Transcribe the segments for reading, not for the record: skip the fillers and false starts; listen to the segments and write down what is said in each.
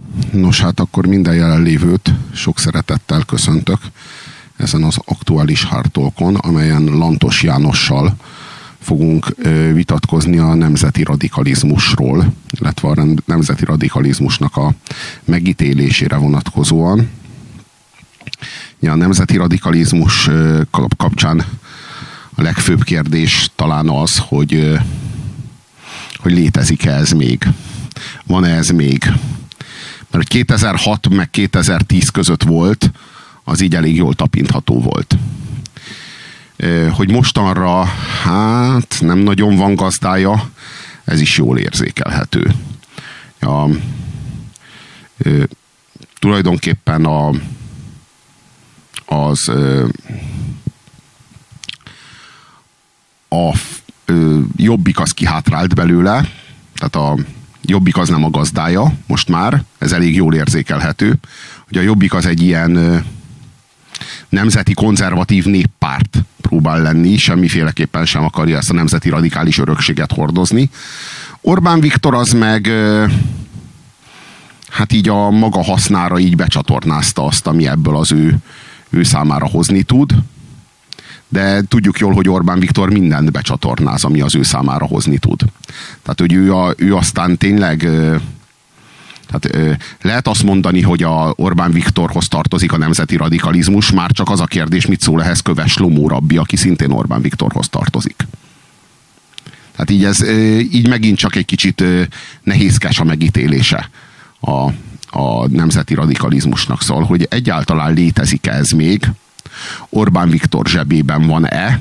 Nos, hát akkor minden jelenlévőt sok szeretettel köszöntök ezen az aktuális Hardtalkon, amelyen Lantos Jánossal fogunk vitatkozni a nemzeti radikalizmusról, illetve a nemzeti radikalizmusnak a megítélésére vonatkozóan. A nemzeti radikalizmus kapcsán a legfőbb kérdés talán az, hogy létezik-e ez még? Van-e ez még? Mert 2006 meg 2010 között volt, az így elég jól tapintható volt. Hogy mostanra, hát nem nagyon van gazdája, ez is jól érzékelhető. Tulajdonképpen a Jobbik az kihátrált belőle, tehát a Jobbik az nem a gazdája most már, ez elég jól érzékelhető, hogy a Jobbik az egy ilyen nemzeti konzervatív néppárt próbál lenni, semmiféleképpen sem akarja ezt a nemzeti radikális örökséget hordozni. Orbán Viktor az meg hát így a maga hasznára így becsatornázta azt, ami ebből az ő számára hozni tud. De tudjuk jól, hogy Orbán Viktor mindent becsatornáz, ami az ő számára hozni tud. Tehát, hogy ő aztán tényleg... Tehát, lehet azt mondani, hogy a Orbán Viktorhoz tartozik a nemzeti radikalizmus, már csak az a kérdés, mit szól ehhez Köves Lomó rabbi, aki szintén Orbán Viktorhoz tartozik. Tehát így megint csak egy kicsit nehézkes a megítélése a nemzeti radikalizmusnak. Szóval, hogy egyáltalán létezik ez még, Orbán Viktor zsebében van-e,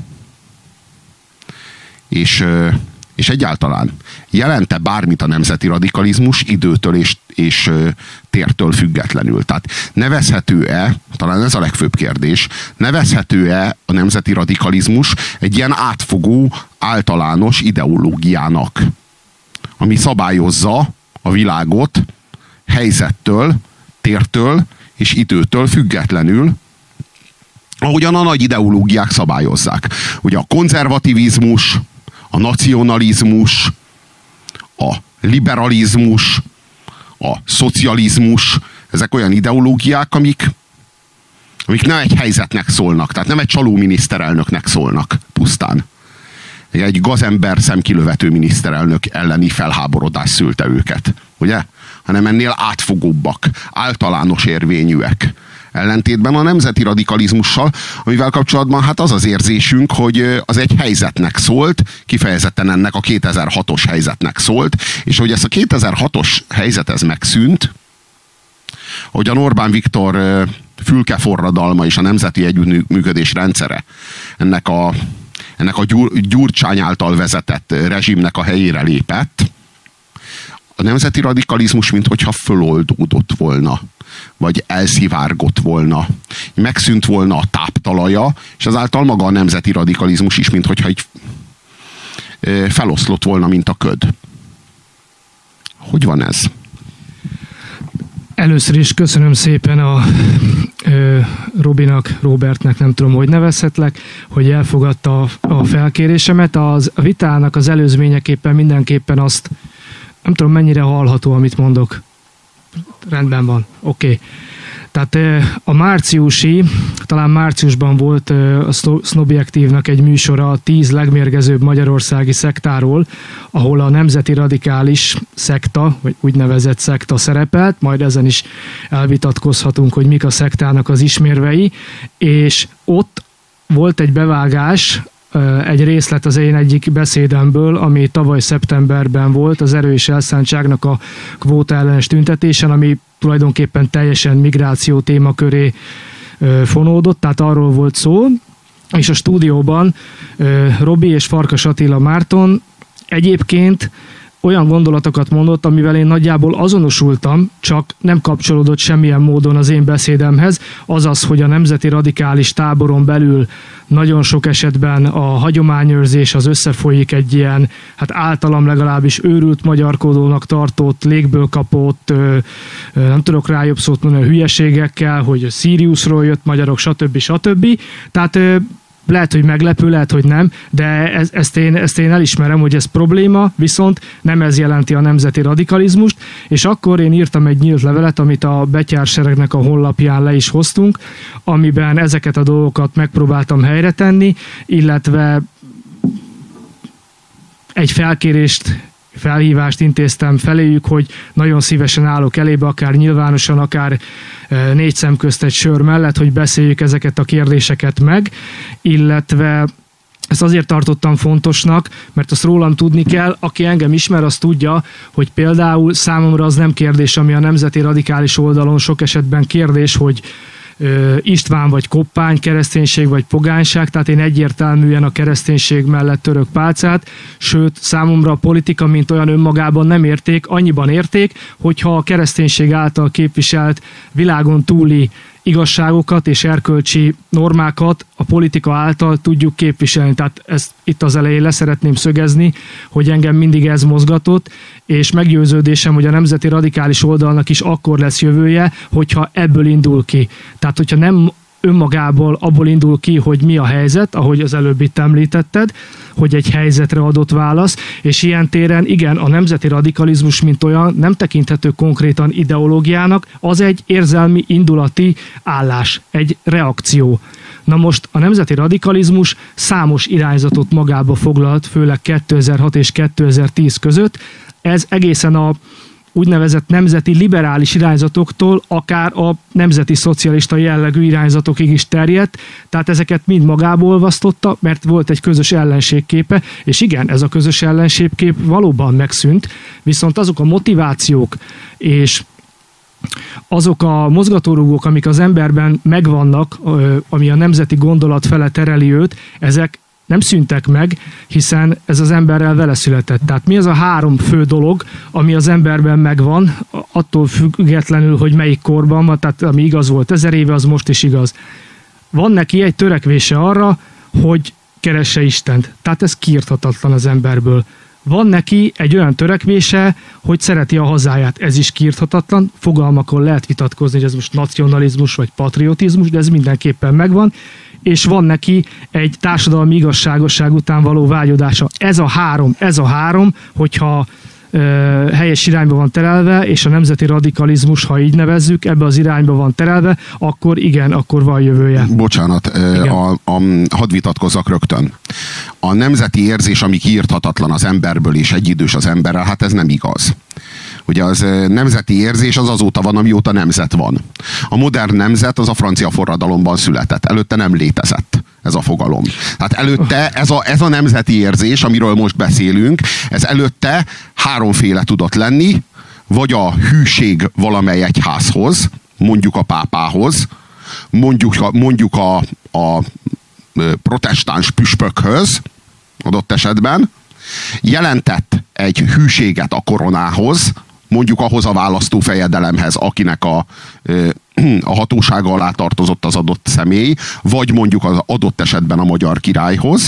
és egyáltalán jelente bármit a nemzeti radikalizmus időtől és tértől függetlenül. Tehát nevezhető-e, talán ez a legfőbb kérdés, nevezhető-e a nemzeti radikalizmus egy ilyen átfogó, általános ideológiának, ami szabályozza a világot helyzettől, tértől és időtől függetlenül, ahogyan a nagy ideológiák szabályozzák. Ugye a konzervativizmus, a nacionalizmus, a liberalizmus, a szocializmus, ezek olyan ideológiák, amik nem egy helyzetnek szólnak, tehát nem egy csaló miniszterelnöknek szólnak pusztán. Egy gazember szemkilövető miniszterelnök elleni felháborodás szülte őket, ugye? Hanem ennél átfogóbbak, általános érvényűek. Ellentétben a nemzeti radikalizmussal, amivel kapcsolatban hát az az érzésünk, hogy az egy helyzetnek szólt, kifejezetten ennek a 2006-os helyzetnek szólt, és hogy ezt a 2006-os helyzet ez megszűnt, hogy a Orbán Viktor fülkeforradalma és a nemzeti együttműködés rendszere ennek a Gyurcsány által vezetett rezsimnek a helyére lépett, a nemzeti radikalizmus minthogyha föloldódott volna, vagy elszivárgott volna, megszűnt volna a táptalaja, és ezáltal maga a nemzeti radikalizmus is, minthogyha így feloszlott volna, mint a köd. Hogy van ez? Először is köszönöm szépen a Robinak, Robertnek, nem tudom, hogy nevezhetlek, hogy elfogadta a felkérésemet. A vitának az előzményeképpen mindenképpen azt, nem tudom mennyire hallható, amit mondok. Rendben van, oké. Tehát a márciusi, talán márciusban volt a Sznobjektívnak egy műsora a 10 legmérgezőbb magyarországi szektáról, ahol a nemzeti radikális szekta, vagy úgynevezett szekta szerepelt, majd ezen is elvitatkozhatunk, hogy mik a szektának az ismérvei, és ott volt egy bevágás, egy részlet az én egyik beszédemből, ami tavaly szeptemberben volt, az Erő és Elszántságnak a kvóta ellenes tüntetésen, ami tulajdonképpen teljesen migráció témaköré fonódott, tehát arról volt szó, és a stúdióban Robi és Farkas Attila Márton egyébként olyan gondolatokat mondott, amivel én nagyjából azonosultam, csak nem kapcsolódott semmilyen módon az én beszédemhez, azaz, hogy a nemzeti radikális táboron belül nagyon sok esetben a hagyományőrzés az összefolyik egy ilyen, hát általam legalábbis őrült magyarkodónak tartott, légből kapott, nem tudok rá jobb szót mondani, hülyeségekkel, hogy Szíriusról jött magyarok, stb. Tehát lehet, hogy meglepő, lehet, hogy nem, de ezt én elismerem, hogy ez probléma, viszont nem ez jelenti a nemzeti radikalizmust, és akkor én írtam egy nyílt levelet, amit a Betyárseregnek a honlapján le is hoztunk, amiben ezeket a dolgokat megpróbáltam helyre tenni, illetve egy felhívást intéztem feléjük, hogy nagyon szívesen állok elébe, akár nyilvánosan, akár 4 szem közt egy sör mellett, hogy beszéljük ezeket a kérdéseket meg, illetve ezt azért tartottam fontosnak, mert azt rólam tudni kell, aki engem ismer, az tudja, hogy például számomra az nem kérdés, ami a nemzeti radikális oldalon sok esetben kérdés, hogy István vagy Koppány, kereszténység vagy pogányság, tehát én egyértelműen a kereszténység mellett török pálcát, sőt számomra a politika mint olyan önmagában nem érték, annyiban érték, hogyha a kereszténység által képviselt világon túli igazságokat és erkölcsi normákat a politika által tudjuk képviselni. Tehát ezt itt az elején leszeretném szögezni, hogy engem mindig ez mozgatott, és meggyőződésem, hogy a nemzeti radikális oldalnak is akkor lesz jövője, hogyha ebből indul ki. Tehát, hogyha nem önmagából abból indul ki, hogy mi a helyzet, ahogy az előbb itt említetted, hogy egy helyzetre adott válasz, és ilyen téren igen, a nemzeti radikalizmus mint olyan nem tekinthető konkrétan ideológiának, az egy érzelmi, indulati állás, egy reakció. Na most a nemzeti radikalizmus számos irányzatot magába foglalt, főleg 2006 és 2010 között. Ez egészen a úgynevezett nemzeti liberális irányzatoktól akár a nemzeti szocialista jellegű irányzatokig is terjedt, tehát ezeket mind magába olvasztotta, mert volt egy közös ellenségképe, és igen, ez a közös ellenségkép valóban megszűnt, viszont azok a motivációk és azok a mozgatórugók, amik az emberben megvannak, ami a nemzeti gondolat fele tereli őt, ezek nem szűntek meg, hiszen ez az emberrel vele született. Tehát mi az a 3 fő dolog, ami az emberben megvan, attól függetlenül, hogy melyik korban van, tehát ami igaz volt 1000 éve, az most is igaz. Van neki egy törekvése arra, hogy keresse Istent. Tehát ez kiirthatatlan az emberből. Van neki egy olyan törekvése, hogy szereti a hazáját. Ez is kiirthatatlan. Fogalmakon lehet vitatkozni, hogy ez most nacionalizmus vagy patriotizmus, de ez mindenképpen megvan. És van neki egy társadalmi igazságosság után való vágyodása. Ez a három, hogyha helyes irányba van terelve, és a nemzeti radikalizmus, ha így nevezzük, ebbe az irányba van terelve, akkor igen, akkor van jövője. Bocsánat, hadd vitatkozzak rögtön. A nemzeti érzés, ami kiirthatatlan az emberből és egyidős az emberrel, hát ez nem igaz. Ugye az nemzeti érzés az azóta van, amióta nemzet van. A modern nemzet az a francia forradalomban született. Előtte nem létezett ez a fogalom. Tehát előtte ez a nemzeti érzés, amiről most beszélünk, ez előtte 3 féle tudott lenni, vagy a hűség valamely egyházhoz, mondjuk a pápához, mondjuk a protestáns püspökhöz, adott esetben, jelentett egy hűséget a koronához, mondjuk ahhoz a választófejedelemhez, akinek a hatósága alá tartozott az adott személy, vagy mondjuk az adott esetben a magyar királyhoz,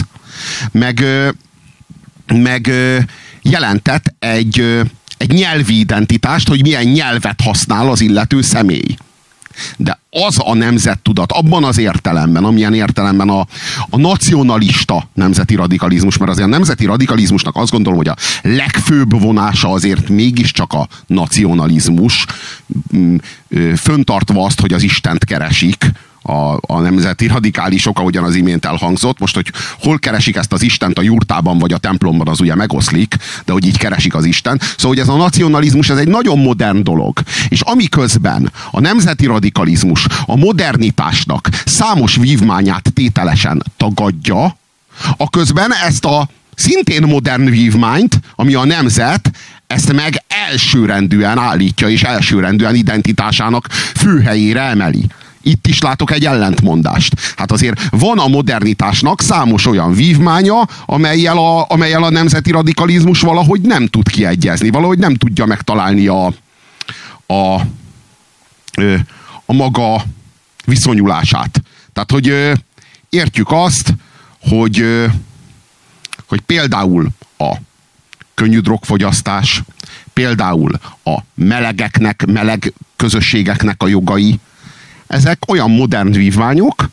meg jelentett egy nyelvi identitást, hogy milyen nyelvet használ az illető személy. De az a nemzettudat, abban az értelemben, amilyen értelemben a nacionalista nemzeti radikalizmus, mert azért a nemzeti radikalizmusnak azt gondolom, hogy a legfőbb vonása azért mégiscsak a nacionalizmus, föntartva azt, hogy az Istent keresik, a nemzeti radikálisok, ahogyan az imént elhangzott. Most, hogy hol keresik ezt az Istent, a jurtában vagy a templomban, az ugye megoszlik, de hogy így keresik az Istent. Szóval, hogy ez a nacionalizmus, ez egy nagyon modern dolog. És amiközben a nemzeti radikalizmus a modernitásnak számos vívmányát tételesen tagadja, aközben ezt a szintén modern vívmányt, ami a nemzet, ezt meg elsőrendűen állítja, és elsőrendűen identitásának főhelyére emeli. Itt is látok egy ellentmondást. Hát azért van a modernitásnak számos olyan vívmánya, amellyel a nemzeti radikalizmus valahogy nem tud kiegyezni, valahogy nem tudja megtalálni a maga viszonyulását. Tehát, hogy értjük azt, hogy például a könnyű drogfogyasztás, például a meleg közösségeknek a jogai, ezek olyan modern vívmányok,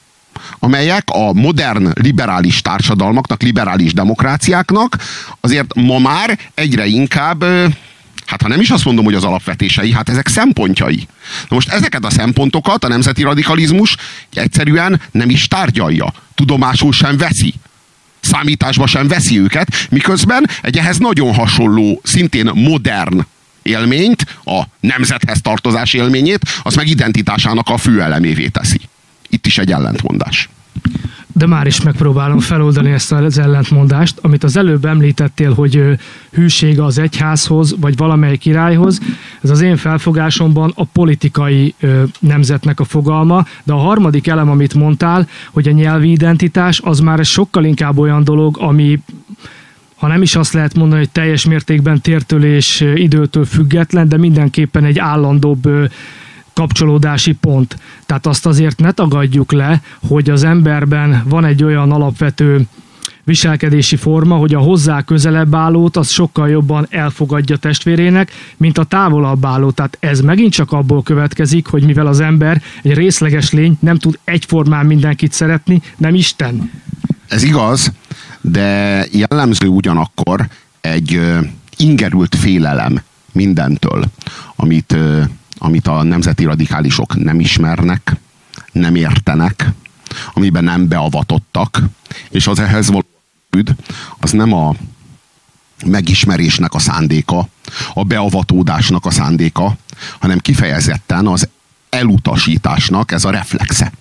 amelyek a modern liberális társadalmaknak, liberális demokráciáknak azért ma már egyre inkább, hát ha nem is azt mondom, hogy az alapvetései, hát ezek szempontjai. Na most ezeket a szempontokat a nemzeti radikalizmus egyszerűen nem is tárgyalja, tudomásul sem veszi, számításba sem veszi őket, miközben egy ehhez nagyon hasonló, szintén modern élményt, a nemzethez tartozás élményét, az meg identitásának a fő elemévé teszi. Itt is egy ellentmondás. De már is megpróbálom feloldani ezt az ellentmondást, amit az előbb említettél, hogy hűsége az egyházhoz, vagy valamelyik királyhoz. Ez az én felfogásomban a politikai nemzetnek a fogalma, de a harmadik elem, amit mondtál, hogy a nyelvi identitás, az már sokkal inkább olyan dolog, ami, ha nem is azt lehet mondani, hogy teljes mértékben tértől és időtől független, de mindenképpen egy állandóbb kapcsolódási pont. Tehát azt azért ne tagadjuk le, hogy az emberben van egy olyan alapvető viselkedési forma, hogy a hozzá közelebb állót az sokkal jobban elfogadja testvérének, mint a távolabb állót. Tehát ez megint csak abból következik, hogy mivel az ember egy részleges lény, nem tud egyformán mindenkit szeretni, nem Isten. Ez igaz, de jellemző ugyanakkor egy ingerült félelem mindentől, amit a nemzeti radikálisok nem ismernek, nem értenek, amiben nem beavatottak, és az ehhez való az nem a megismerésnek a szándéka, a beavatódásnak a szándéka, hanem kifejezetten az elutasításnak ez a reflexe.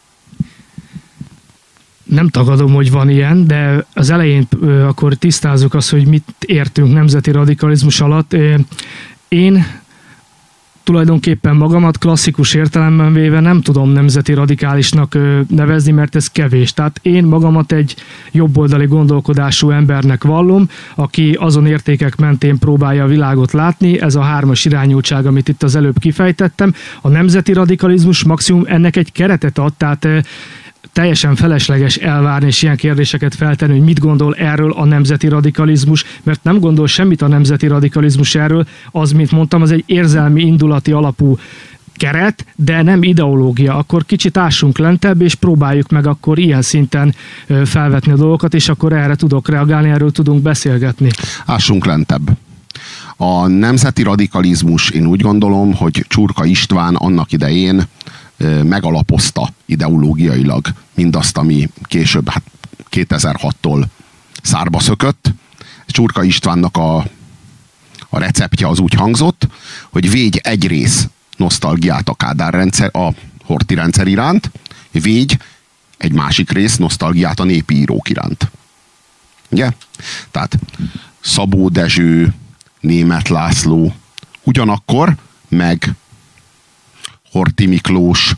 Nem tagadom, hogy van ilyen, de az elején akkor tisztázzuk azt, hogy mit értünk nemzeti radikalizmus alatt. Én tulajdonképpen magamat klasszikus értelemben véve nem tudom nemzeti radikálisnak nevezni, mert ez kevés. Tehát én magamat egy jobboldali gondolkodású embernek vallom, aki azon értékek mentén próbálja a világot látni. Ez a 3-as irányultság, amit itt az előbb kifejtettem. A nemzeti radikalizmus maximum ennek egy keretet ad, tehát teljesen felesleges elvárni és ilyen kérdéseket feltenni, hogy mit gondol erről a nemzeti radikalizmus, mert nem gondol semmit a nemzeti radikalizmus erről. Az, mint mondtam, az egy érzelmi, indulati alapú keret, de nem ideológia. Akkor kicsit ássunk lentebb, és próbáljuk meg akkor ilyen szinten felvetni a dolgokat, és akkor erre tudok reagálni, erről tudunk beszélgetni. Ássunk lentebb. A nemzeti radikalizmus, én úgy gondolom, hogy Csurka István annak idején megalapozta ideológiailag mindazt, ami később 2006-tól szárba szökött. Csurka Istvánnak a receptje az úgy hangzott, hogy védj egy rész nosztalgiát a Kádár rendszer, a Horthy rendszer iránt, védj egy másik rész nosztalgiát a népi írók iránt. Ugye? Tehát Szabó Dezső, Németh László, ugyanakkor meg Horthy Miklós,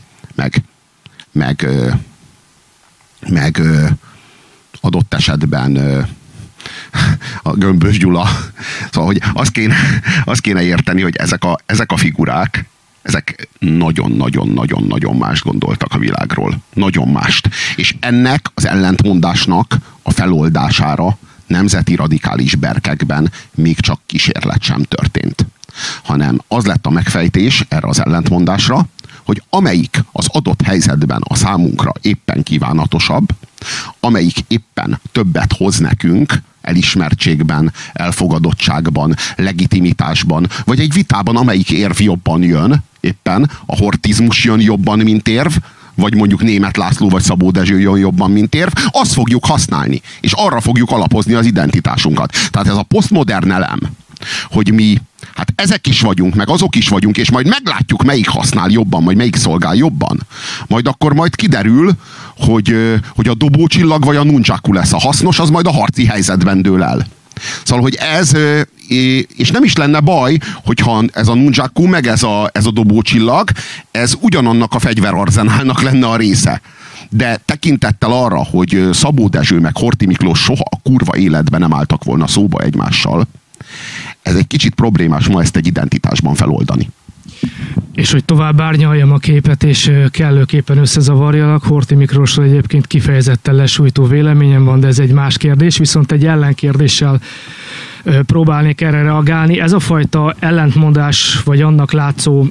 meg adott esetben a Gömbös Gyula. Szóval, hogy azt kéne érteni, hogy ezek a figurák, ezek nagyon-nagyon-nagyon-nagyon mást gondoltak a világról. Nagyon mást. És ennek az ellentmondásnak a feloldására nemzeti radikális berkekben még csak kísérlet sem történt. Hanem az lett a megfejtés erre az ellentmondásra, hogy amelyik az adott helyzetben a számunkra éppen kívánatosabb, amelyik éppen többet hoz nekünk elismertségben, elfogadottságban, legitimitásban, vagy egy vitában, amelyik érv jobban jön, éppen a hortizmus jön jobban, mint érv, vagy mondjuk Németh László vagy Szabó Dezső jön jobban, mint érv, azt fogjuk használni, és arra fogjuk alapozni az identitásunkat. Tehát ez a posztmodern elem, hogy mi hát ezek is vagyunk, meg azok is vagyunk, és majd meglátjuk, melyik használ jobban, vagy melyik szolgál jobban. Majd kiderül, hogy a dobócsillag vagy a nunchaku lesz a hasznos, az majd a harci helyzetben dől el. Szóval, hogy ez, és nem is lenne baj, hogyha ez a nunchaku, meg ez a dobócsillag, ez ugyanannak a fegyverarzenálnak lenne a része. De tekintettel arra, hogy Szabó Dezső meg Horthy Miklós soha a kurva életben nem álltak volna szóba egymással, ez egy kicsit problémás ma ezt egy identitásban feloldani. És hogy tovább árnyaljam a képet, és kellőképpen összezavarjalak, Horthy Miklósról egyébként kifejezetten lesújtó véleményem van, de ez egy más kérdés, viszont egy ellenkérdéssel próbálnék erre reagálni. Ez a fajta ellentmondás, vagy annak látszó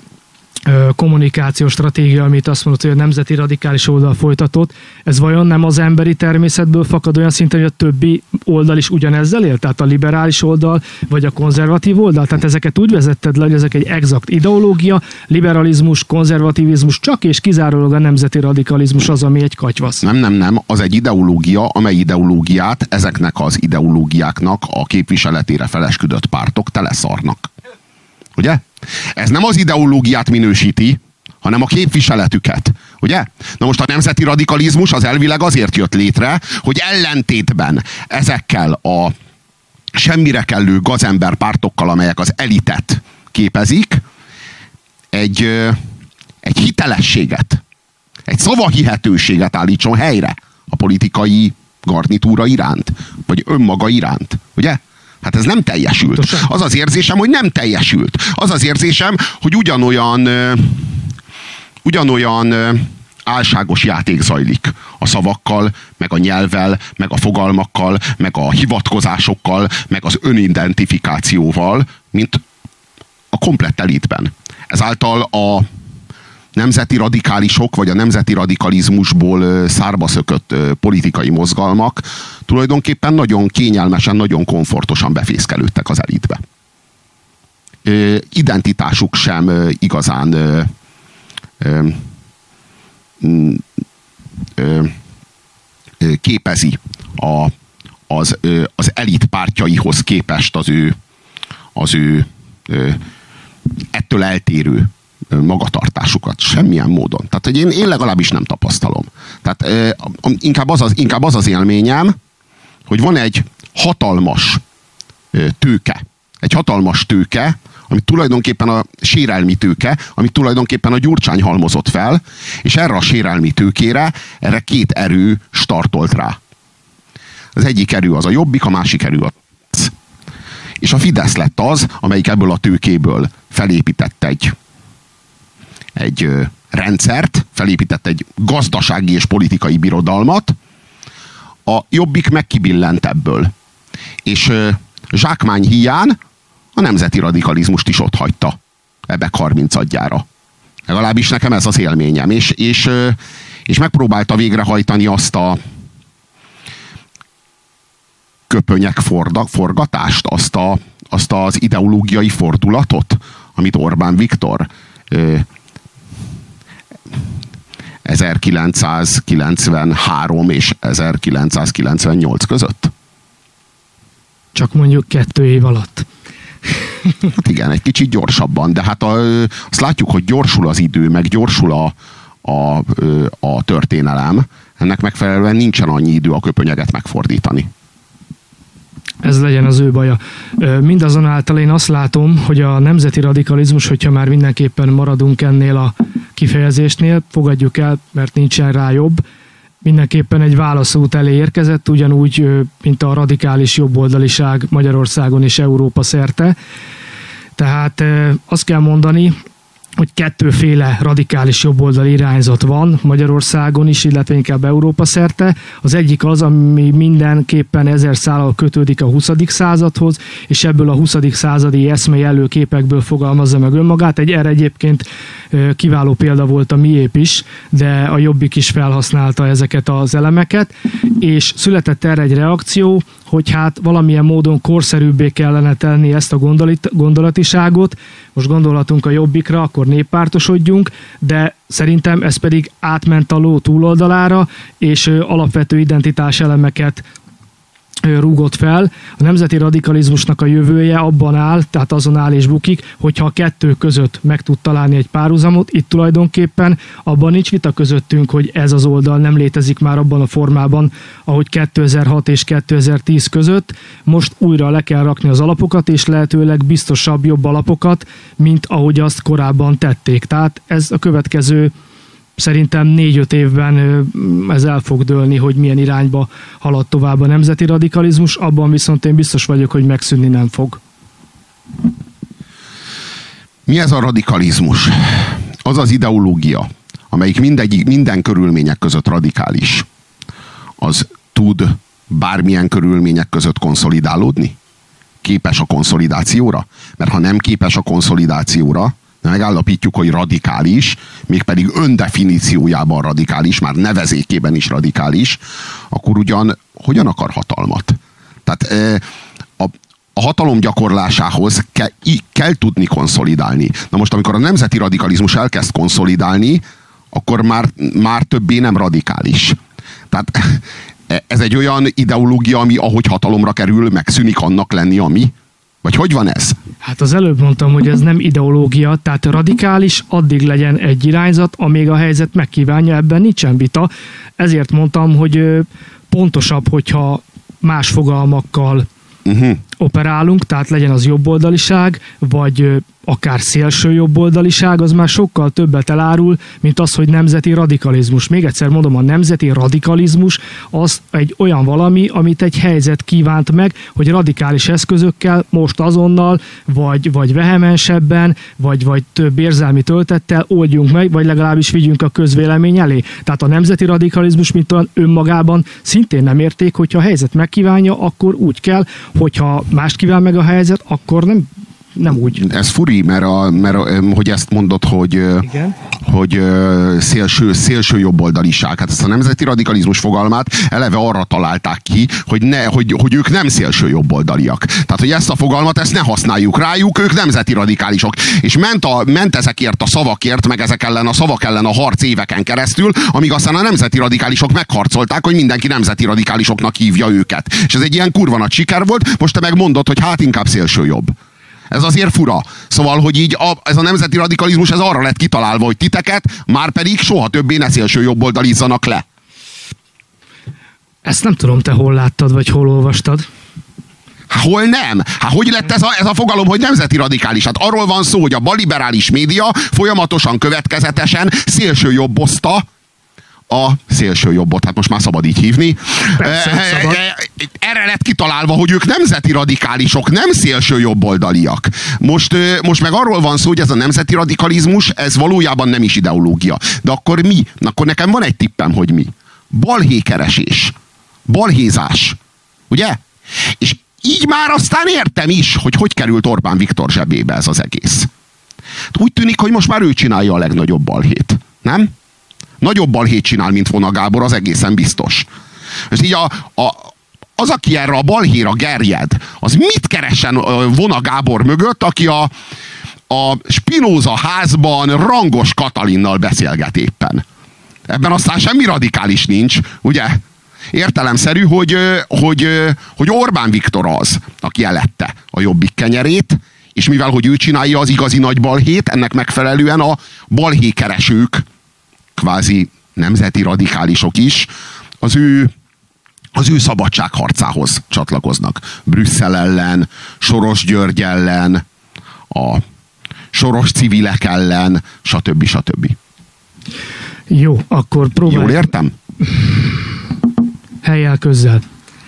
kommunikációs stratégia, amit azt mondott, hogy a nemzeti radikális oldal folytatott, ez vajon nem az emberi természetből fakad olyan szinten, hogy a többi oldal is ugyanezzel él? Tehát a liberális oldal, vagy a konzervatív oldal? Tehát ezeket úgy vezetted le, hogy ezek egy exakt ideológia, liberalizmus, konzervativizmus, csak és kizárólag a nemzeti radikalizmus az, ami egy katyvasz. Nem. Az egy ideológia, amely ideológiát ezeknek az ideológiáknak a képviseletére felesküdött pártok teleszarnak. Ugye? Ez nem az ideológiát minősíti, hanem a képviseletüket. Ugye? Na most a nemzeti radikalizmus az elvileg azért jött létre, hogy ellentétben ezekkel a semmire kellő gazember pártokkal, amelyek az elitet képezik, egy hitelességet, egy szavahihetőséget állítson helyre a politikai garnitúra iránt, vagy önmaga iránt. Ugye? Hát ez nem teljesült. Az az érzésem, hogy nem teljesült. Az az érzésem, hogy ugyanolyan álságos játék zajlik a szavakkal, meg a nyelvvel, meg a fogalmakkal, meg a hivatkozásokkal, meg az önidentifikációval, mint a komplett elitben. Ezáltal a nemzeti radikálisok, vagy a nemzeti radikalizmusból szárba szökött politikai mozgalmak tulajdonképpen nagyon kényelmesen, nagyon komfortosan befészkelődtek az elitbe. Identitásuk sem igazán képezi az elit pártjaihoz képest az ő ettől eltérő magatartásukat. Semmilyen módon. Tehát, hogy én legalábbis nem tapasztalom. Tehát inkább az az élményem, hogy van egy hatalmas tőke. Egy hatalmas tőke, amit tulajdonképpen a sérelmi tőke, amit tulajdonképpen a Gyurcsány halmozott fel, és erre a sérelmi tőkére, erre két erő startolt rá. Az egyik erő az a Jobbik, a másik erő a Fidesz. És a Fidesz lett az, amelyik ebből a tőkéből felépített egy rendszert, felépített egy gazdasági és politikai birodalmat, a Jobbik megkibillent ebből. És zsákmány híján a nemzeti radikalizmust is ott hagyta Ebek 30-adjára. Legalábbis nekem ez az élményem. És megpróbálta végrehajtani azt a köpönyek forgatást, azt az ideológiai fordulatot, amit Orbán Viktor 1993 és 1998 között. Csak mondjuk 2 év alatt. Hát igen, egy kicsit gyorsabban, de hát azt látjuk, hogy gyorsul az idő, meg gyorsul a történelem. Ennek megfelelően nincsen annyi idő a köpönyeget megfordítani. Ez legyen az ő baja. Mindazonáltal én azt látom, hogy a nemzeti radikalizmus, hogyha már mindenképpen maradunk ennél a kifejezésnél, fogadjuk el, mert nincsen rá jobb, mindenképpen egy válaszút elé érkezett, ugyanúgy, mint a radikális jobboldaliság Magyarországon és Európa szerte. Tehát azt kell mondani, hogy 2 radikális jobboldali irányzat van Magyarországon is, illetve inkább Európa szerte. Az egyik az, ami mindenképpen 1000 szállal kötődik a 20. századhoz, és ebből a 20. századi eszmei előképekből fogalmazza meg önmagát. Erre egyébként kiváló példa volt a miép is, de a Jobbik is felhasználta ezeket az elemeket, és született erre egy reakció, hogy hát valamilyen módon korszerűbbé kellene tenni ezt a gondolatiságot. Most gondolatunk a Jobbikra, akkor néppártosodjunk, de szerintem ez pedig átment a ló túloldalára, és alapvető identitás elemeket rúgott fel. A nemzeti radikalizmusnak a jövője abban áll, tehát azon áll és bukik, hogyha a 2 között meg tud találni egy párhuzamot. Itt tulajdonképpen abban nincs vita közöttünk, hogy ez az oldal nem létezik már abban a formában, ahogy 2006 és 2010 között. Most újra le kell rakni az alapokat, és lehetőleg biztosabb, jobb alapokat, mint ahogy azt korábban tették. Tehát ez a következő szerintem 4-5 évben ez el fog dőlni, hogy milyen irányba halad tovább a nemzeti radikalizmus, abban viszont én biztos vagyok, hogy megszűnni nem fog. Mi ez a radikalizmus? Az az ideológia, amelyik minden körülmények között radikális, az tud bármilyen körülmények között konszolidálódni? Képes a konszolidációra? Mert ha nem képes a konszolidációra, megállapítjuk, hogy radikális, mégpedig öndefiníciójában radikális, már nevezékében is radikális, akkor ugyan hogyan akar hatalmat? Tehát a hatalom gyakorlásához kell tudni konszolidálni. Na most, amikor a nemzeti radikalizmus elkezd konszolidálni, akkor már többé nem radikális. Tehát ez egy olyan ideológia, ami ahogy hatalomra kerül, megszűnik annak lenni, ami? Vagy hogy van ez? Hát az előbb mondtam, hogy ez nem ideológia, tehát radikális, addig legyen egy irányzat, amíg a helyzet megkívánja, ebben nincsen vita. Ezért mondtam, hogy pontosabb, hogyha más fogalmakkal operálunk, tehát legyen az jobboldaliság, vagy akár szélső jobboldaliság, az már sokkal többet elárul, mint az, hogy nemzeti radikalizmus. Még egyszer mondom, a nemzeti radikalizmus az egy olyan valami, amit egy helyzet kívánt meg, hogy radikális eszközökkel most azonnal, vagy vehemensebben, vagy több érzelmi töltettel oldjunk meg, vagy legalábbis vigyünk a közvélemény elé. Tehát a nemzeti radikalizmus, mint olyan önmagában szintén nem érték, hogyha a helyzet megkívánja, akkor úgy kell, hogyha mást kíván meg a helyzet, akkor nem úgy. Ez furi, mert hogy ezt mondod, hogy szélső jobboldaliság. Hát ezt a nemzeti radikalizmus fogalmát eleve arra találták ki, hogy ők nem szélső jobboldaliak. Tehát, hogy ezt a fogalmat, ezt ne használjuk rájuk, ők nemzeti radikálisok. És ment ezekért a szavakért, meg ezek ellen a szavak ellen a harc éveken keresztül, amíg aztán a nemzeti radikálisok megharcolták, hogy mindenki nemzeti radikálisoknak hívja őket. És ez egy ilyen kurva nagy siker volt, most te meg mondod, hogy hát inkább szélső jobb. Ez azért fura. Szóval, hogy így ez a nemzeti radikalizmus ez arra lett kitalálva, hogy titeket már pedig soha többé ne szélső jobboldalizzanak le. Ezt nem tudom, te hol láttad, vagy hol olvastad. Hol nem? Hogy lett ez a fogalom, hogy nemzeti radikális? Hát arról van szó, hogy a balliberális média folyamatosan, következetesen szélsőjobbozta a szélsőjobbot. Hát most már szabad így hívni. Persze, szabad. Erre lett kitalálva, hogy ők nemzeti radikálisok, nem szélsőjobboldaliak. Most meg arról van szó, hogy ez a nemzeti radikalizmus, ez valójában nem is ideológia. De akkor mi? Akkor nekem van egy tippem, hogy mi. Balhékeresés. Balhézás. Ugye? És így már aztán értem is, hogy került Orbán Viktor zsebébe ez az egész. Úgy tűnik, hogy most már ő csinálja a legnagyobb balhét. Nem? Nagyobb balhét csinál, mint Vona Gábor, az egészen biztos. És így az, aki erre a balhéra gerjed, az mit keresen Vona Gábor mögött, aki a Spinoza házban Rangos Katalinnal beszélget éppen. Ebben aztán semmi radikális nincs, ugye? Értelemszerű, hogy Orbán Viktor az, aki elette a Jobbik kenyerét, és mivel, hogy ő csinálja az igazi nagy balhét, ennek megfelelően a balhékeresők, kvázi nemzeti radikálisok is, az ő szabadságharcához csatlakoznak. Brüsszel ellen, Soros György ellen, a soros civilek ellen, stb. Stb. Jó, akkor próbálj. Jól értem? Helyjel közzel.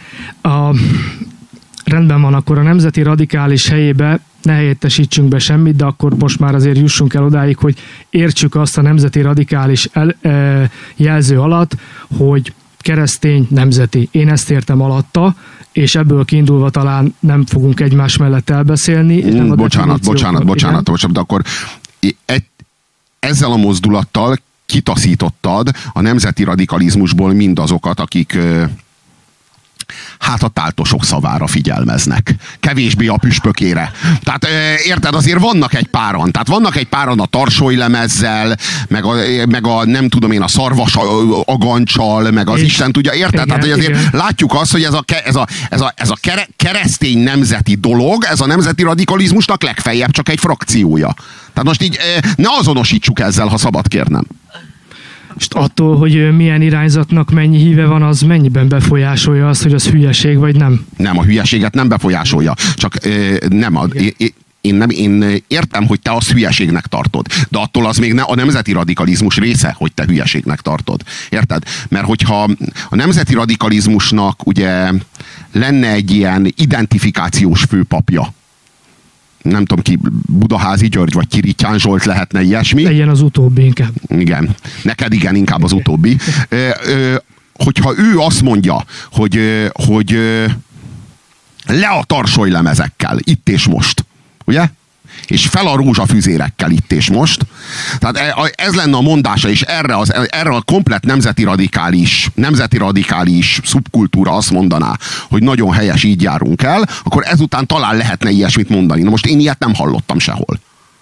Rendben van, akkor a nemzeti radikális helyébe ne helyettesítsünk be semmit, de akkor most már azért jussunk el odáig, hogy értsük azt a nemzeti radikális jelző alatt, hogy keresztény nemzeti. Én ezt értem alatta, és ebből kiindulva talán nem fogunk egymás mellett elbeszélni. Bocsánat, de akkor ezzel a mozdulattal kitaszítottad a nemzeti radikalizmusból mindazokat, akik hát a táltosok szavára figyelmeznek. Kevésbé a püspökére. Tehát érted, azért vannak egy páran. Tehát vannak egy páran a tarsólemezzel, meg a nem tudom én, a szarvas agancsal, meg az Isten tudja. Érted? Igen, tehát hogy azért igen. Látjuk azt, hogy ez a keresztény nemzeti dolog, ez a nemzeti radikalizmusnak legfeljebb csak egy frakciója. Tehát most így ne azonosítsuk ezzel, ha szabad kérnem. És attól, hogy milyen irányzatnak mennyi híve van, az mennyiben befolyásolja azt, hogy az hülyeség, vagy nem? Nem, a hülyeséget nem befolyásolja. Csak én értem, hogy te azt hülyeségnek tartod. De attól az még a nemzeti radikalizmus része, hogy te hülyeségnek tartod. Érted? Mert hogyha a nemzeti radikalizmusnak ugye lenne egy ilyen identifikációs főpapja, nem tudom ki, Budaházi György vagy Kirityán Zsolt lehetne ilyesmi. Legyen az utóbbi inkább. Igen. Neked igen, inkább az utóbbi. Hogyha ő azt mondja, hogy le a tarsolylemezekkel, itt és most, ugye? És fel a rózsafüzérekkel itt és most. Tehát ez lenne a mondása, és erre a komplett nemzeti radikális szubkultúra azt mondaná, hogy nagyon helyes, így járunk el, akkor ezután talán lehetne ilyesmit mondani. Na most én ilyet nem hallottam sehol.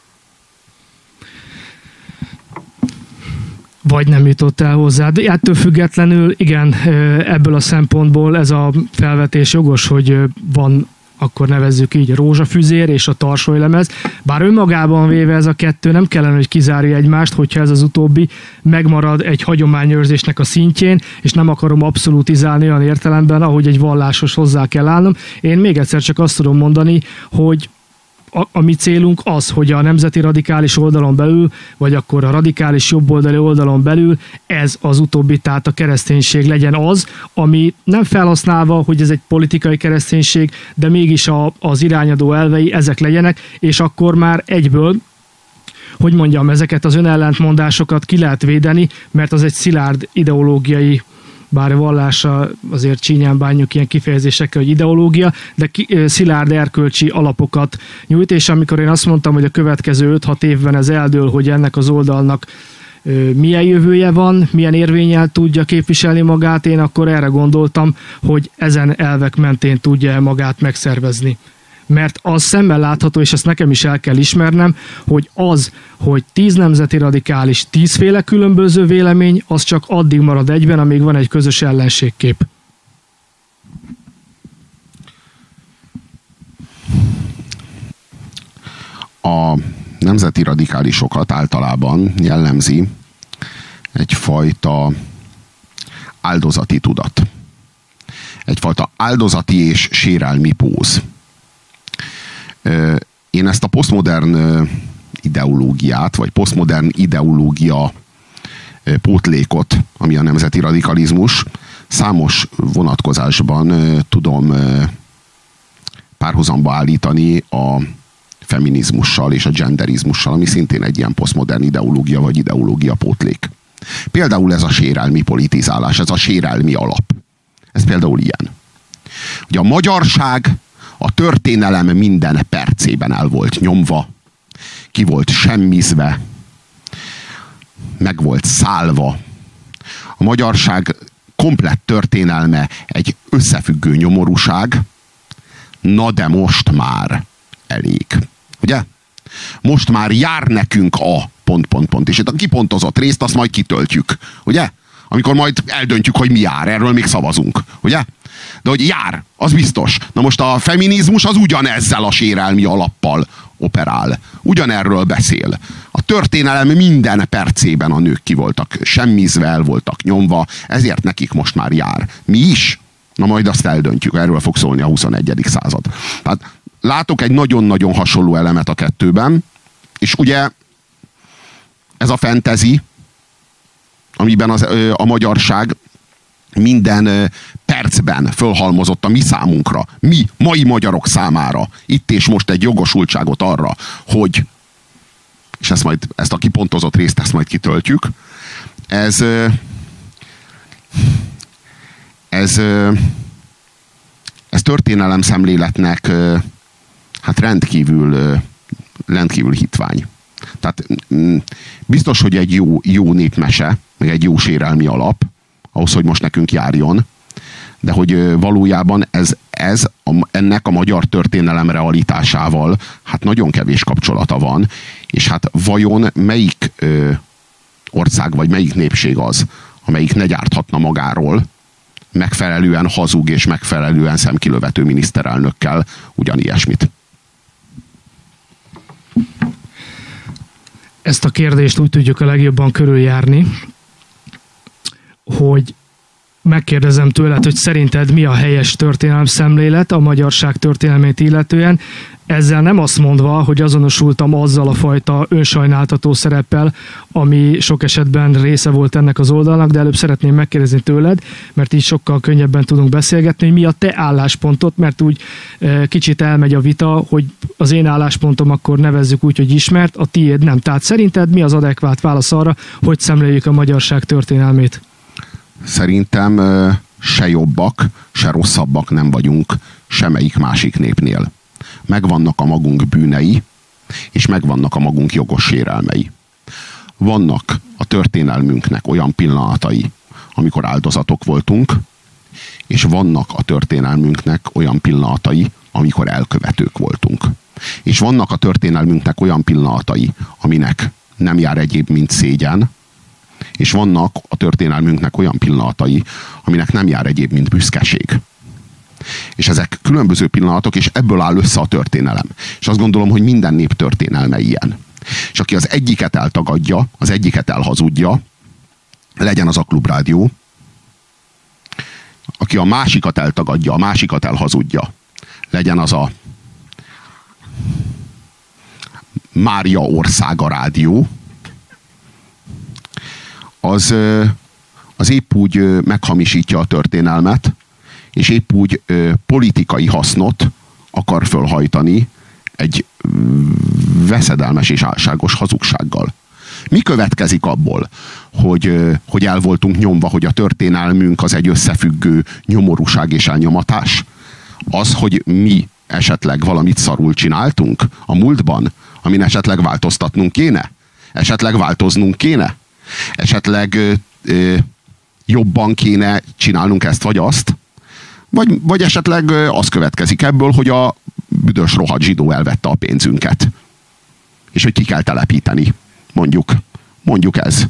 Vagy nem jutott el hozzá. De ettől függetlenül, igen, ebből a szempontból ez a felvetés jogos, hogy van, akkor nevezzük így, rózsafüzér és a tarsolylemez. Bár önmagában véve ez a kettő nem kellene, hogy kizárja egymást, hogyha ez az utóbbi megmarad egy hagyományőrzésnek a szintjén, és nem akarom abszolútizálni olyan értelemben, ahogy egy valláshoz hozzá kell állnom. Én még egyszer csak azt tudom mondani, hogy a mi célunk az, hogy a nemzeti radikális oldalon belül, vagy akkor a radikális jobboldali oldalon belül ez az utóbbi, tehát a kereszténység legyen az, ami nem felhasználva, hogy ez egy politikai kereszténység, de mégis az irányadó elvei ezek legyenek, és akkor már egyből, hogy mondjam, ezeket az önellentmondásokat ki lehet védeni, mert az egy szilárd ideológiai, bár a vallása azért csínyán bánjuk ilyen kifejezésekkel, hogy ideológia, de szilárd erkölcsi alapokat nyújt, és amikor én azt mondtam, hogy a következő 5-6 évben ez eldől, hogy ennek az oldalnak milyen jövője van, milyen érvénnyel tudja képviselni magát, én akkor erre gondoltam, hogy ezen elvek mentén tudja magát megszervezni. Mert az szemmel látható, és ezt nekem is el kell ismernem, hogy az, hogy 10 nemzeti radikális, 10 féle különböző vélemény, az csak addig marad egyben, amíg van egy közös ellenségkép. A nemzeti radikálisokat általában jellemzi egyfajta áldozati tudat. Egyfajta áldozati és sérelmi póz. Én ezt a posztmodern ideológiát, vagy posztmodern ideológia pótlékot, ami a nemzeti radikalizmus, számos vonatkozásban tudom párhuzamba állítani a feminizmussal és a genderizmussal, ami szintén egy ilyen posztmodern ideológia vagy ideológia pótlék. Például ez a sérelmi politizálás, ez a sérelmi alap. Ez például ilyen. Ugye a magyarság a történelem minden percében el volt nyomva, ki volt semmizve, meg volt szálva. A magyarság komplett történelme egy összefüggő nyomorúság, na de most már elég. Ugye? Most már jár nekünk a ... És itt a kipontozott részt azt majd kitöltjük. Ugye? Amikor majd eldöntjük, hogy mi jár, erről még szavazunk. Ugye? De hogy jár, az biztos. Na most a feminizmus az ugyanezzel a sérelmi alappal operál. Ugyanerről beszél. A történelem minden percében a nők ki voltak semmizve, el voltak nyomva, ezért nekik most már jár. Mi is? Na majd azt eldöntjük, erről fog szólni a 21. század. Tehát látok egy nagyon-nagyon hasonló elemet a kettőben, és ugye ez a fantasy, amiben a magyarság minden percben fölhalmozott a mi számunkra, mi, mai magyarok számára itt és most egy jogosultságot arra, hogy, és ezt a kipontozott részt ezt majd kitöltjük, ez történelem szemléletnek hát rendkívül hitvány. Tehát biztos, hogy egy jó népmese, meg egy jó sérelmi alap, ahhoz, hogy most nekünk járjon, de hogy valójában ennek a magyar történelem realitásával hát nagyon kevés kapcsolata van, és hát vajon melyik ország, vagy melyik népség az, amelyik ne gyárthatna magáról megfelelően hazug és megfelelően szemkilövető miniszterelnökkel ugyanilyesmit? Ezt a kérdést úgy tudjuk a legjobban körüljárni, hogy megkérdezem tőled, hogy szerinted mi a helyes történelemszemlélet a magyarság történelmét illetően, ezzel nem azt mondva, hogy azonosultam azzal a fajta önsajnáltató szereppel, ami sok esetben része volt ennek az oldalnak, de előbb szeretném megkérdezni tőled, mert így sokkal könnyebben tudunk beszélgetni, hogy mi a te álláspontod, mert úgy kicsit elmegy a vita, hogy az én álláspontom akkor nevezzük úgy, hogy ismert, a tiéd nem. Tehát szerinted mi az adekvát válasz arra, hogy szemléljük a magyarság történelmét? Szerintem se jobbak, se rosszabbak nem vagyunk semmelyik másik népnél. Megvannak a magunk bűnei, és megvannak a magunk jogos sérelmei. Vannak a történelmünknek olyan pillanatai, amikor áldozatok voltunk, és vannak a történelmünknek olyan pillanatai, amikor elkövetők voltunk. És vannak a történelmünknek olyan pillanatai, aminek nem jár egyéb, mint szégyen, és vannak a történelmünknek olyan pillanatai, aminek nem jár egyéb, mint büszkeség. És ezek különböző pillanatok, és ebből áll össze a történelem. És azt gondolom, hogy minden nép történelme ilyen. És aki az egyiket eltagadja, az egyiket elhazudja, legyen az a Klubrádió, aki a másikat eltagadja, a másikat elhazudja, legyen az a Mária Országa Rádió, az épp úgy meghamisítja a történelmet, és épp úgy politikai hasznot akar fölhajtani egy veszedelmes és álságos hazugsággal. Mi következik abból, hogy el voltunk nyomva, hogy a történelmünk az egy összefüggő nyomorúság és elnyomatás? Az, hogy mi esetleg valamit szarul csináltunk a múltban, amin esetleg változtatnunk kéne? Esetleg változnunk kéne? Esetleg jobban kéne csinálnunk ezt vagy azt? Vagy esetleg az következik ebből, hogy a büdös rohadt zsidó elvette a pénzünket. És hogy ki kell telepíteni. Mondjuk ez.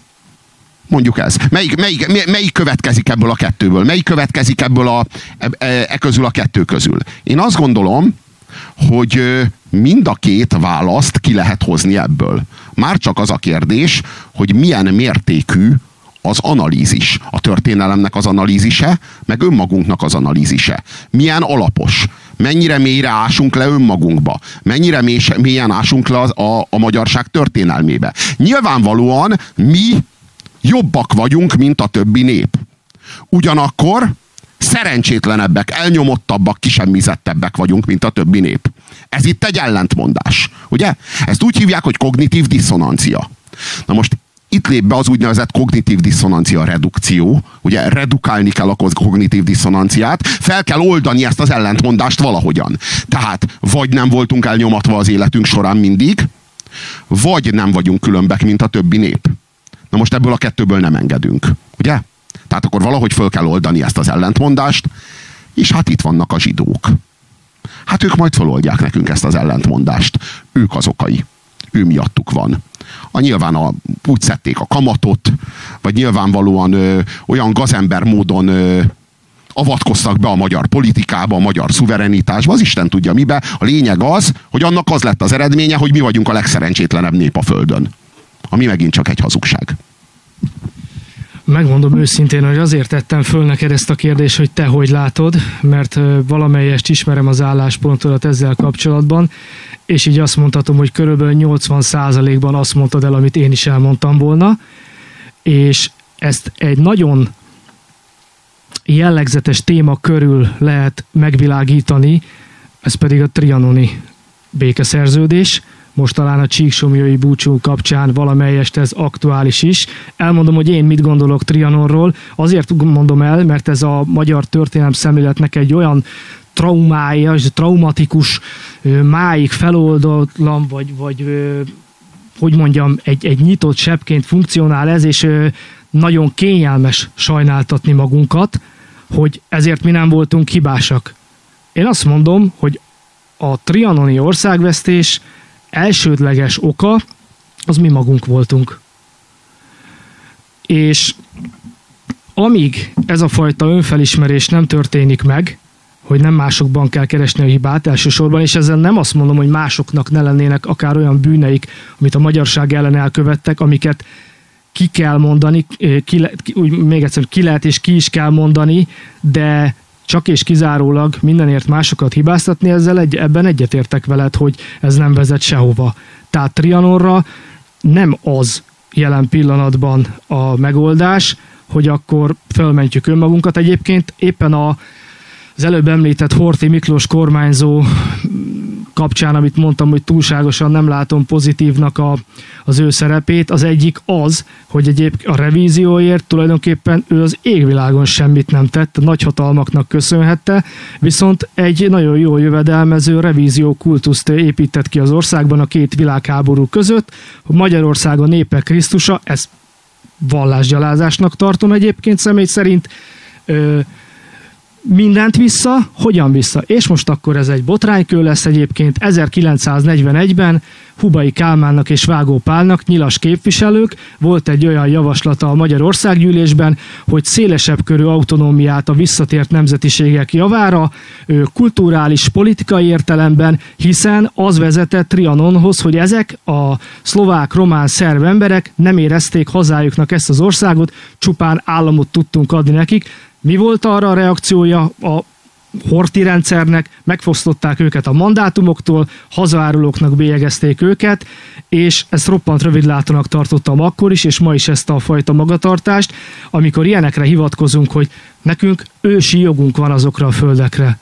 Melyik következik ebből a kettőből? Melyik következik ebből közül a kettő közül? Én azt gondolom, hogy mind a két választ ki lehet hozni ebből. Már csak az a kérdés, hogy milyen mértékű az analízis. A történelemnek az analízise, meg önmagunknak az analízise. Milyen alapos. Mennyire mélyre ásunk le önmagunkba. Mennyire mélyen ásunk le a magyarság történelmébe. Nyilvánvalóan mi jobbak vagyunk, mint a többi nép. Ugyanakkor szerencsétlenebbek, elnyomottabbak, kisemmizettebbek vagyunk, mint a többi nép. Ez itt egy ellentmondás. Ugye? Ezt úgy hívják, hogy kognitív diszonancia. Na most itt lép be az úgynevezett kognitív diszonancia redukció. Ugye redukálni kell a kognitív diszonanciát, fel kell oldani ezt az ellentmondást valahogyan. Tehát vagy nem voltunk elnyomatva az életünk során mindig, vagy nem vagyunk különbek, mint a többi nép. Na most ebből a kettőből nem engedünk. Ugye? Tehát akkor valahogy föl kell oldani ezt az ellentmondást, és hát itt vannak a zsidók. Hát ők majd föloldják nekünk ezt az ellentmondást. Ők az okai. Ő miattuk van. Nyilván úgy szedték a kamatot, vagy nyilvánvalóan olyan gazember módon avatkoztak be a magyar politikába, a magyar szuverenitásba, az Isten tudja mibe. A lényeg az, hogy annak az lett az eredménye, hogy mi vagyunk a legszerencsétlenebb nép a Földön. Ami megint csak egy hazugság. Megmondom őszintén, hogy azért tettem föl neked ezt a kérdést, hogy te hogy látod, mert valamelyest ismerem az álláspontodat ezzel kapcsolatban, és így azt mondhatom, hogy körülbelül 80%-ban azt mondtad el, amit én is elmondtam volna, és ezt egy nagyon jellegzetes téma körül lehet megvilágítani, ez pedig a trianoni békeszerződés. Most talán a csíksomlyai búcsú kapcsán valamelyest ez aktuális is. Elmondom, hogy én mit gondolok Trianonról. Azért mondom el, mert ez a magyar történelem szemléletnek egy olyan traumája, traumatikus, máig feloldatlan, vagy hogy mondjam, egy nyitott sebként funkcionál ez, és nagyon kényelmes sajnáltatni magunkat, hogy ezért mi nem voltunk hibásak. Én azt mondom, hogy a trianoni országvesztés elsődleges oka az mi magunk voltunk. És amíg ez a fajta önfelismerés nem történik meg, hogy nem másokban kell keresni a hibát elsősorban, és ezzel nem azt mondom, hogy másoknak ne lennének akár olyan bűneik, amit a magyarság ellen elkövettek, amiket ki kell mondani, még egyszer ki lehet és ki is kell mondani, de csak és kizárólag mindenért másokat hibáztatni, ebben egyetértek veled, hogy ez nem vezet sehova. Tehát Trianonra nem az jelen pillanatban a megoldás, hogy akkor felmentjük önmagunkat. Egyébként éppen az előbb említett Horthy Miklós kormányzó kapcsán, amit mondtam, hogy túlságosan nem látom pozitívnak az ő szerepét. Az egyik az, hogy egyébként a revízióért tulajdonképpen ő az égvilágon semmit nem tett, a nagyhatalmaknak köszönhette, viszont egy nagyon jól jövedelmező revízió kultuszt épített ki az országban a két világháború között. Magyarország a népe Krisztusa, ez vallásgyalázásnak tartom egyébként személy szerint, mindent vissza, hogyan vissza? És most akkor ez egy botránykő lesz egyébként. 1941-ben Hubai Kálmánnak és Vágó Pálnak, nyilas képviselők, volt egy olyan javaslata a Magyar Országgyűlésben, hogy szélesebb körű autonómiát a visszatért nemzetiségek javára, kulturális, politikai értelemben, hiszen az vezetett Trianonhoz, hogy ezek a szlovák, román, szerb emberek nem érezték hazájuknak ezt az országot, csupán államot tudtunk adni nekik. Mi volt arra a reakciója a Horthy rendszernek? Megfosztották őket a mandátumoktól, hazaárulóknak bélyegezték őket, és ezt roppant rövidlátónak tartottam akkor is, és ma is ezt a fajta magatartást, amikor ilyenekre hivatkozunk, hogy nekünk ősi jogunk van azokra a földekre.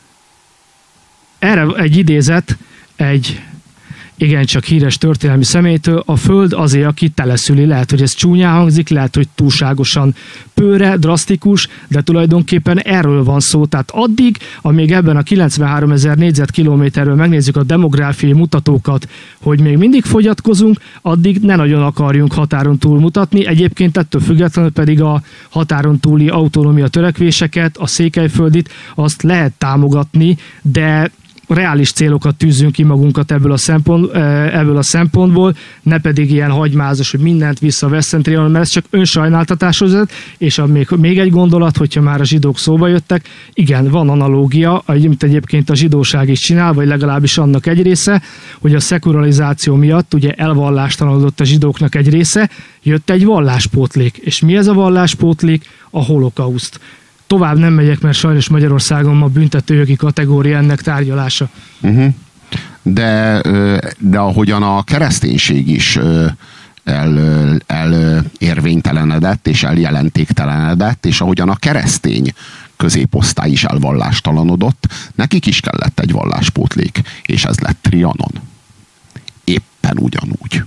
Erre egy idézet, egy igencsak híres történelmi személytől: a föld azért, aki teleszüli. Lehet, hogy ez csúnyán hangzik, lehet, hogy túlságosan pőre, drasztikus, de tulajdonképpen erről van szó. Tehát addig, amíg ebben a 93 000 négyzetkilométerről megnézzük a demográfiai mutatókat, hogy még mindig fogyatkozunk, addig ne nagyon akarjunk határon túl mutatni. Egyébként ettől függetlenül pedig a határon túli autonómia törekvéseket, a székelyföldit, azt lehet támogatni, de reális célokat tűzzünk ki magunkat ebből a szempontból, ne pedig ilyen hagymázas, hogy mindent visszaveszem Trianon, mert ez csak önsajnáltatáshoz vezet. És még egy gondolat, hogyha már a zsidók szóba jöttek, igen, van analógia, amit egyébként a zsidóság is csinál, vagy legalábbis annak egy része, hogy a szekularizáció miatt ugye elvallástalanodott a zsidóknak egy része, jött egy valláspótlék. És mi ez a valláspótlék? A holokauszt. Tovább nem megyek, mert sajnos Magyarországon ma büntetőjogi kategória ennek tárgyalása. De ahogyan a kereszténység is érvénytelenedett és eljelentéktelenedett, és ahogyan a keresztény középosztály is elvallástalanodott, nekik is kellett egy valláspótlék, és ez lett Trianon. Éppen ugyanúgy.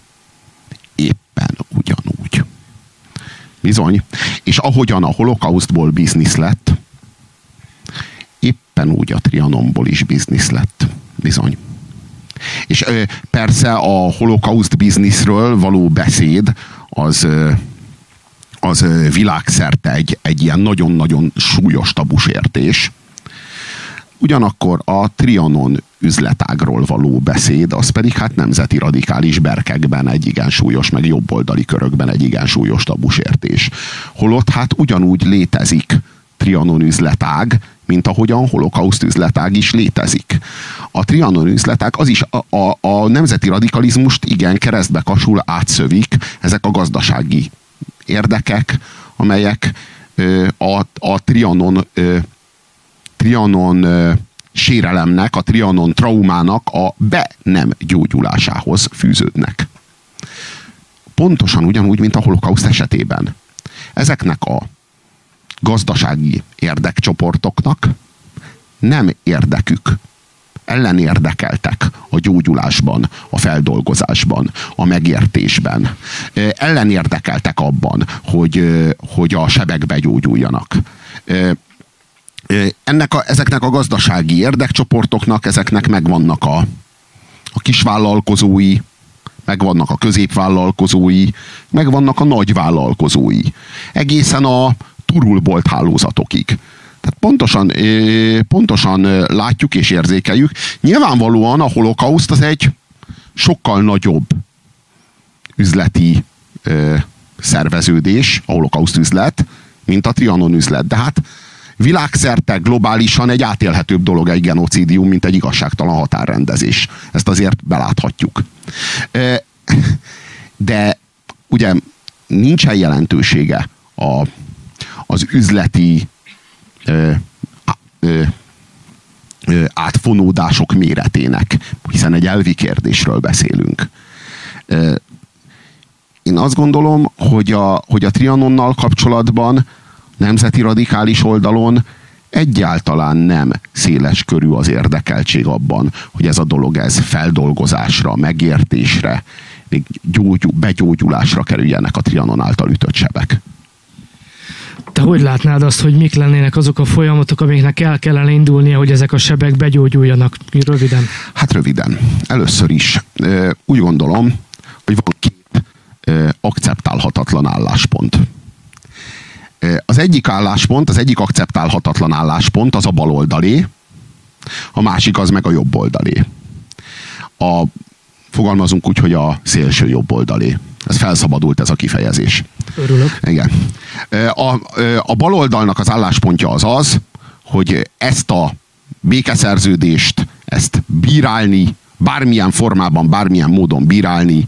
Bizony. És ahogyan a holokausztból biznisz lett, éppen úgy a Trianonból is biznisz lett. Bizony. És persze a holokauszt bizniszről való beszéd az világszerte egy ilyen nagyon-nagyon súlyos tabusértés. Ugyanakkor a Trianon üzletágról való beszéd, az pedig hát nemzeti radikális berkekben egy igen súlyos, meg jobboldali körökben egy igen súlyos tabusértés. Holott hát ugyanúgy létezik Trianon üzletág, mint ahogyan holokauszt üzletág is létezik. A Trianon üzletág az is a nemzeti radikalizmust igen keresztbe kasul átszövik ezek a gazdasági érdekek, amelyek a Trianon sérelemnek, a Trianon traumának a be nem gyógyulásához fűződnek. Pontosan ugyanúgy, mint a holokauszt esetében. Ezeknek a gazdasági érdekcsoportoknak nem érdekük, ellenérdekeltek a gyógyulásban, a feldolgozásban, a megértésben. Ellenérdekeltek abban, hogy a sebek begyógyuljanak. Ezeknek a gazdasági érdekcsoportoknak, ezeknek megvannak a kisvállalkozói, megvannak a középvállalkozói, megvannak a nagyvállalkozói. Egészen a turulbolt hálózatokig. Tehát pontosan látjuk és érzékeljük. Nyilvánvalóan a holokauszt az egy sokkal nagyobb üzleti szerveződés, a holokauszt üzlet, mint a Trianon üzlet. De hát világszerte globálisan egy átélhetőbb dolog egy genocidium, mint egy igazságtalan határrendezés. Ezt azért beláthatjuk. De ugye nincsen jelentősége az üzleti átfonódások méretének, hiszen egy elvi kérdésről beszélünk. Én azt gondolom, hogy a Trianonnal kapcsolatban nemzeti radikális oldalon egyáltalán nem széles körű az érdekeltség abban, hogy ez a dolog ez feldolgozásra, megértésre, még begyógyulásra kerüljenek a Trianon által ütött sebek. Te hogy látnád azt, hogy mik lennének azok a folyamatok, amiknek el kellene indulnia, hogy ezek a sebek begyógyuljanak? Röviden. Hát röviden. Először is úgy gondolom, hogy van két akceptálhatatlan álláspont. Az egyik álláspont, az egyik akceptálhatatlan álláspont az a baloldalé, a másik az meg a jobboldalé. Fogalmazunk úgy, hogy a szélső jobboldalé. Ez felszabadult ez a kifejezés. Örülök. Igen. A baloldalnak az álláspontja az, hogy ezt a békeszerződést, ezt bírálni, bármilyen formában, bármilyen módon bírálni,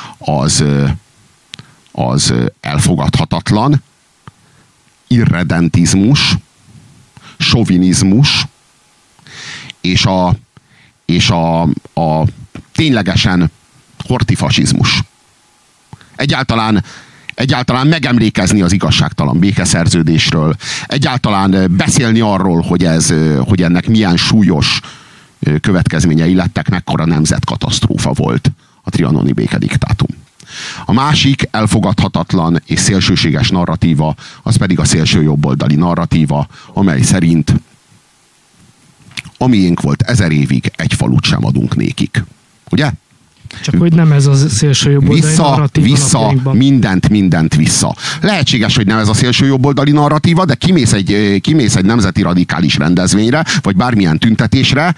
az elfogadhatatlan, irredentizmus, sovinizmus, és a ténylegesen hortifasizmus. Egyáltalán megemlékezni az igazságtalan békeszerződésről, egyáltalán beszélni arról, hogy ennek milyen súlyos következményei lettek, mekkora nemzetkatasztrófa volt a trianoni békediktátum. A másik elfogadhatatlan és szélsőséges narratíva, az pedig a szélső jobboldali narratíva, amely szerint a miénk volt 1000 évig, egy falut sem adunk nékik. Ugye? Csak hogy nem ez a szélső jobboldali narratíva. Vissza, mindent vissza. Lehetséges, hogy nem ez a szélső jobboldali narratíva, de kimész egy nemzeti radikális rendezvényre, vagy bármilyen tüntetésre,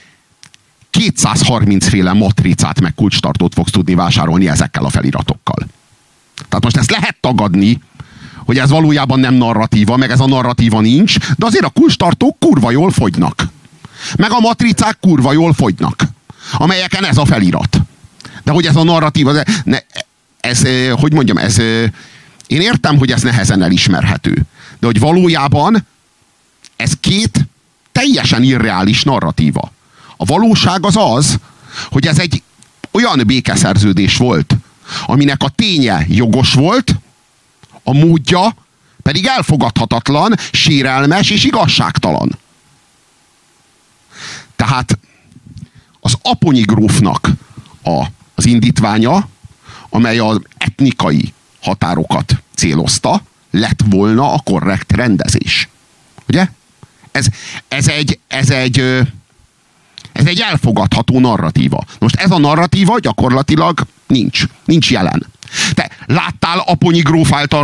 230 féle matricát meg kulcstartót fogsz tudni vásárolni ezekkel a feliratokkal. Tehát most ezt lehet tagadni, hogy ez valójában nem narratíva, meg ez a narratíva nincs, de azért a kulcstartók kurva jól fogynak. Meg a matricák kurva jól fogynak, amelyeken ez a felirat. De hogy ez a narratíva, hogy mondjam, én értem, hogy ez nehezen elismerhető, de hogy valójában ez két teljesen irreális narratíva. A valóság az, hogy ez egy olyan békeszerződés volt, aminek a ténye jogos volt, a módja pedig elfogadhatatlan, sérelmes és igazságtalan. Tehát az Aponyi grófnak az indítványa, amely az etnikai határokat célozta, lett volna a korrekt rendezés. Ugye? Ez egy elfogadható narratíva. Most ez a narratíva gyakorlatilag nincs jelen. Te láttál Aponyi gróf által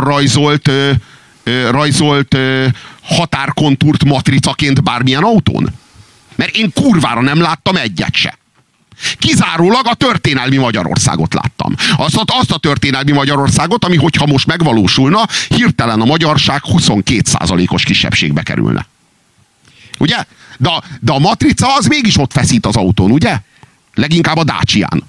rajzolt határkontúrt matricaként bármilyen autón? Mert én kurvára nem láttam egyet se. Kizárólag a történelmi Magyarországot láttam. Azt a történelmi Magyarországot, ami hogyha most megvalósulna, hirtelen a magyarság 22%-os kisebbségbe kerülne. Ugye? De a matrica az mégis ott feszít az autón, ugye? Leginkább a Dacián.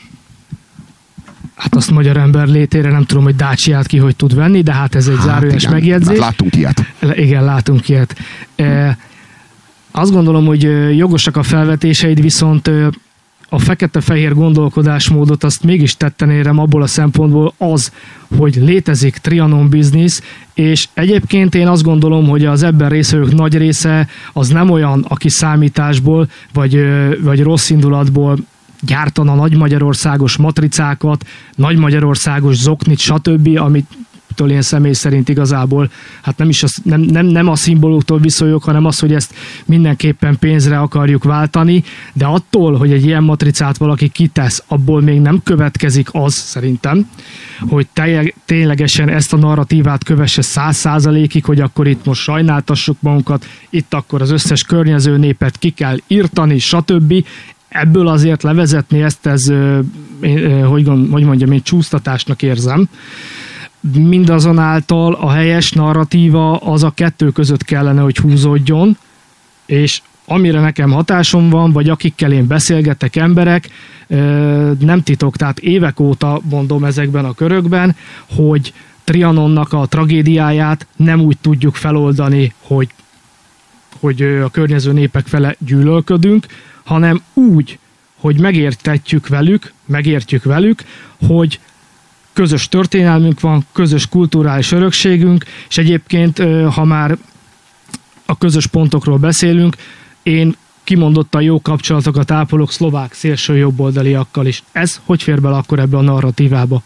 Hát azt magyar ember létére nem tudom, hogy Daciát ki hogy tud venni, de hát ez egy zárójeles megjegyzés. Hát láttunk ilyet. Igen, látunk ilyet. Azt gondolom, hogy jogosak a felvetéseid, viszont a fekete-fehér gondolkodásmódot azt mégis tetten érem abból a szempontból hogy létezik Trianon biznisz, és egyébként én azt gondolom, hogy az ebben részvevők nagy része az nem olyan, aki számításból, vagy rossz indulatból gyártana nagy magyarországos matricákat, nagy magyarországos zoknit, stb., amit én személy szerint igazából hát nem a szimbólumtól viszonyulok, hanem az, hogy ezt mindenképpen pénzre akarjuk váltani, de attól, hogy egy ilyen matricát valaki kitesz, abból még nem következik az szerintem, hogy ténylegesen ezt a narratívát kövesse 100%-ig, hogy akkor itt most sajnáltassuk magunkat, itt akkor az összes környező népet ki kell írtani, stb. Ebből azért levezetni ezt, hogy mondjam, én csúsztatásnak érzem. Mindazonáltal a helyes narratíva az a kettő között kellene, hogy húzódjon, és amire nekem hatásom van, vagy akikkel én beszélgetek emberek, nem titok, tehát évek óta mondom ezekben a körökben, hogy Trianonnak a tragédiáját nem úgy tudjuk feloldani, hogy a környező népek fele gyűlölködünk, hanem úgy, hogy megértjük velük, hogy közös történelmünk van, közös kulturális örökségünk, és egyébként, ha már a közös pontokról beszélünk, én kimondottan jó kapcsolatokat ápolok szlovák szélső jobboldaliakkal is. Ez hogy fér bele akkor ebbe a narratívába?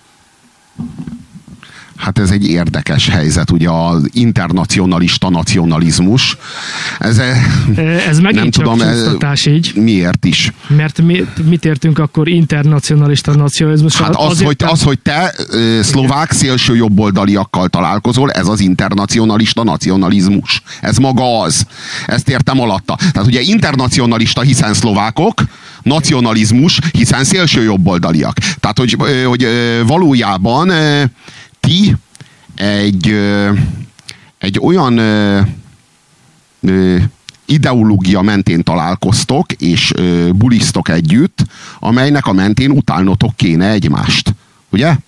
Hát ez egy érdekes helyzet, ugye az internacionalista nacionalizmus. Ez megint nem csak tudom, csúsztatás így. Miért is? Mert mit értünk akkor internacionalista nacionalizmus? Hát az, hogy te szlovák szélső jobboldaliakkal találkozol, ez az internacionalista nacionalizmus. Ez maga az. Ezt értem alatta. Tehát ugye internacionalista, hiszen szlovákok, nacionalizmus, hiszen szélső jobboldaliak. Tehát, hogy valójában ti egy olyan ideológia mentén találkoztok, és bulisztok együtt, amelynek a mentén utálnotok kéne egymást. Ugye?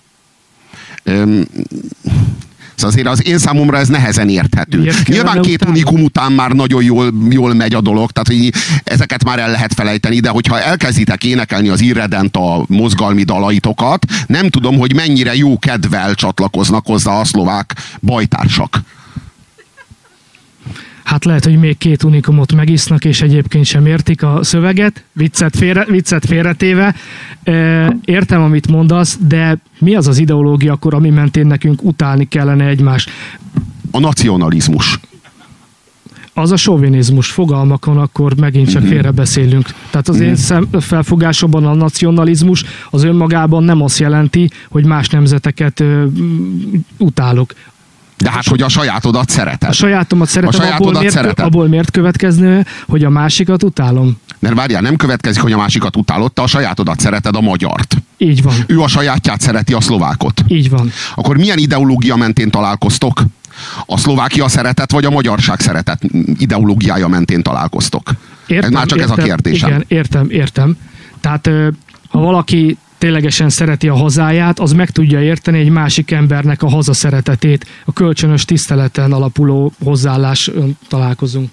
Szóval azért az én számomra ez nehezen érthető. Nyilván két unikum után már nagyon jól megy a dolog, tehát hogy ezeket már el lehet felejteni, de hogyha elkezditek énekelni az irredenta mozgalmi dalaitokat, nem tudom, hogy mennyire jó kedvel csatlakoznak hozzá a szlovák bajtársak. Hát lehet, hogy még két unikumot megisznak, és egyébként sem értik a szöveget, viccet félretéve. Értem, amit mondasz, de mi az az ideológia akkor, ami mentén nekünk utálni kellene egymást? A nacionalizmus. Az a sovinizmus. Fogalmakon akkor megint csak félrebeszélünk. Tehát az én felfogásomban a nacionalizmus az önmagában nem azt jelenti, hogy más nemzeteket utálok. De hát, hogy a sajátodat szereted. A sajátomat szeretem, abból miért következne, hogy a másikat utálom? Mert várjál, nem következik, hogy a másikat utálod, te a sajátodat szereted, a magyart. Így van. Ő a sajátját szereti, a szlovákot. Így van. Akkor milyen ideológia mentén találkoztok? A szlovákia szeretet, vagy a magyarság szeretet ideológiája mentén találkoztok? Ez már csak ez a kérdésem. Igen, értem. Tehát ha valaki ténylegesen szereti a hazáját, az meg tudja érteni egy másik embernek a hazaszeretetét. A kölcsönös tiszteleten alapuló hozzáállás találkozunk.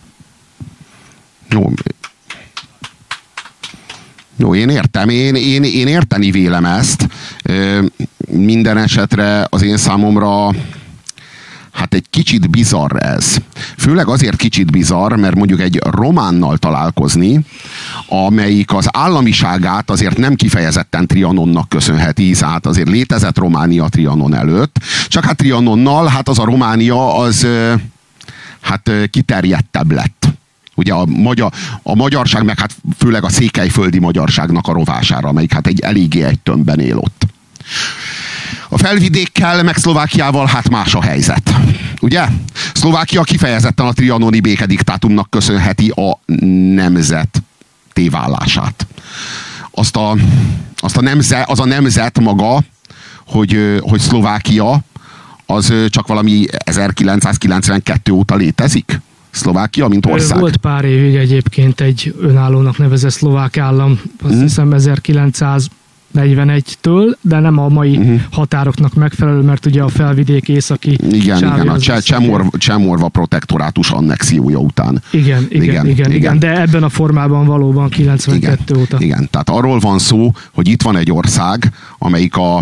Jó, én értem. Én érteni vélem ezt. Minden esetre az én számomra hát egy kicsit bizarr ez. Főleg azért kicsit bizarr, mert mondjuk egy románnal találkozni, amelyik az államiságát azért nem kifejezetten Trianonnak köszönheti, hiszen hát azért létezett Románia Trianon előtt, csak hát Trianonnal, hát az a Románia az hát kiterjedtebb lett. Ugye a magyarság, meg hát főleg a székelyföldi magyarságnak a rovására, amelyik hát eléggé egy tömbben él ott. A felvidékkel, meg Szlovákiával hát más a helyzet. Ugye? Szlovákia kifejezetten a trianoni békediktátumnak köszönheti a nemzetté válását. Az a nemzet maga, hogy Szlovákia, az csak valami 1992 óta létezik? Szlovákia, mint ország? Volt pár évig egyébként egy önállónak nevezett szlovák állam, azt hiszem 1941-től, de nem a mai határoknak megfelelő, mert ugye a felvidék északi igen, a Csemorva protektorátus annexiója után. Igen, de ebben a formában valóban 92 óta. Igen, tehát arról van szó, hogy itt van egy ország, amelyik a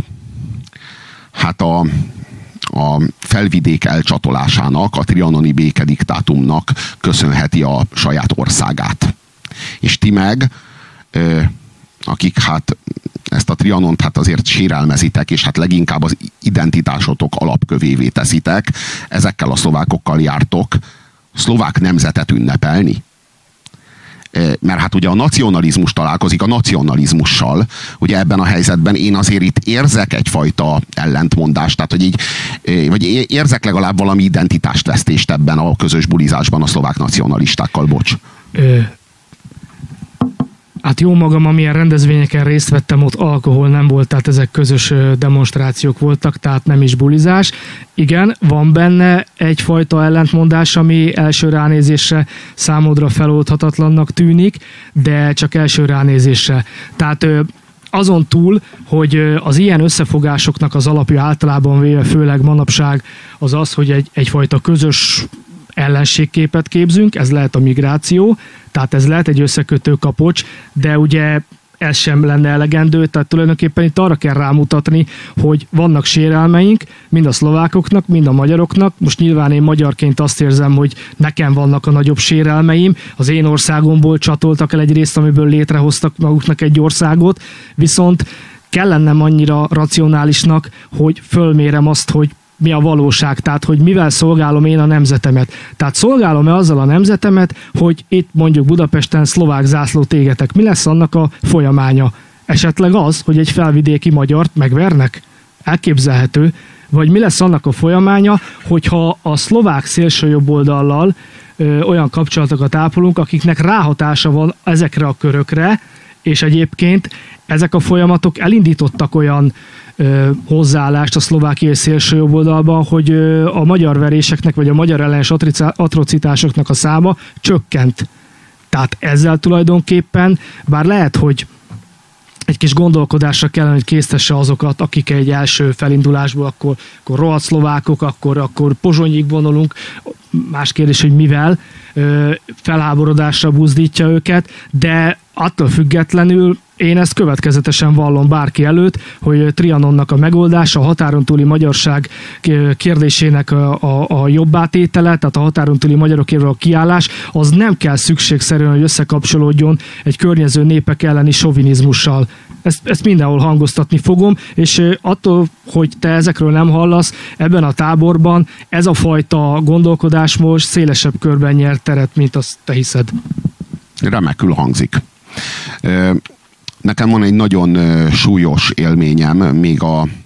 felvidék elcsatolásának, a trianoni békediktátumnak köszönheti a saját országát. És ti meg, akik hát ezt a Trianont hát azért sérelmezitek, és hát leginkább az identitásotok alapkövévé teszitek, ezekkel a szlovákokkal jártok szlovák nemzetet ünnepelni. Mert hát ugye a nacionalizmus találkozik a nacionalizmussal, ugye ebben a helyzetben én azért itt érzek egyfajta ellentmondást, tehát hogy így, vagy érzek legalább valami identitástvesztést ebben a közös bulizásban a szlovák nacionalistákkal, bocs. Hát jó magam, amilyen rendezvényeken részt vettem, ott alkohol nem volt, tehát ezek közös demonstrációk voltak, tehát nem is bulizás. Igen, van benne egyfajta ellentmondás, ami első ránézésre számodra feloldhatatlannak tűnik, de csak első ránézésre. Tehát azon túl, hogy az ilyen összefogásoknak az alapja általában véve, főleg manapság az az, hogy egyfajta közös ellenségképet képzünk, ez lehet a migráció, tehát ez lehet egy összekötő kapocs, de ugye ez sem lenne elegendő, tehát tulajdonképpen itt arra kell rámutatni, hogy vannak sérelmeink, mind a szlovákoknak, mind a magyaroknak. Most nyilván én magyarként azt érzem, hogy nekem vannak a nagyobb sérelmeim. Az én országomból csatoltak el egy részt, amiből létrehoztak maguknak egy országot, viszont kell lennem annyira racionálisnak, hogy fölmérem azt, hogy mi a valóság, tehát hogy mivel szolgálom én a nemzetemet. Tehát szolgálom-e azzal a nemzetemet, hogy itt mondjuk Budapesten szlovák zászlót égetek. Mi lesz annak a folyamánya? Esetleg az, hogy egy felvidéki magyart megvernek? Elképzelhető. Vagy mi lesz annak a folyamánya, hogyha a szlovák szélsőjobboldallal olyan kapcsolatokat ápolunk, akiknek ráhatása van ezekre a körökre, és egyébként ezek a folyamatok elindítottak olyan hozzáállást a szlovákiai szélsőjobboldalban, hogy a magyar veréseknek, vagy a magyar ellenes atrocitásoknak a száma csökkent. Tehát ezzel tulajdonképpen, bár lehet, hogy egy kis gondolkodásra kellene, hogy késztesse azokat, akik egy első felindulásból, akkor rohadt szlovákok, akkor Pozsonyig vonulunk, más kérdés, hogy mivel felháborodásra buzdítja őket, de attól függetlenül én ezt következetesen vallom bárki előtt, hogy Trianonnak a megoldása, a határon túli magyarság kérdésének a jobbátétele, tehát a határon túli magyarokért a kiállás, az nem kell szükségszerűen, hogy összekapcsolódjon egy környező népek elleni sovinizmussal. Ezt mindenhol hangoztatni fogom, és attól, hogy te ezekről nem hallasz, ebben a táborban ez a fajta gondolkodás most szélesebb körben nyert teret, mint azt te hiszed. Remekül hangzik. Nekem van egy nagyon súlyos élményem még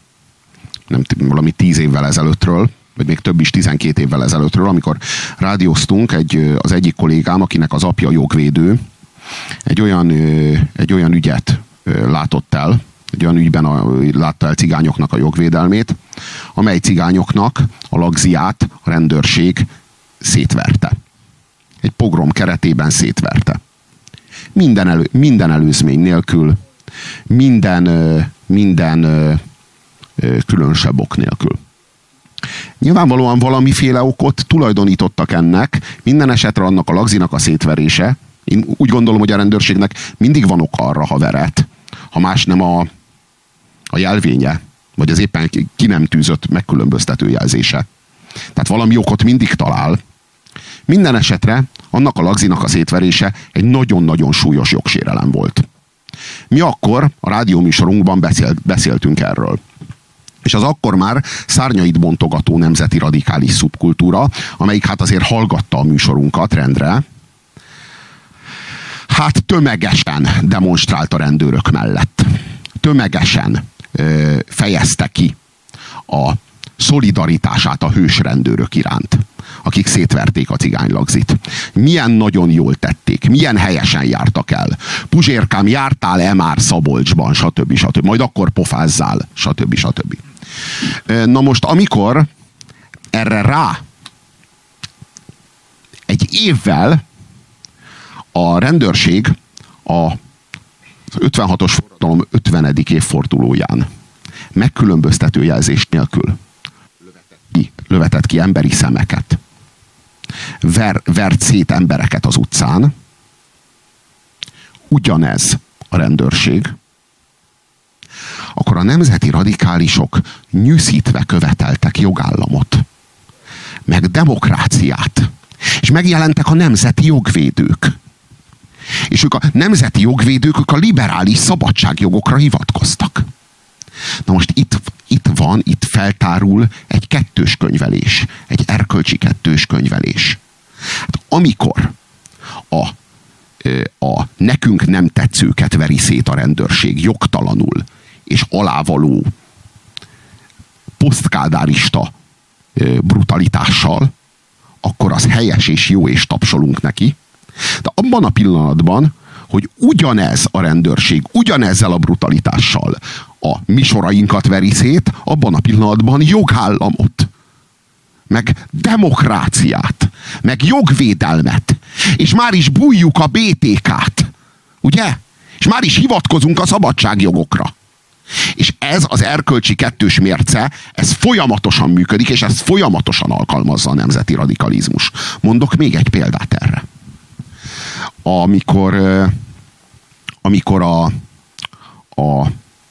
valami 10 évvel ezelőttről, vagy még több is, 12 évvel ezelőttről, amikor rádióztunk az egyik kollégám, akinek az apja jogvédő, egy olyan ügyet látott el, egy olyan ügyben látta el cigányoknak a jogvédelmét, amely cigányoknak a lagziát a rendőrség szétverte. Egy pogrom keretében szétverte. Minden előzmény nélkül, minden különösebb ok nélkül. Nyilvánvalóan valamiféle okot tulajdonítottak ennek, minden esetre annak a lagzinak a szétverése. Én úgy gondolom, hogy a rendőrségnek mindig van oka arra, ha veret, ha más nem a jelvénye, vagy az éppen ki nem tűzött megkülönböztető jelzése. Tehát valami okot mindig talál. Minden esetre annak a lagzinak a szétverése egy nagyon-nagyon súlyos jogsérelem volt. Mi akkor a rádióműsorunkban beszéltünk erről. És az akkor már szárnyait bontogató nemzeti radikális szubkultúra, amelyik hát azért hallgatta a műsorunkat rendre, hát tömegesen demonstrált a rendőrök mellett. Tömegesen fejezte ki a szolidaritását a hős rendőrök iránt, akik szétverték a cigánylagzit. Milyen nagyon jól tették, milyen helyesen jártak el. Puzsérkám, jártál-e már Szabolcsban, stb. Majd akkor pofázzál, stb. Na most, amikor erre rá egy évvel a rendőrség az 56-os forradalom 50. évfordulóján megkülönböztető jelzés nélkül lövetett ki emberi szemeket, vert szét embereket az utcán, ugyanez a rendőrség, akkor a nemzeti radikálisok nyűszítve követeltek jogállamot, meg demokráciát, és megjelentek a nemzeti jogvédők. És ők a nemzeti jogvédők, ők a liberális szabadságjogokra hivatkoztak. Na most itt feltárul egy kettős könyvelés, egy erkölcsi kettős könyvelés. Hát amikor a nekünk nem tetszőket veri szét a rendőrség jogtalanul és alávaló posztkádárista brutalitással, akkor az helyes és jó, és tapsolunk neki. De abban a pillanatban, hogy ugyanez a rendőrség, ugyanezzel a brutalitással a mi sorainkat veri szét, abban a pillanatban jogállamot, meg demokráciát, meg jogvédelmet, és már is bújjuk a BTK-t, ugye? És már is hivatkozunk a szabadságjogokra. És ez az erkölcsi kettős mérce, ez folyamatosan működik, és ezt folyamatosan alkalmazza a nemzeti radikalizmus. Mondok még egy példát erre. Amikor a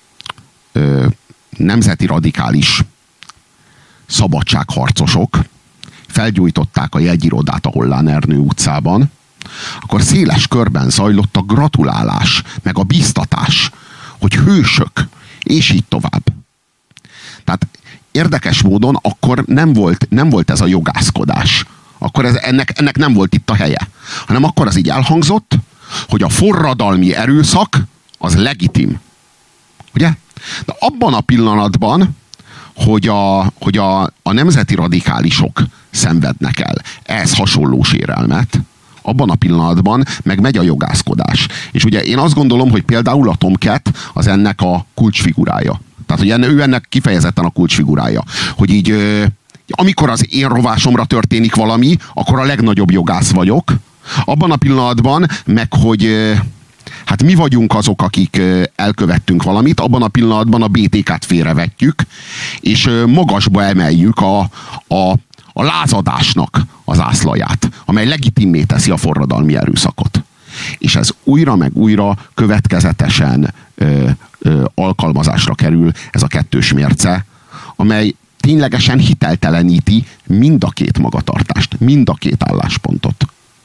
nemzeti radikális szabadságharcosok felgyújtották a jegyirodát a Hollán Ernő utcában, akkor széles körben zajlott a gratulálás, meg a bíztatás, hogy hősök, és így tovább. Tehát érdekes módon akkor nem volt ez a jogászkodás. Akkor ennek nem volt itt a helye. Hanem akkor az így elhangzott, hogy a forradalmi erőszak az legitim. Ugye? De abban a pillanatban, hogy a nemzeti radikálisok szenvednek el ehhez hasonló sérelmet, abban a pillanatban meg megy a jogászkodás. És ugye én azt gondolom, hogy például a Tomcat az ennek a kulcsfigurája. Tehát, hogy ő ennek kifejezetten a kulcsfigurája. Hogy így, amikor az én rovásomra történik valami, akkor a legnagyobb jogász vagyok. Abban a pillanatban meg, hogy hát mi vagyunk azok, akik elkövettünk valamit, abban a pillanatban a BTK-t félrevetjük, és magasba emeljük a lázadásnak az ászlaját, amely legitimmé teszi a forradalmi erőszakot. És ez újra meg újra következetesen alkalmazásra kerül, ez a kettős mérce, amely ténylegesen hitelteleníti mind a két magatartást, mind a két álláspontot.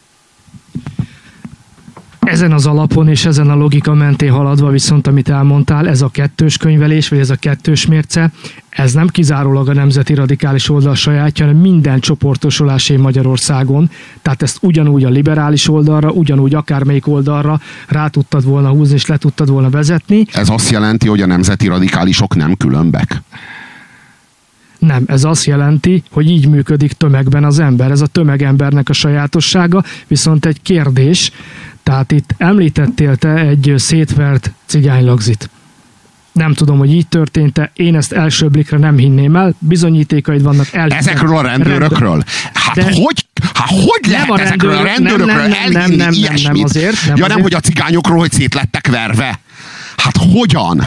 Ezen az alapon és ezen a logika mentén haladva viszont, amit elmondtál, ez a kettős könyvelés, vagy ez a kettős mérce, ez nem kizárólag a nemzeti radikális oldal sajátja, hanem minden csoportosulásé Magyarországon. Tehát ezt ugyanúgy a liberális oldalra, ugyanúgy akármelyik oldalra rá tudtad volna húzni, és le tudtad volna vezetni. Ez azt jelenti, hogy a nemzeti radikálisok nem különbek? Nem, ez azt jelenti, hogy így működik tömegben az ember. Ez a tömegembernek a sajátossága, viszont egy kérdés. Tehát itt említettél te egy szétvert cigánylagzit. Nem tudom, hogy így történt-e, én ezt első blikre nem hinném el, bizonyítékaid vannak. Ezekről a rendőrökről? Hát hogy lehet ezekről a rendőrökről elhinni ilyesmit? Nem azért. Nem, hogy a cigányokról, hogy szétlettek verve. Hát hogyan?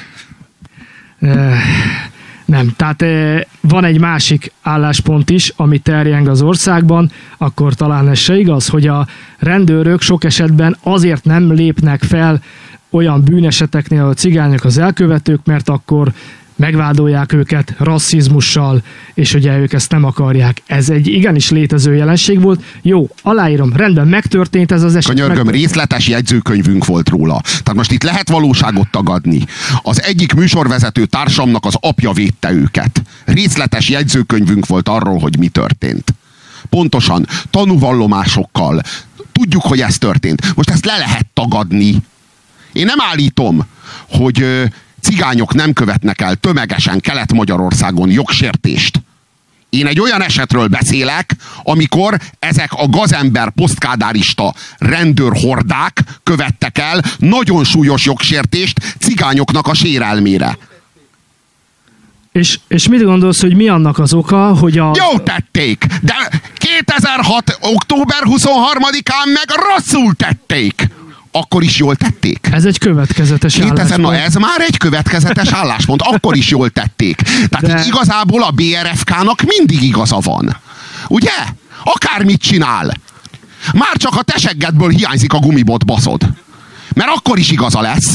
Nem, tehát van egy másik álláspont is, ami terjeng az országban, akkor talán ez se igaz, hogy a rendőrök sok esetben azért nem lépnek fel olyan bűneseteknél, a cigányok az elkövetők, mert akkor megvádolják őket rasszizmussal, és ugye ők ezt nem akarják. Ez egy igenis létező jelenség volt. Jó, aláírom, rendben, megtörtént ez az eset. Könyörgöm, részletes jegyzőkönyvünk volt róla. Tehát most itt lehet valóságot tagadni. Az egyik műsorvezető társamnak az apja védte őket. Részletes jegyzőkönyvünk volt arról, hogy mi történt. Pontosan, tanúvallomásokkal. Tudjuk, hogy ez történt. Most ezt le lehet tagadni. Én nem állítom, hogy cigányok nem követnek el tömegesen Kelet-Magyarországon jogsértést. Én egy olyan esetről beszélek, amikor ezek a gazember posztkádárista rendőrhordák követtek el nagyon súlyos jogsértést cigányoknak a sérelmére. És mit gondolsz, hogy mi annak az oka, hogy Jó tették, de 2006. október 23-án meg rosszul tették. Akkor is jól tették. Ez egy következetes álláspont. Na ez már egy következetes álláspont. Akkor is jól tették. Tehát igazából a BRFK-nak mindig igaza van. Ugye? Akármit csinál. Már csak a teseggedből hiányzik a gumibot, baszod. Mert akkor is igaza lesz.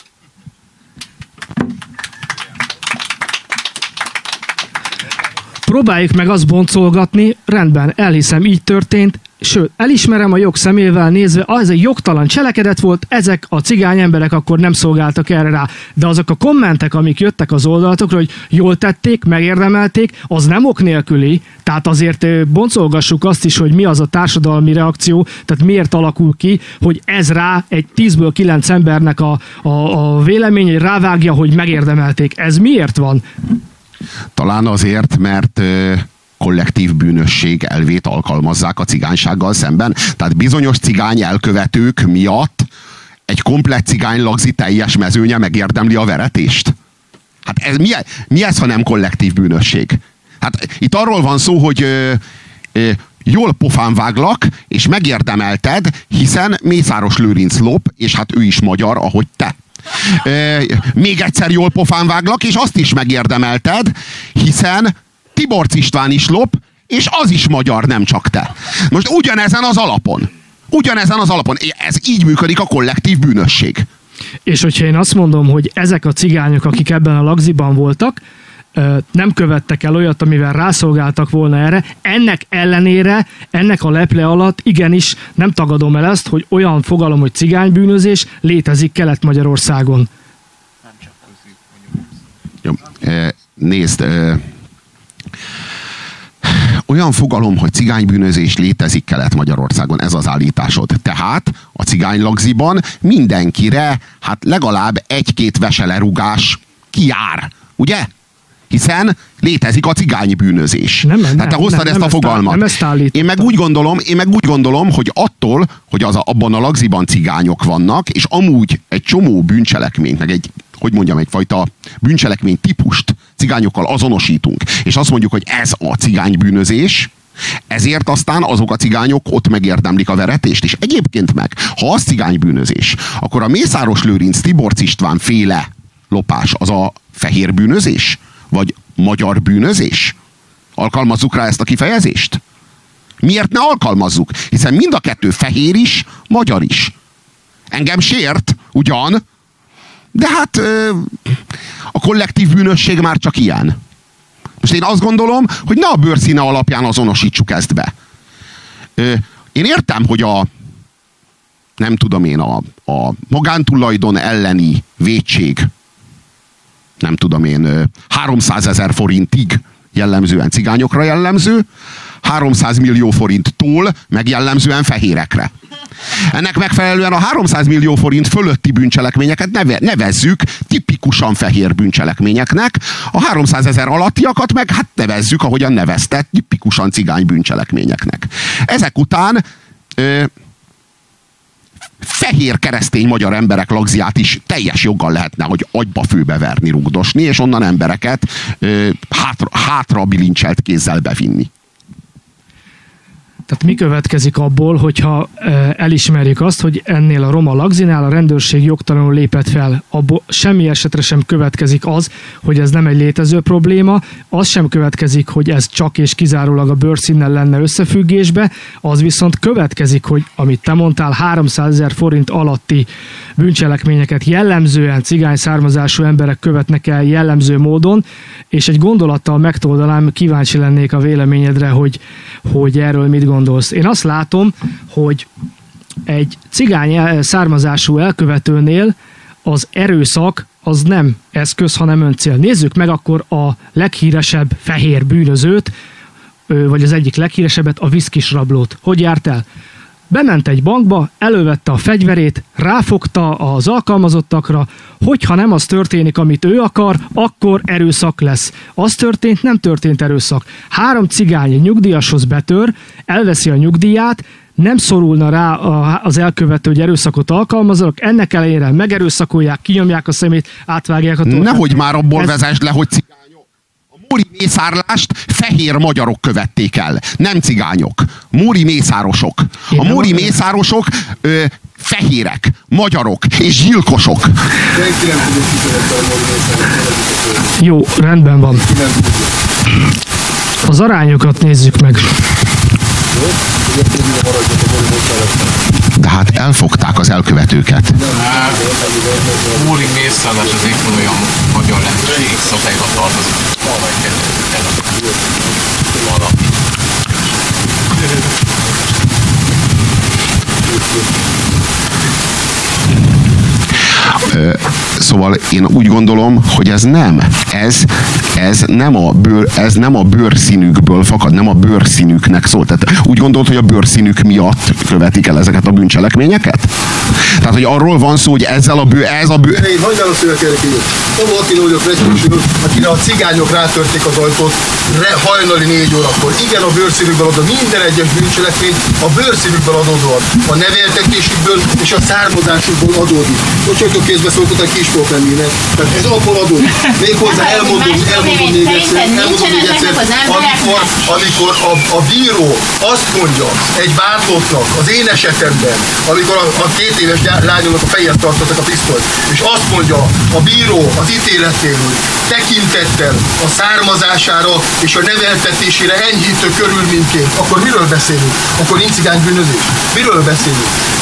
Próbáljuk meg azt boncolgatni, rendben, elhiszem, így történt, sőt, elismerem a jog szemével nézve, ez egy jogtalan cselekedet volt, ezek a cigány emberek akkor nem szolgáltak erre rá. De azok a kommentek, amik jöttek az oldalatokra, hogy jól tették, megérdemelték, az nem ok nélküli, tehát azért boncolgassuk azt is, hogy mi az a társadalmi reakció, tehát miért alakul ki, hogy ez rá egy 10-ből 9 embernek a vélemény, hogy rávágja, hogy megérdemelték. Ez miért van? Talán azért, mert kollektív bűnösség elvét alkalmazzák a cigánysággal szemben. Tehát bizonyos cigány elkövetők miatt egy komplett cigánylagzi teljes mezőnye megérdemli a veretést. Hát ez, mi ez, ha nem kollektív bűnösség? Hát itt arról van szó, hogy jól pofán váglak, és megérdemelted, hiszen Mészáros Lőrinc lop, és hát ő is magyar, ahogy te. Még egyszer jól pofán váglak, és azt is megérdemelted, hiszen Tiborcs István is lop, és az is magyar, nem csak te. Most ugyanezen az alapon. Ez így működik a kollektív bűnösség. És hogyha én azt mondom, hogy ezek a cigányok, akik ebben a lagziban voltak, nem követtek el olyat, amivel rászolgáltak volna erre, ennek ellenére, ennek a leple alatt igenis nem tagadom el ezt, hogy olyan fogalom, hogy cigánybűnözés létezik Kelet-Magyarországon. Jó, nézd, olyan fogalom, hogy cigánybűnözés létezik Kelet-Magyarországon, ez az állításod. Tehát a cigánylagziban mindenkire, hát legalább egy-két veselerugás kijár, ugye? Hiszen létezik a cigánybűnözés. Tehát te hoztad ezt a fogalmat. Én meg úgy gondolom, hogy attól, hogy abban a lagziban cigányok vannak, és amúgy egy csomó bűncselekményt, meg egyfajta bűncselekmény típust cigányokkal azonosítunk, és azt mondjuk, hogy ez a cigánybűnözés, ezért aztán azok a cigányok ott megérdemlik a veretést. És egyébként meg, ha az cigánybűnözés, akkor a Mészáros Lőrinc, Tiborcs István féle lopás az a fehér bűnözés? Vagy magyar bűnözés? Alkalmazzuk rá ezt a kifejezést? Miért ne alkalmazzuk? Hiszen mind a kettő fehér is, magyar is. Engem sért, ugyan, de hát a kollektív bűnösség már csak ilyen. Most én azt gondolom, hogy ne a bőrszíne alapján azonosítsuk ezt be. Én értem, hogy a magántulajdon elleni vétség 300 000 forintig jellemzően cigányokra jellemző, 300 millió forinttól meg jellemzően fehérekre. Ennek megfelelően a 300 millió forint fölötti bűncselekményeket nevezzük tipikusan fehér bűncselekményeknek, a 300 000 alattiakat meg hát nevezzük, ahogyan nevezted, tipikusan cigány bűncselekményeknek. Ezek után fehér keresztény magyar emberek lagziát is teljes joggal lehetne, hogy agyba főbe verni, rugdosni, és onnan embereket hátra bilincselt kézzel bevinni. Tehát mi következik abból, hogyha elismerjük azt, hogy ennél a roma lagzinál a rendőrség jogtalanul lépett fel. Abból semmi esetre sem következik az, hogy ez nem egy létező probléma, az sem következik, hogy ez csak és kizárólag a bőrszínnel lenne összefüggésbe, az viszont következik, hogy amit te mondtál, 300 000 forint alatti bűncselekményeket jellemzően cigány származású emberek követnek el jellemző módon, és egy gondolattal megtoldalám, kíváncsi lennék a véleményedre, hogy erről mit gondolsz. Én azt látom, hogy egy cigány származású elkövetőnél az erőszak az nem eszköz, hanem öncél. Nézzük meg akkor a leghíresebb fehér bűnözőt, vagy az egyik leghíresebbet, a viszkis rablót. Hogy járt el? Bement egy bankba, elővette a fegyverét, ráfogta az alkalmazottakra, hogyha nem az történik, amit ő akar, akkor erőszak lesz. Az történt, nem történt erőszak. 3 cigány nyugdíjashoz betör, elveszi a nyugdíját, nem szorulna rá az elkövető, hogy erőszakot alkalmazzanak, ennek ellenére megerőszakolják, kinyomják a szemét, átvágják a torkát. Nehogy már abból vezesd le, hogy cigányok. A móri mészárlást fehér magyarok követték el, nem cigányok. Móri mészárosok. A móri mészárosok fehérek, magyarok és gyilkosok. Jó, rendben van. Az arányokat nézzük meg. De hát elfogták az elkövetőket. Móri mészárlás az éppen olyan magyar rendőrség szabályra tartozik. Szóval én úgy gondolom, hogy ez nem a bőrszínükből fakad, nem a bőrszínüknek szól. Tehát úgy gondolod, hogy a bőrszínük miatt követik el ezeket a bűncselekményeket? Tehát, hogy arról van szó, hogy ezzel a bőr... Én hogy válaszolja kérdezik? Tomó Attila vagyok, vezetősülök, akire a cigányok rátörték az ajtót hajnali 4 órakor. Igen, a bőrszínükből adódó. Minden egyes bűncselekmény a bőrszínükből adódóan. A neveltetésükből és a származásukból adódik. Bocsánat, kézbe szóltott, hogy ki is fogok lenni, tehát ez abból adódik. Méghozzá elmondom még egyszer, amikor a bíró azt mondja egy vádlottnak, az én esetemben, amikor a 2 éves lányomnak a fejét tartottak a pisztolyt, és azt mondja a bíró az ítéletéről, tekintettel a származására és a neveltetésére enyhítő körülményként, akkor miről beszélünk? Akkor nincs cigánybűnözés? Miről beszélünk?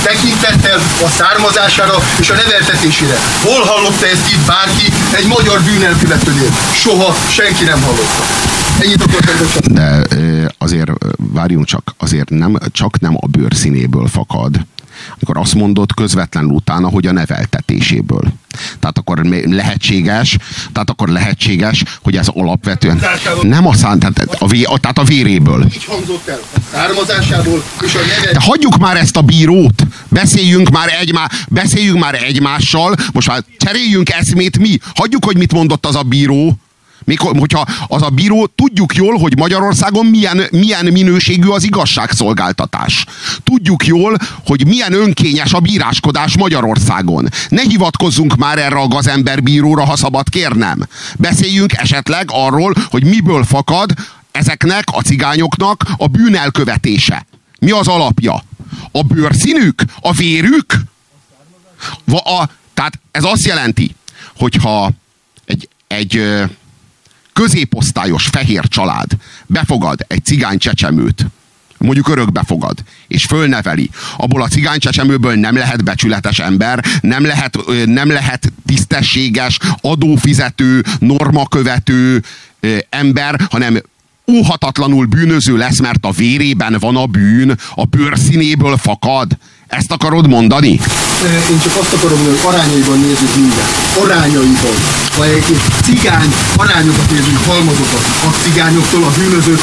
tekintettel a származására és a neveltetésére. Hol hallotta ezt itt bárki egy magyar bűnelkövetőnél? Soha senki nem hallotta. Ennyit akartam. De azért várjunk csak, azért csak nem a bőrszínéből fakad, amikor azt mondod közvetlenül utána, hogy a neveltetéséből. Tehát akkor lehetséges, hogy ez alapvetően nem tehát a véréből. Így hangzott el a származásából és a neveltetéséből. De hagyjuk már ezt a bírót, beszéljünk már egymással, most már cseréljünk eszmét mi, hagyjuk, hogy mit mondott az a bíró. Még hogyha az a bíró, tudjuk jól, hogy Magyarországon milyen minőségű az igazságszolgáltatás. Tudjuk jól, hogy milyen önkényes a bíráskodás Magyarországon. Ne hivatkozzunk már erre a gazemberbíróra, ha szabad kérnem. Beszéljünk esetleg arról, hogy miből fakad ezeknek a cigányoknak a bűnelkövetése. Mi az alapja? A bőrszínük? A vérük? Tehát ez azt jelenti, hogyha egy középosztályos fehér család befogad egy cigány csecsemőt, mondjuk örökbe fogad, és fölneveli, abból a cigány csecsemőből nem lehet becsületes ember, nem lehet tisztességes, adófizető, normakövető ember, hanem óhatatlanul bűnöző lesz, mert a vérében van a bűn, a bőrszínéből fakad. Ezt akarod mondani? Én csak azt akarom, hogy arányaiban nézzük mindent. Arányaiban. Ha egy cigány arányokat nézzük, halmazokat, a cigányoktól a bűnöző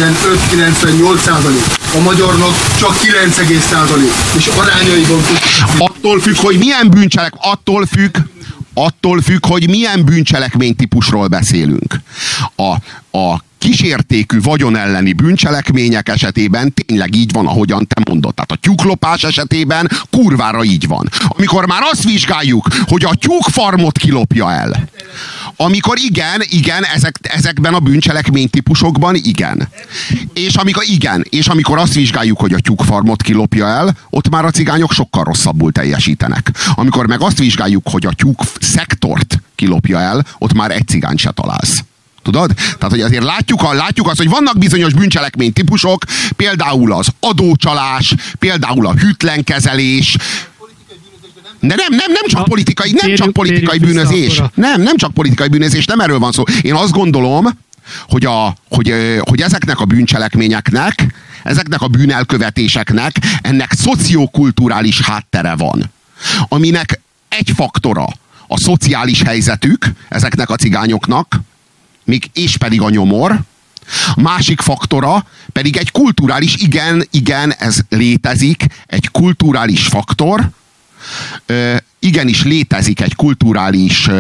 95-98%, a magyarnak csak 9%, és arányaiban attól függ, hogy milyen attól függ, hogy milyen bűncselekménytípusról beszélünk. A kísértékű vagyon elleni bűncselekmények esetében tényleg így van, ahogyan te mondod. Tehát a tyúklopás esetében kurvára így van. Amikor már azt vizsgáljuk, hogy a tyúkfarmot kilopja el, amikor igen, ezekben a bűncselekménytípusokban igen. És amikor azt vizsgáljuk, hogy a tyúkfarmot kilopja el, ott már a cigányok sokkal rosszabbul teljesítenek. Amikor meg azt vizsgáljuk, hogy a tyúk szektort kilopja el, ott már egy cigányt se találsz. Tudod? Tehát, hogy azért látjuk azt, hogy vannak bizonyos bűncselekménytípusok, például az adócsalás, például a hűtlenkezelés, de nem csak politikai bűnözés. Nem csak politikai bűnözés, nem erről van szó. Én azt gondolom, hogy ezeknek a bűncselekményeknek, ezeknek a bűnelkövetéseknek ennek szociokulturális háttere van, aminek egy faktora a szociális helyzetük ezeknek a cigányoknak, és pedig a nyomor. A másik faktora pedig egy kulturális, igen, ez létezik, egy kulturális faktor, igenis létezik egy kulturális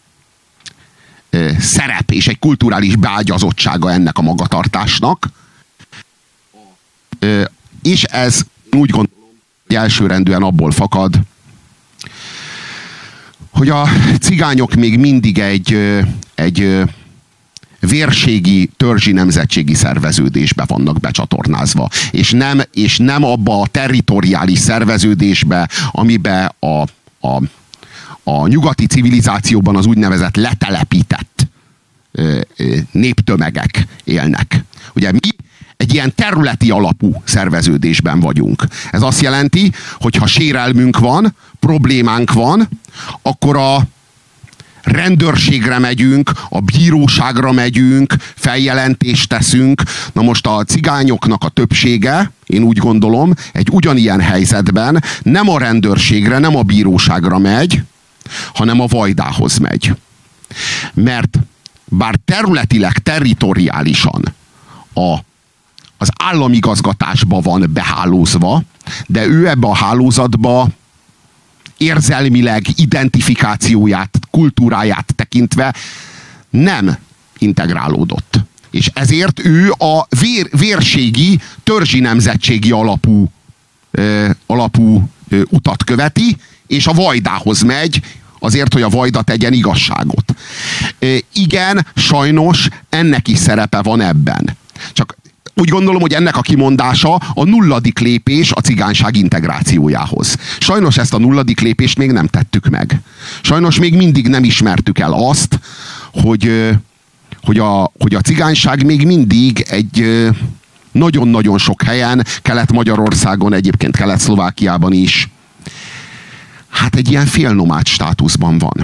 szerep és egy kulturális beágyazottsága ennek a magatartásnak, és ez úgy gondolom, hogy elsőrendűen abból fakad, hogy a cigányok még mindig egy vérségi, törzsi nemzetségi szerveződésbe vannak becsatornázva. És nem abba a territoriális szerveződésbe, amiben a nyugati civilizációban az úgynevezett letelepített néptömegek élnek. Ugye mi egy ilyen területi alapú szerveződésben vagyunk. Ez azt jelenti, hogy ha sérelmünk van, problémánk van, akkor a rendőrségre megyünk, a bíróságra megyünk, feljelentést teszünk. Na most a cigányoknak a többsége, én úgy gondolom, egy ugyanilyen helyzetben nem a rendőrségre, nem a bíróságra megy, hanem a vajdához megy. Mert bár területileg, territoriálisan az államigazgatásba van behálózva, de ő ebbe a hálózatba érzelmileg, identifikációját, kultúráját tekintve nem integrálódott. És ezért ő a vérségi, törzsi nemzetségi alapú utat követi, és a vajdához megy, azért, hogy a vajda tegyen igazságot. Igen, sajnos ennek is szerepe van ebben. Csak úgy gondolom, hogy ennek a kimondása a nulladik lépés a cigányság integrációjához. Sajnos ezt a nulladik lépést még nem tettük meg. Sajnos még mindig nem ismertük el azt, hogy a cigányság még mindig nagyon-nagyon sok helyen, Kelet-Magyarországon, egyébként Kelet-Szlovákiában is, hát egy ilyen félnomád státuszban van.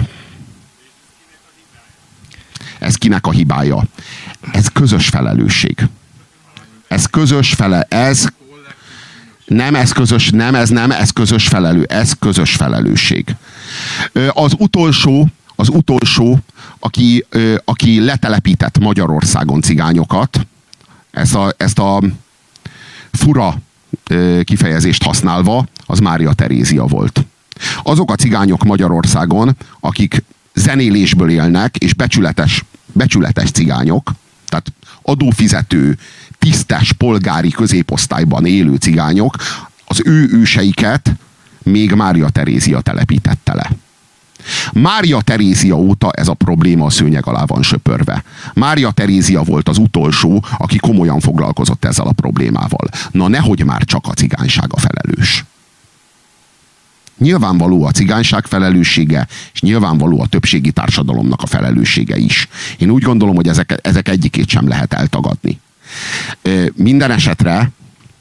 Ez kinek a hibája? Ez közös felelősség. Ez közös közös felelősség. Az utolsó, aki letelepített Magyarországon cigányokat, ezt a fura kifejezést használva, az Mária Terézia volt. Azok a cigányok Magyarországon, akik zenélésből élnek, és becsületes cigányok, tehát adófizető, tisztes, polgári középosztályban élő cigányok, az ő őseiket még Mária Terézia telepítette le. Mária Terézia óta ez a probléma a szőnyeg alá van söpörve. Mária Terézia volt az utolsó, aki komolyan foglalkozott ezzel a problémával. Na nehogy már csak a cigányság a felelős. Nyilvánvaló a cigányság felelőssége, és nyilvánvaló a többségi társadalomnak a felelőssége is. Én úgy gondolom, hogy ezek egyikét sem lehet eltagadni. Minden esetre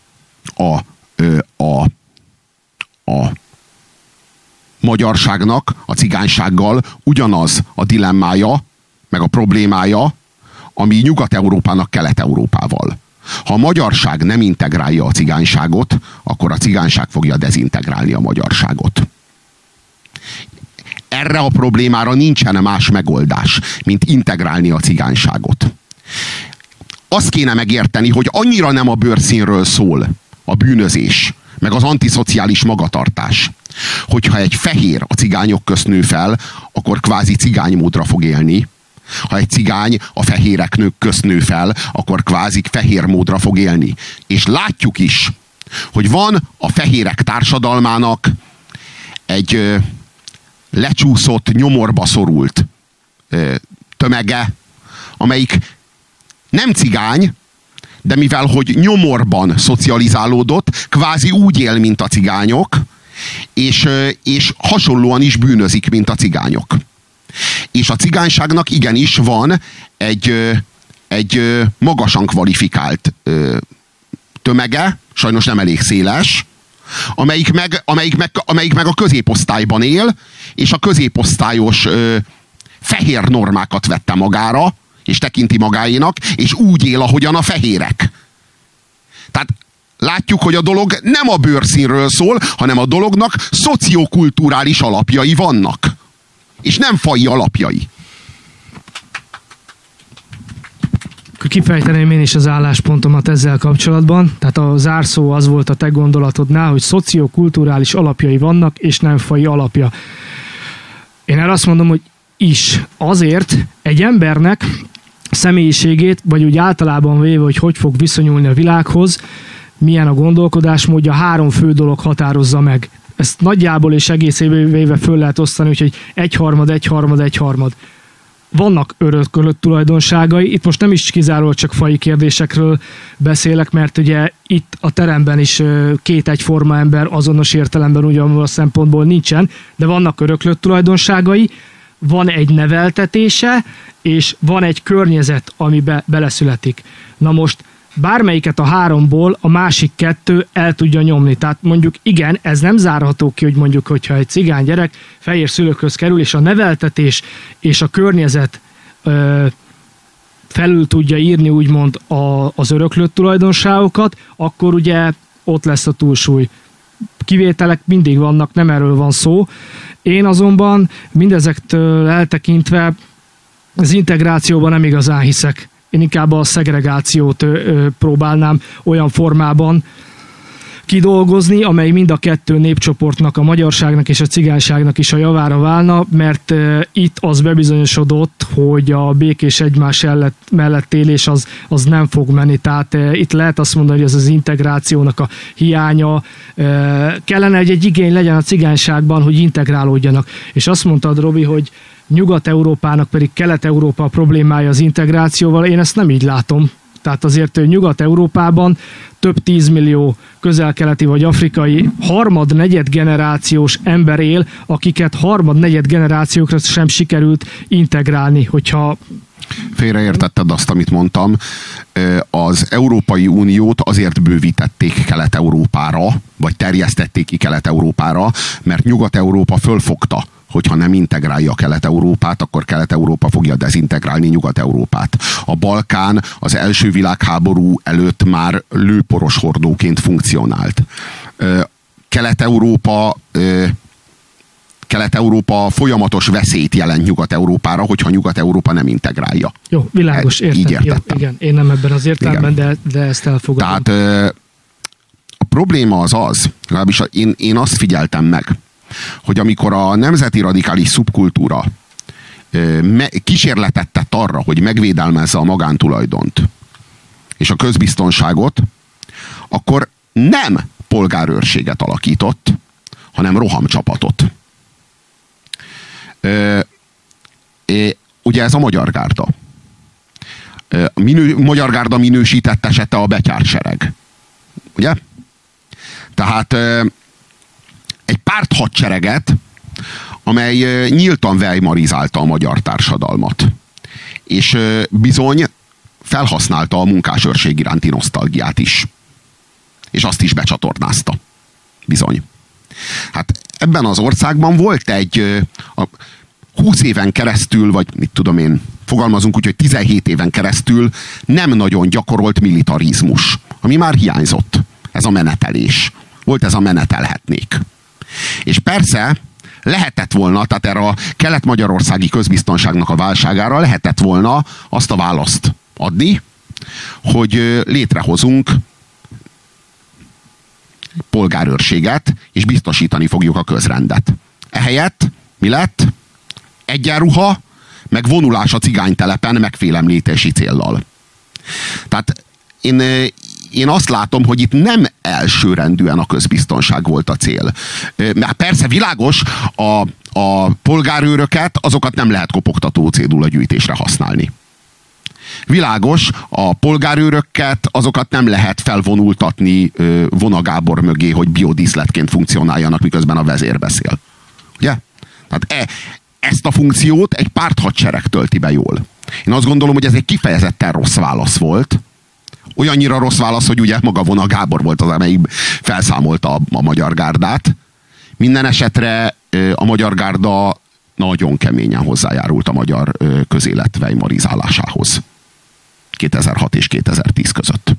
a magyarságnak a cigánysággal ugyanaz a dilemmája, meg a problémája, ami Nyugat-Európának Kelet-Európával. Ha a magyarság nem integrálja a cigányságot, akkor a cigányság fogja dezintegrálni a magyarságot. Erre a problémára nincsen más megoldás, mint integrálni a cigányságot. Azt kéne megérteni, hogy annyira nem a bőrszínről szól a bűnözés, meg az antiszociális magatartás, hogyha egy fehér a cigányok közt nő fel, akkor kvázi cigánymódra fog élni. Ha egy cigány a fehérek közt nő fel, akkor kvázi fehér módra fog élni. És látjuk is, hogy van a fehérek társadalmának egy lecsúszott, nyomorba szorult tömege, amelyik nem cigány, de mivel hogy nyomorban szocializálódott, kvázi úgy él, mint a cigányok, és hasonlóan is bűnözik, mint a cigányok. És a cigányságnak igenis van egy magasan kvalifikált tömege, sajnos nem elég széles, amelyik meg a középosztályban él, és a középosztályos fehér normákat vette magára, és tekinti magáénak, és úgy él, ahogyan a fehérek. Tehát látjuk, hogy a dolog nem a bőrszínről szól, hanem a dolognak szociokulturális alapjai vannak. És nem faji alapjai. Kifejteném én is az álláspontomat ezzel kapcsolatban. Tehát a zárszó az volt a te gondolatodnál, hogy szociokulturális alapjai vannak, és nem faji alapja. Én erre azt mondom, hogy is. Azért egy embernek személyiségét, vagy úgy általában véve, hogy fog viszonyulni a világhoz, milyen a gondolkodásmódja, 3 fő dolog határozza meg. Ezt nagyjából és egész véve föl lehet osztani, úgyhogy 1/3. Vannak örökölött tulajdonságai. Itt most nem is kizárólag csak faji kérdésekről beszélek, mert ugye itt a teremben is 2 egyforma ember azonos értelemben ugyanabban a szempontból nincsen, de vannak öröklött tulajdonságai, van egy neveltetése, és van egy környezet, amibe beleszületik. Na most bármelyiket a 3-ból a másik 2 el tudja nyomni. Tehát mondjuk igen, ez nem zárható ki, hogy mondjuk, hogyha egy cigány gyerek fehér szülőkhöz kerül, és a neveltetés és a környezet felül tudja írni úgymond az öröklött tulajdonságokat, akkor ugye ott lesz a túlsúly. Kivételek mindig vannak, nem erről van szó. Én azonban mindezektől eltekintve az integrációban nem igazán hiszek. Én inkább a szegregációt próbálnám olyan formában kidolgozni, amely mind a 2 népcsoportnak, a magyarságnak és a cigányságnak is a javára válna, mert itt az bebizonyosodott, hogy a békés egymás mellett élés az nem fog menni. Tehát itt lehet azt mondani, hogy ez az integrációnak a hiánya. Kellene, hogy egy igény legyen a cigányságban, hogy integrálódjanak. És azt mondtad, Robi, hogy Nyugat-Európának pedig Kelet-Európa a problémája az integrációval. Én ezt nem így látom. Tehát azért Nyugat-Európában több 10 millió közel-keleti vagy afrikai harmad-negyed generációs ember él, akiket harmad-negyed generációkra sem sikerült integrálni, hogyha Félreértetted azt, amit mondtam. Az Európai Uniót azért bővítették Kelet-Európára, vagy terjesztették ki Kelet-Európára, mert Nyugat-Európa fölfogta, hogyha nem integrálja Kelet-Európát, akkor Kelet-Európa fogja dezintegrálni Nyugat-Európát. A Balkán az első világháború előtt már lőporos hordóként funkcionált. Kelet-Európa folyamatos veszélyt jelent Nyugat-Európára, hogyha Nyugat-Európa nem integrálja. Jó, világos, értem. Így értettem. Jó, igen, én nem ebben az értelemben, de ezt elfogadom. Tehát a probléma az, legalábbis én azt figyeltem meg, hogy amikor a nemzeti radikális szubkultúra kísérletet tett arra, hogy megvédelmezze a magántulajdont és a közbiztonságot, akkor nem polgárőrséget alakított, hanem rohamcsapatot. Ugye ez a Magyar Gárda. Magyar Gárda minősített esete a betyársereg. Ugye? Tehát egy párthadsereget, amely nyíltan weimarizálta a magyar társadalmat. És bizony felhasználta a munkásőrség iránti nosztalgiát is. És azt is becsatornázta. Bizony. Hát ebben az országban volt egy 20 éven keresztül, vagy mit tudom én, fogalmazunk úgy, hogy 17 éven keresztül nem nagyon gyakorolt militarizmus, ami már hiányzott. Ez a menetelés. Volt ez a menetelhetnék. És persze lehetett volna, tehát erre a kelet-magyarországi közbiztonságnak a válságára lehetett volna azt a választ adni, hogy létrehozunk polgárőrséget, és biztosítani fogjuk a közrendet. Ehelyett mi lett? Egyenruha, meg vonulás a cigánytelepen megfélemlítési céllal. Tehát én azt látom, hogy itt nem elsőrendűen a közbiztonság volt a cél. Mert persze világos, a polgárőröket, azokat nem lehet kopogtató cédulagyűjtésre használni. Világos, a polgárőröket, azokat nem lehet felvonultatni Vona Gábor mögé, hogy biodíszletként funkcionáljanak, miközben a vezér beszél. Ugye? Tehát ezt a funkciót egy párthadsereg tölti be jól. Én azt gondolom, hogy ez egy kifejezetten rossz válasz volt. Olyannyira rossz válasz, hogy ugye maga Vona Gábor volt az, amelyik felszámolta a Magyar Gárdát. Minden esetre a Magyar Gárda nagyon keményen hozzájárult a magyar közélet weimarizálásához. 2006 és 2010 között.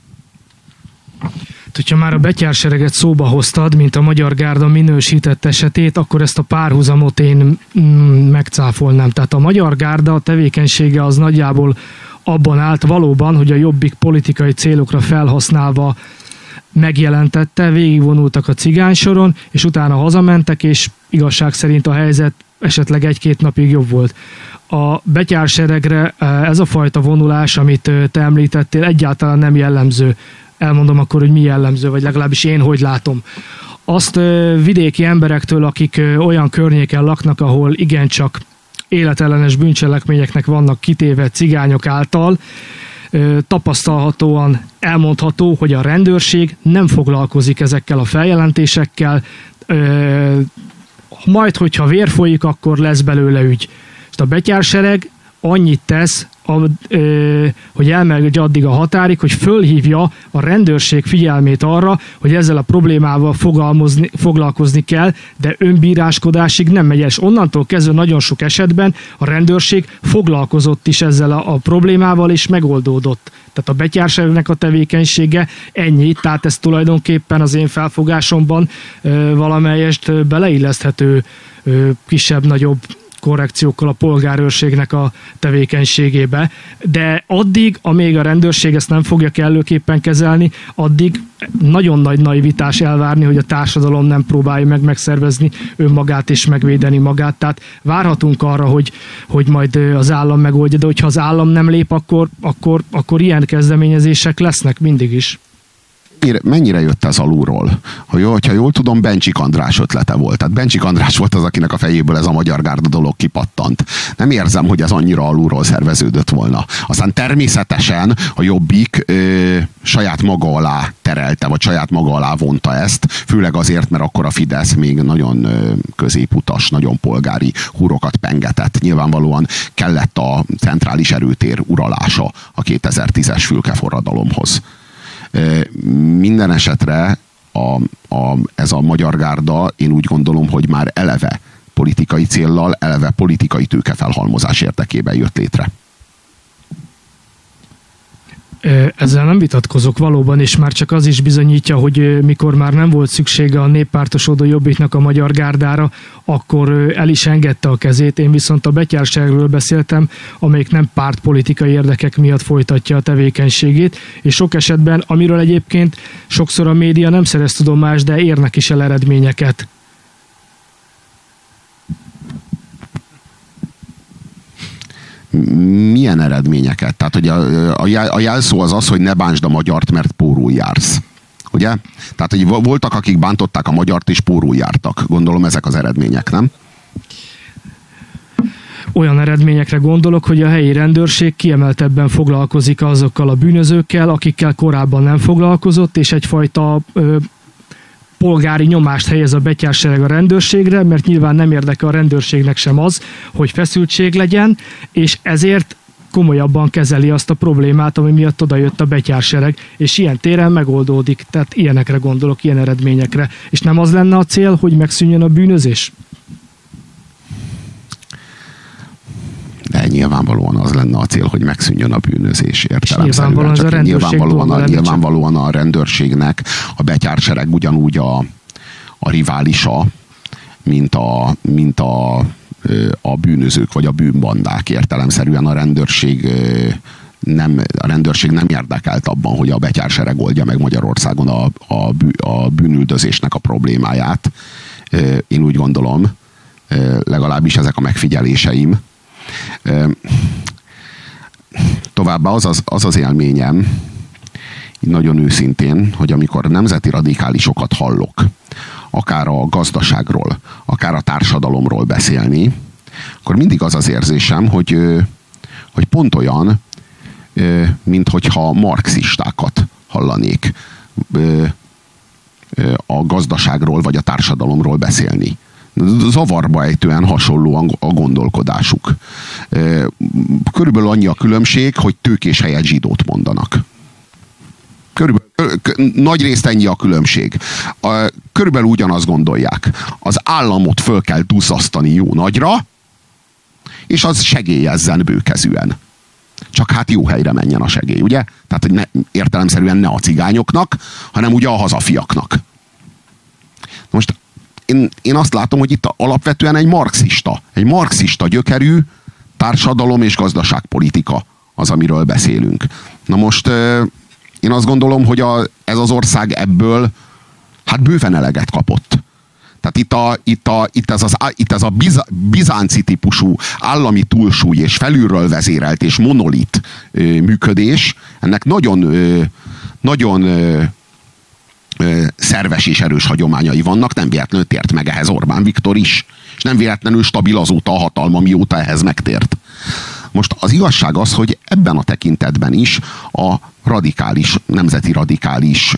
Hogyha már a betyársereget szóba hoztad, mint a Magyar Gárda minősített esetét, akkor ezt a párhuzamot én megcáfolnám. Tehát a Magyar Gárda tevékenysége az nagyjából abban állt valóban, hogy a Jobbik politikai célokra felhasználva megjelentette, végigvonultak a cigánysoron, és utána hazamentek, és igazság szerint a helyzet esetleg 1-2 napig jobb volt. A betyárseregre ez a fajta vonulás, amit te említettél, egyáltalán nem jellemző. Elmondom akkor, hogy mi jellemző, vagy legalábbis én hogy látom. Azt vidéki emberektől, akik olyan környéken laknak, ahol igencsak életellenes bűncselekményeknek vannak kitéve cigányok által, tapasztalhatóan elmondható, hogy a rendőrség nem foglalkozik ezekkel a feljelentésekkel, majd, hogyha vér folyik, akkor lesz belőle ügy. A betyársereg annyit tesz, hogy elmegy addig a határig, hogy fölhívja a rendőrség figyelmét arra, hogy ezzel a problémával foglalkozni kell, de önbíráskodásig nem megy el. És onnantól kezdve nagyon sok esetben a rendőrség foglalkozott is ezzel a problémával, és megoldódott. Tehát a betyárseregnek a tevékenysége ennyi, tehát ez tulajdonképpen az én felfogásomban valamelyest beleilleszthető kisebb-nagyobb korrekciókkal a polgárőrségnek a tevékenységébe, de addig, amíg a rendőrség ezt nem fogja kellőképpen kezelni, addig nagyon nagy naivitás elvárni, hogy a társadalom nem próbálja megszervezni önmagát és megvédeni magát. Tehát várhatunk arra, hogy majd az állam megoldja, de hogyha az állam nem lép, akkor ilyen kezdeményezések lesznek mindig is. Mennyire jött ez alulról? Hogyha jól tudom, Bencsik András ötlete volt. Tehát Bencsik András volt az, akinek a fejéből ez a Magyar Gárda dolog kipattant. Nem érzem, hogy ez annyira alulról szerveződött volna. Aztán természetesen a Jobbik saját maga alá terelte, vagy saját maga alá vonta ezt, főleg azért, mert akkor a Fidesz még nagyon középutas, nagyon polgári húrokat pengetett. Nyilvánvalóan kellett a centrális erőtér uralása a 2010-es fülkeforradalomhoz. Minden esetre ez a magyar gárda, én úgy gondolom, hogy már eleve politikai céllal, eleve politikai tőkefelhalmozás érdekében jött létre. Ezzel nem vitatkozok valóban, és már csak az is bizonyítja, hogy mikor már nem volt szüksége a néppártosodó Jobbiknak a magyar gárdára, akkor el is engedte a kezét. Én viszont a betyárságról beszéltem, amelyik nem pártpolitikai érdekek miatt folytatja a tevékenységét, és sok esetben, amiről egyébként sokszor a média nem szerez tudomást, de érnek is el eredményeket. Milyen eredményeket? Tehát, hogy a jelszó az, hogy ne bántsd a magyart, mert pórul jársz. Ugye? Tehát, hogy voltak, akik bántották a magyart, és pórul jártak. Gondolom ezek az eredmények, nem? Olyan eredményekre gondolok, hogy a helyi rendőrség kiemeltebben foglalkozik azokkal a bűnözőkkel, akikkel korábban nem foglalkozott, és egyfajta polgári nyomást helyez a betyársereg a rendőrségre, mert nyilván nem érdekel a rendőrségnek sem az, hogy feszültség legyen, és ezért komolyabban kezeli azt a problémát, ami miatt odajött a betyársereg, és ilyen téren megoldódik. Tehát ilyenekre gondolok, ilyen eredményekre. És nem az lenne a cél, hogy megszűnjön a bűnözés? De nyilvánvalóan az lenne a cél, hogy megszűnjön a bűnözés értelemszerűen. Nyilvánvalóan a rendőrségnek a betyársereg ugyanúgy a riválisa, mint a bűnözők vagy a bűnbandák. Értelemszerűen a rendőrség nem érdekelt abban, hogy a betyársereg oldja meg Magyarországon a bűnüldözésnek a problémáját. Én úgy gondolom, legalábbis ezek a megfigyeléseim. Továbbá az élményem, nagyon őszintén, hogy amikor nemzeti radikálisokat hallok, akár a gazdaságról, akár a társadalomról beszélni, akkor mindig az érzésem, hogy pont olyan, minthogyha marxistákat hallanék a gazdaságról vagy a társadalomról beszélni. Zavarba ejtően hasonló a gondolkodásuk. Körülbelül annyi a különbség, hogy tőkés helyett zsidót mondanak. Nagy részt ennyi a különbség. Körülbelül ugyanazt gondolják. Az államot föl kell duzzasztani jó nagyra, és az segélyezzen bőkezűen. Csak hát jó helyre menjen a segély, ugye? Tehát, hogy értelemszerűen ne a cigányoknak, hanem ugye a hazafiaknak. Most én azt látom, hogy itt alapvetően egy marxista gyökerű társadalom és gazdaságpolitika az, amiről beszélünk. Na most én azt gondolom, hogy ez az ország ebből hát bőven eleget kapott. Tehát itt ez a bizánci típusú állami túlsúly és felülről vezérelt és monolit működés, ennek nagyon szerves és erős hagyományai vannak, nem véletlenül tért meg ehhez Orbán Viktor is, és nem véletlenül stabil azóta a hatalma, mióta ehhez megtért. Most az igazság az, hogy ebben a tekintetben is a nemzeti radikális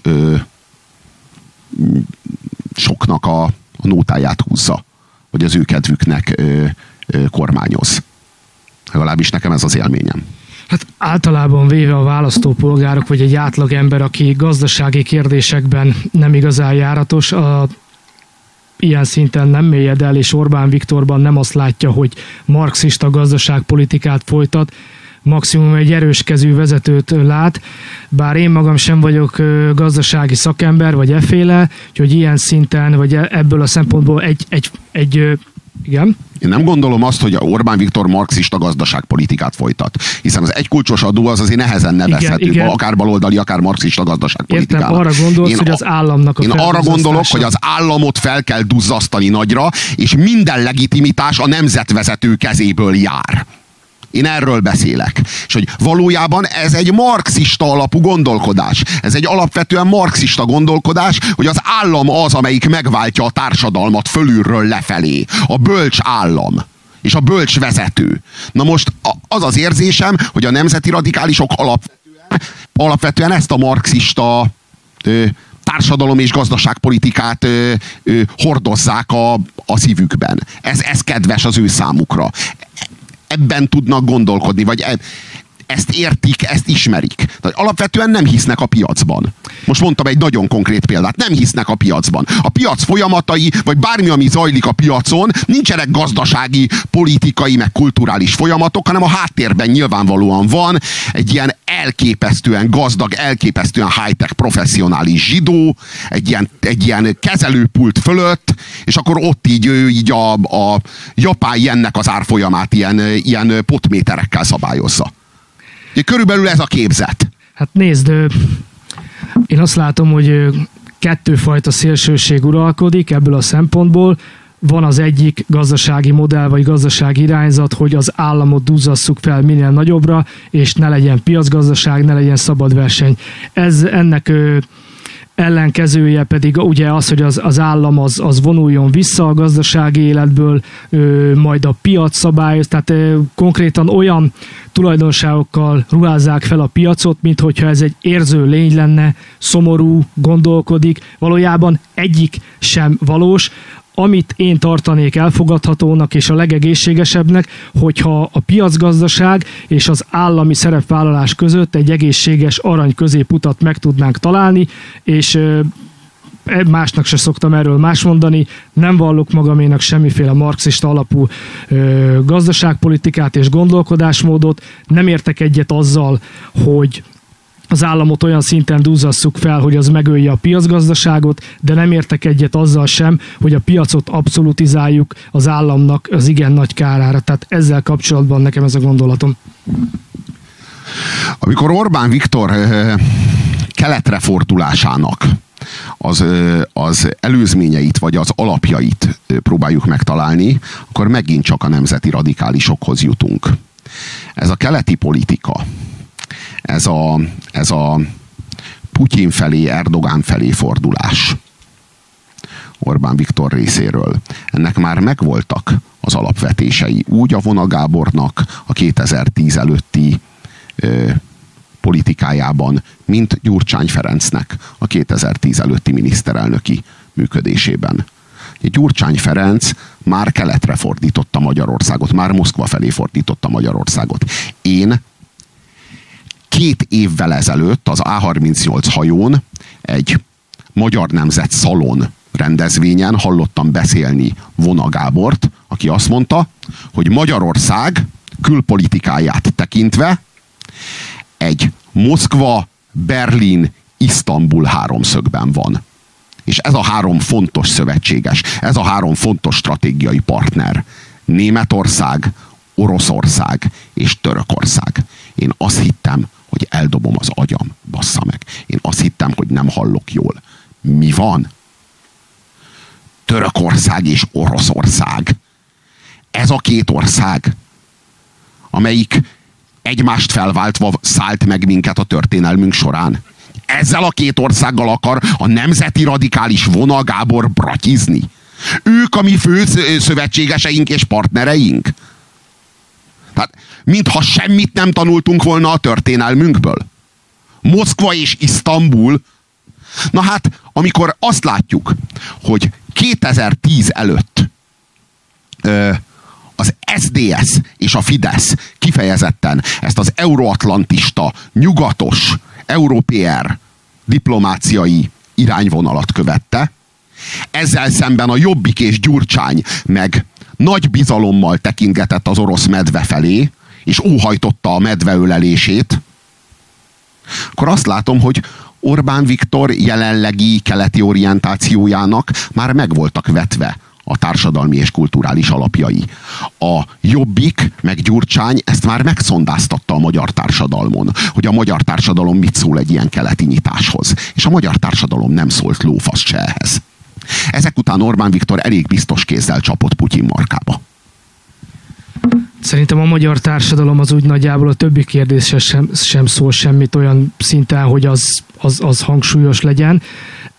soknak a nótáját húzza, hogy az ő kedvüknek kormányoz. Legalábbis nekem ez az élményem. Hát általában véve a választópolgárok, vagy egy átlagember, aki gazdasági kérdésekben nem igazán járatos, ilyen szinten nem mélyed el, és Orbán Viktorban nem azt látja, hogy marxista gazdaságpolitikát folytat, maximum egy erőskezű vezetőt lát, bár én magam sem vagyok gazdasági szakember, vagy efféle, úgyhogy ilyen szinten, vagy ebből a szempontból igen? Én nem gondolom azt, hogy Orbán Viktor marxista gazdaságpolitikát folytat. Hiszen az egykulcsos adó az azért nehezen nevezhető, akár baloldali, akár marxista gazdaságpolitikának. Értem, arra gondolsz, hogy az államnak a Én arra gondolok, hogy az államot fel kell duzzasztani nagyra, és minden legitimitás a nemzetvezető kezéből jár. Én erről beszélek. És hogy valójában ez egy marxista alapú gondolkodás. Ez egy alapvetően marxista gondolkodás, hogy az állam az, amelyik megváltja a társadalmat fölülről lefelé. A bölcs állam. És a bölcs vezető. Na most az az érzésem, hogy a nemzeti radikálisok alapvetően ezt a marxista társadalom és gazdaságpolitikát hordozzák a szívükben. Ez kedves az ő számukra. Ebben tudnak gondolkodni, vagy ezt értik, ezt ismerik. De alapvetően nem hisznek a piacban. Most mondtam egy nagyon konkrét példát. Nem hisznek a piacban. A piac folyamatai, vagy bármi, ami zajlik a piacon, nincsenek gazdasági, politikai, meg kulturális folyamatok, hanem a háttérben nyilvánvalóan van egy ilyen elképesztően gazdag, elképesztően high-tech professzionális zsidó, egy ilyen kezelőpult fölött, és akkor ott így a japán jennek az árfolyamát ilyen potméterekkel szabályozza. Körülbelül ez a képzet. Hát nézd, én azt látom, hogy kettőfajta szélsőség uralkodik ebből a szempontból. Van az egyik gazdasági modell, vagy gazdasági irányzat, hogy az államot duzzasszuk fel minél nagyobbra, és ne legyen piacgazdaság, ne legyen szabad verseny. Ennek ellenkezője pedig ugye az, hogy az állam az vonuljon vissza a gazdasági életből, majd a piac szabályoz, tehát konkrétan olyan tulajdonságokkal ruházzák fel a piacot, mint hogyha ez egy érző lény lenne, szomorú, gondolkodik, valójában egyik sem valós. Amit én tartanék elfogadhatónak és a legegészségesebbnek, hogyha a piacgazdaság és az állami szerepvállalás között egy egészséges arany középutat meg tudnánk találni, és másnak se szoktam erről más mondani, nem vallok magaménak semmiféle marxista alapú gazdaságpolitikát és gondolkodásmódot, nem értek egyet azzal, hogy az államot olyan szinten duzzasszuk fel, hogy az megölje a piacgazdaságot, de nem értek egyet azzal sem, hogy a piacot abszolutizáljuk az államnak az igen nagy kárára. Tehát ezzel kapcsolatban nekem ez a gondolatom. Amikor Orbán Viktor keletre fordulásának az előzményeit vagy az alapjait próbáljuk megtalálni, akkor megint csak a nemzeti radikálisokhoz jutunk. Ez a keleti politika, ez a Putyin felé, Erdogán felé fordulás Orbán Viktor részéről. Ennek már megvoltak az alapvetései. Úgy a Vona Gábornak a 2010 előtti politikájában, mint Gyurcsány Ferencnek a 2010 előtti miniszterelnöki működésében. Gyurcsány Ferenc már keletre fordította Magyarországot, már Moszkva felé fordította Magyarországot. Én 2 évvel ezelőtt az A38 hajón egy Magyar Nemzet Szalon rendezvényen hallottam beszélni Vona Gábort, aki azt mondta, hogy Magyarország külpolitikáját tekintve egy Moszkva, Berlin, Isztambul háromszögben van. És ez a 3 fontos szövetséges, ez a 3 fontos stratégiai partner. Németország, Oroszország és Törökország. Én azt hittem, hogy eldobom az agyam, bassza meg. Én azt hittem, hogy nem hallok jól. Mi van? Törökország és Oroszország. Ez a 2 ország, amelyik egymást felváltva szállt meg minket a történelmünk során. Ezzel a 2 országgal akar a nemzeti radikális Vona Gábor bratyizni. Ők a mi fő szövetségeseink és partnereink. Tehát, mintha semmit nem tanultunk volna a történelmünkből. Moszkva és Isztambul. Na hát, amikor azt látjuk, hogy 2010 előtt az SDS és a Fidesz kifejezetten ezt az euroatlantista, nyugatos, európér diplomáciai irányvonalat követte, ezzel szemben a Jobbik és Gyurcsány meg nagy bizalommal tekintgetett az orosz medve felé, és óhajtotta a medve ölelését, akkor azt látom, hogy Orbán Viktor jelenlegi keleti orientációjának már meg voltak vetve a társadalmi és kulturális alapjai. A Jobbik meg Gyurcsány ezt már megszondáztatta a magyar társadalmon, hogy a magyar társadalom mit szól egy ilyen keleti nyitáshoz. És a magyar társadalom nem szólt lófasz se ehhez. Ezek után Orbán Viktor elég biztos kézzel csapott Putyin markába. Szerintem a magyar társadalom az úgy nagyjából a többi kérdésre sem szól semmit olyan szinten, hogy az hangsúlyos legyen.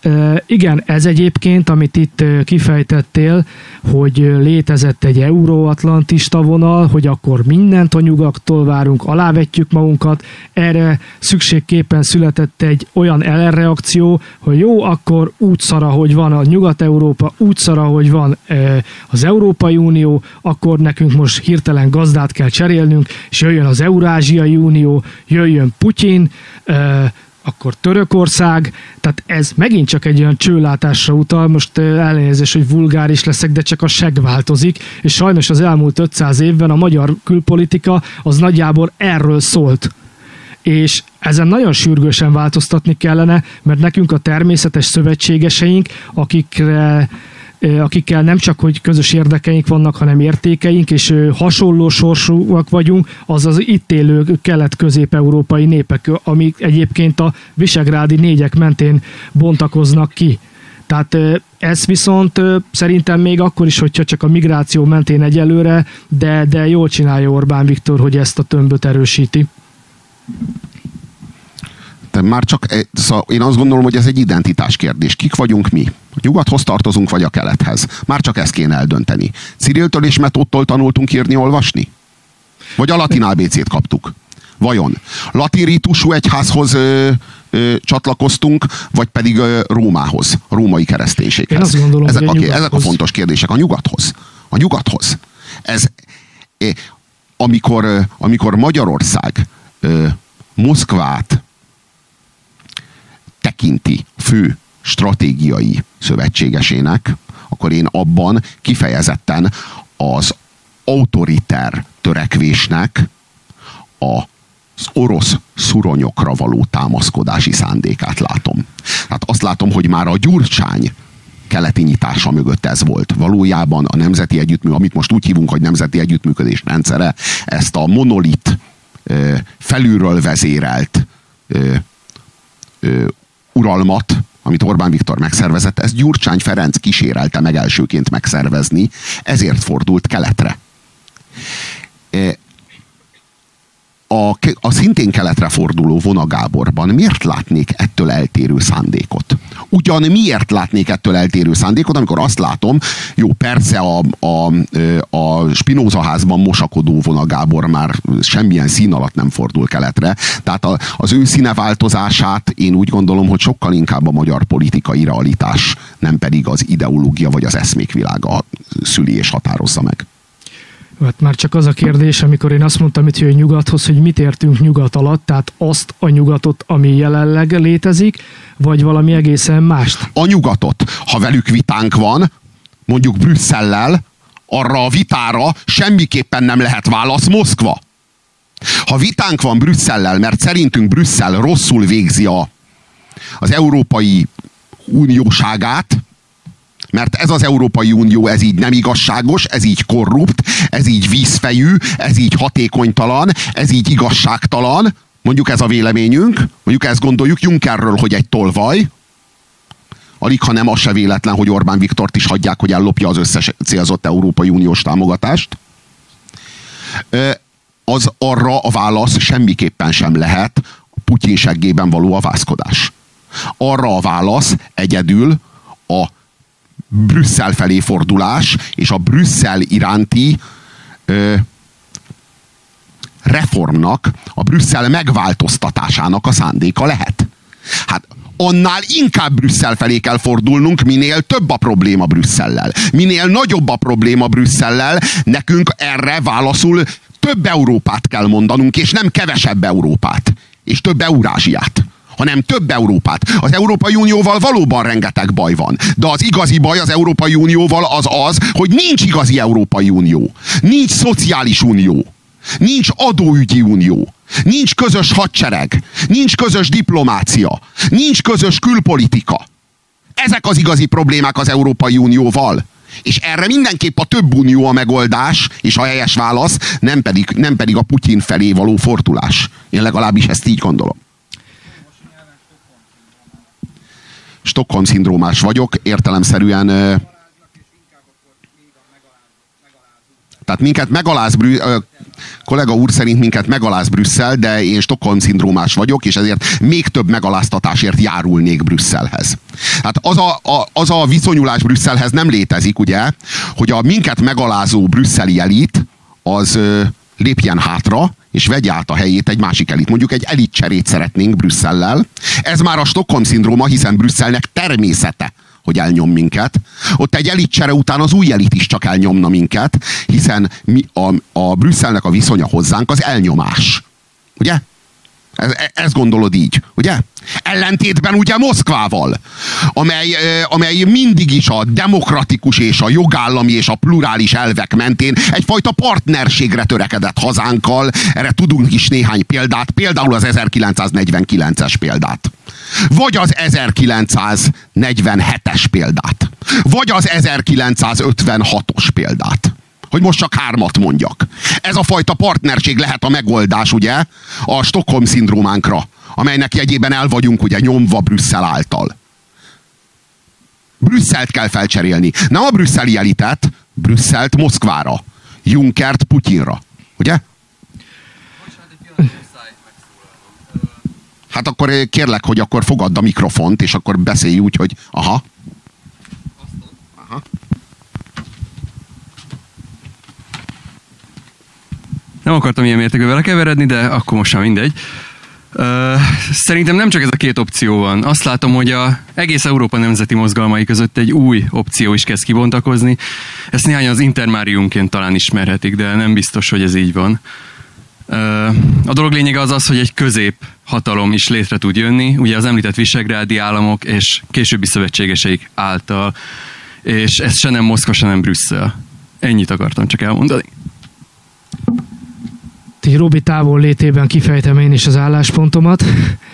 Igen, ez egyébként, amit itt kifejtettél, hogy létezett egy euróatlantista vonal, hogy akkor mindent a nyugattól várunk, alávetjük magunkat, erre szükségképpen született egy olyan ellenreakció, hogy jó, akkor úgy szar, ahogy van a Nyugat-Európa, úgy szar, ahogy van az Európai Unió, akkor nekünk most hirtelen gazdát kell cserélnünk, és jöjjön az Eurázsiai Unió, jöjjön Putyin, akkor Törökország, tehát ez megint csak egy olyan csőlátásra utal, most elnézést, hogy vulgáris leszek, de csak a seg változik, és sajnos az elmúlt 500 évben a magyar külpolitika az nagyjából erről szólt. És ezen nagyon sürgősen változtatni kellene, mert nekünk a természetes szövetségeseink, akikkel nem csak, hogy közös érdekeink vannak, hanem értékeink, és hasonló sorsúak vagyunk, az az itt élő kelet-közép-európai népek, amik egyébként a visegrádi négyek mentén bontakoznak ki. Tehát ez viszont szerintem még akkor is, hogyha csak a migráció mentén egyelőre, de jól csinálja Orbán Viktor, hogy ezt a tömböt erősíti. Már csak, szóval én azt gondolom, hogy ez egy identitás kérdés. Kik vagyunk mi? A nyugathoz tartozunk, vagy a kelethez? Már csak ezt kéne eldönteni. Ciriltől és Metódtól tanultunk írni, olvasni? Vagy a latin ABC-t kaptuk? Vajon? Latin rítusú egyházhoz csatlakoztunk, vagy pedig Rómához, a római kereszténységhez? Én azt gondolom, ezek a fontos kérdések. A nyugathoz. A nyugathoz. Amikor Magyarország Moszkvát tekinti fő stratégiai szövetségesének, akkor én abban kifejezetten az autoriter törekvésnek az orosz szuronyokra való támaszkodási szándékát látom. Hát azt látom, hogy már a Gyurcsány keleti nyitása mögött ez volt. Valójában a nemzeti együttműködés, amit most úgy hívunk, hogy nemzeti együttműködés rendszere, ezt a monolit felülről vezérelt uralmat, amit Orbán Viktor megszervezett, ezt Gyurcsány Ferenc kísérelte meg elsőként megszervezni, ezért fordult keletre. A szintén keletre forduló Vona Gáborban miért látnék ettől eltérő szándékot? Ugyan miért látnék ettől eltérő szándékot, amikor azt látom, jó, persze a Spinoza házban mosakodó Vona Gábor már semmilyen szín alatt nem fordul keletre, tehát az ő színe változását én úgy gondolom, hogy sokkal inkább a magyar politikai realitás, nem pedig az ideológia vagy az eszmék világa szüli és határozza meg. Hát már csak az a kérdés, amikor én azt mondtam itt, hogy nyugathoz, hogy mit értünk nyugat alatt, tehát azt a nyugatot, ami jelenleg létezik, vagy valami egészen mást? A nyugatot. Ha velük vitánk van, mondjuk Brüsszellel, arra a vitára semmiképpen nem lehet válasz Moszkva. Ha vitánk van Brüsszellel, mert szerintünk Brüsszel rosszul végzi az Európai Unióságát, mert ez az Európai Unió, ez így nem igazságos, ez így korrupt, ez így vízfejű, ez így hatékonytalan, ez így igazságtalan. Mondjuk ez a véleményünk, mondjuk ezt gondoljuk Junckerről, hogy egy tolvaj. Alig, ha nem az se véletlen, hogy Orbán Viktort is hagyják, hogy ellopja az összes célzott Európai Uniós támogatást. Az arra a válasz semmiképpen sem lehet Putyin seggében való avászkodás. Arra a válasz egyedül a Brüsszel felé fordulás, és a Brüsszel iránti reformnak, a Brüsszel megváltoztatásának a szándéka lehet. Hát annál inkább Brüsszel felé kell fordulnunk, minél több a probléma Brüsszellel. Minél nagyobb a probléma Brüsszellel, nekünk erre válaszul több Európát kell mondanunk, és nem kevesebb Európát, és több Eurázsiát, hanem több Európát. Az Európai Unióval valóban rengeteg baj van. De az igazi baj az Európai Unióval az, hogy nincs igazi Európai Unió. Nincs szociális unió. Nincs adóügyi unió. Nincs közös hadsereg. Nincs közös diplomácia. Nincs közös külpolitika. Ezek az igazi problémák az Európai Unióval. És erre mindenképp a több unió a megoldás, és a helyes válasz, nem pedig a Putyin felé való fordulás. Én legalábbis ezt így gondolom. Stockholm-szindrómás vagyok, értelemszerűen... Tehát Tehát minket megaláz kollega úr szerint minket megaláz Brüsszel, de én Stockholm-szindrómás vagyok, és ezért még több megaláztatásért járulnék Brüsszelhez. Hát az a viszonyulás Brüsszelhez nem létezik, ugye, hogy a minket megalázó brüsszeli elit az lépjen hátra, és vegye át a helyét egy másik elit. Mondjuk egy elitcserét szeretnénk Brüsszellel. Ez már a Stockholm-szindróma, hiszen Brüsszelnek természete, hogy elnyom minket. Ott egy elitcsere után az új elit is csak elnyomna minket, hiszen a Brüsszelnek a viszonya hozzánk az elnyomás. Ugye? Ezt gondolod így, ugye? Ellentétben ugye Moszkvával, amely mindig is a demokratikus és a jogállami és a plurális elvek mentén egyfajta partnerségre törekedett hazánkkal. Erre tudunk is néhány példát, például az 1949-es példát. Vagy az 1947-es példát. Vagy az 1956-os példát. Hogy most csak 3 mondjak. Ez a fajta partnerség lehet a megoldás, ugye, a Stockholm-szindrómánkra, amelynek jegyében el vagyunk ugye nyomva Brüsszel által. Brüsszelt kell felcserélni. Nem a brüsszeli elitet, Brüsszelt Moszkvára. Junckert Putyinra. Ugye? Hát akkor kérlek, hogy akkor fogadd a mikrofont, és akkor beszélj úgy, hogy aha. Aha. Nem akartam ilyen mértékben belekeveredni, de akkor most már mindegy. Szerintem nem csak ez a 2 opció van. Azt látom, hogy egész Európa nemzeti mozgalmai között egy új opció is kezd kibontakozni. Ezt néhányan az intermáriumként talán ismerhetik, de nem biztos, hogy ez így van. A dolog lényege az, hogy egy középhatalom is létre tud jönni, ugye az említett visegrádi államok és későbbi szövetségeseik által, és ez se nem Moszkva, se nem Brüsszel. Ennyit akartam csak elmondani. Robi távol létében kifejtem én is az álláspontomat.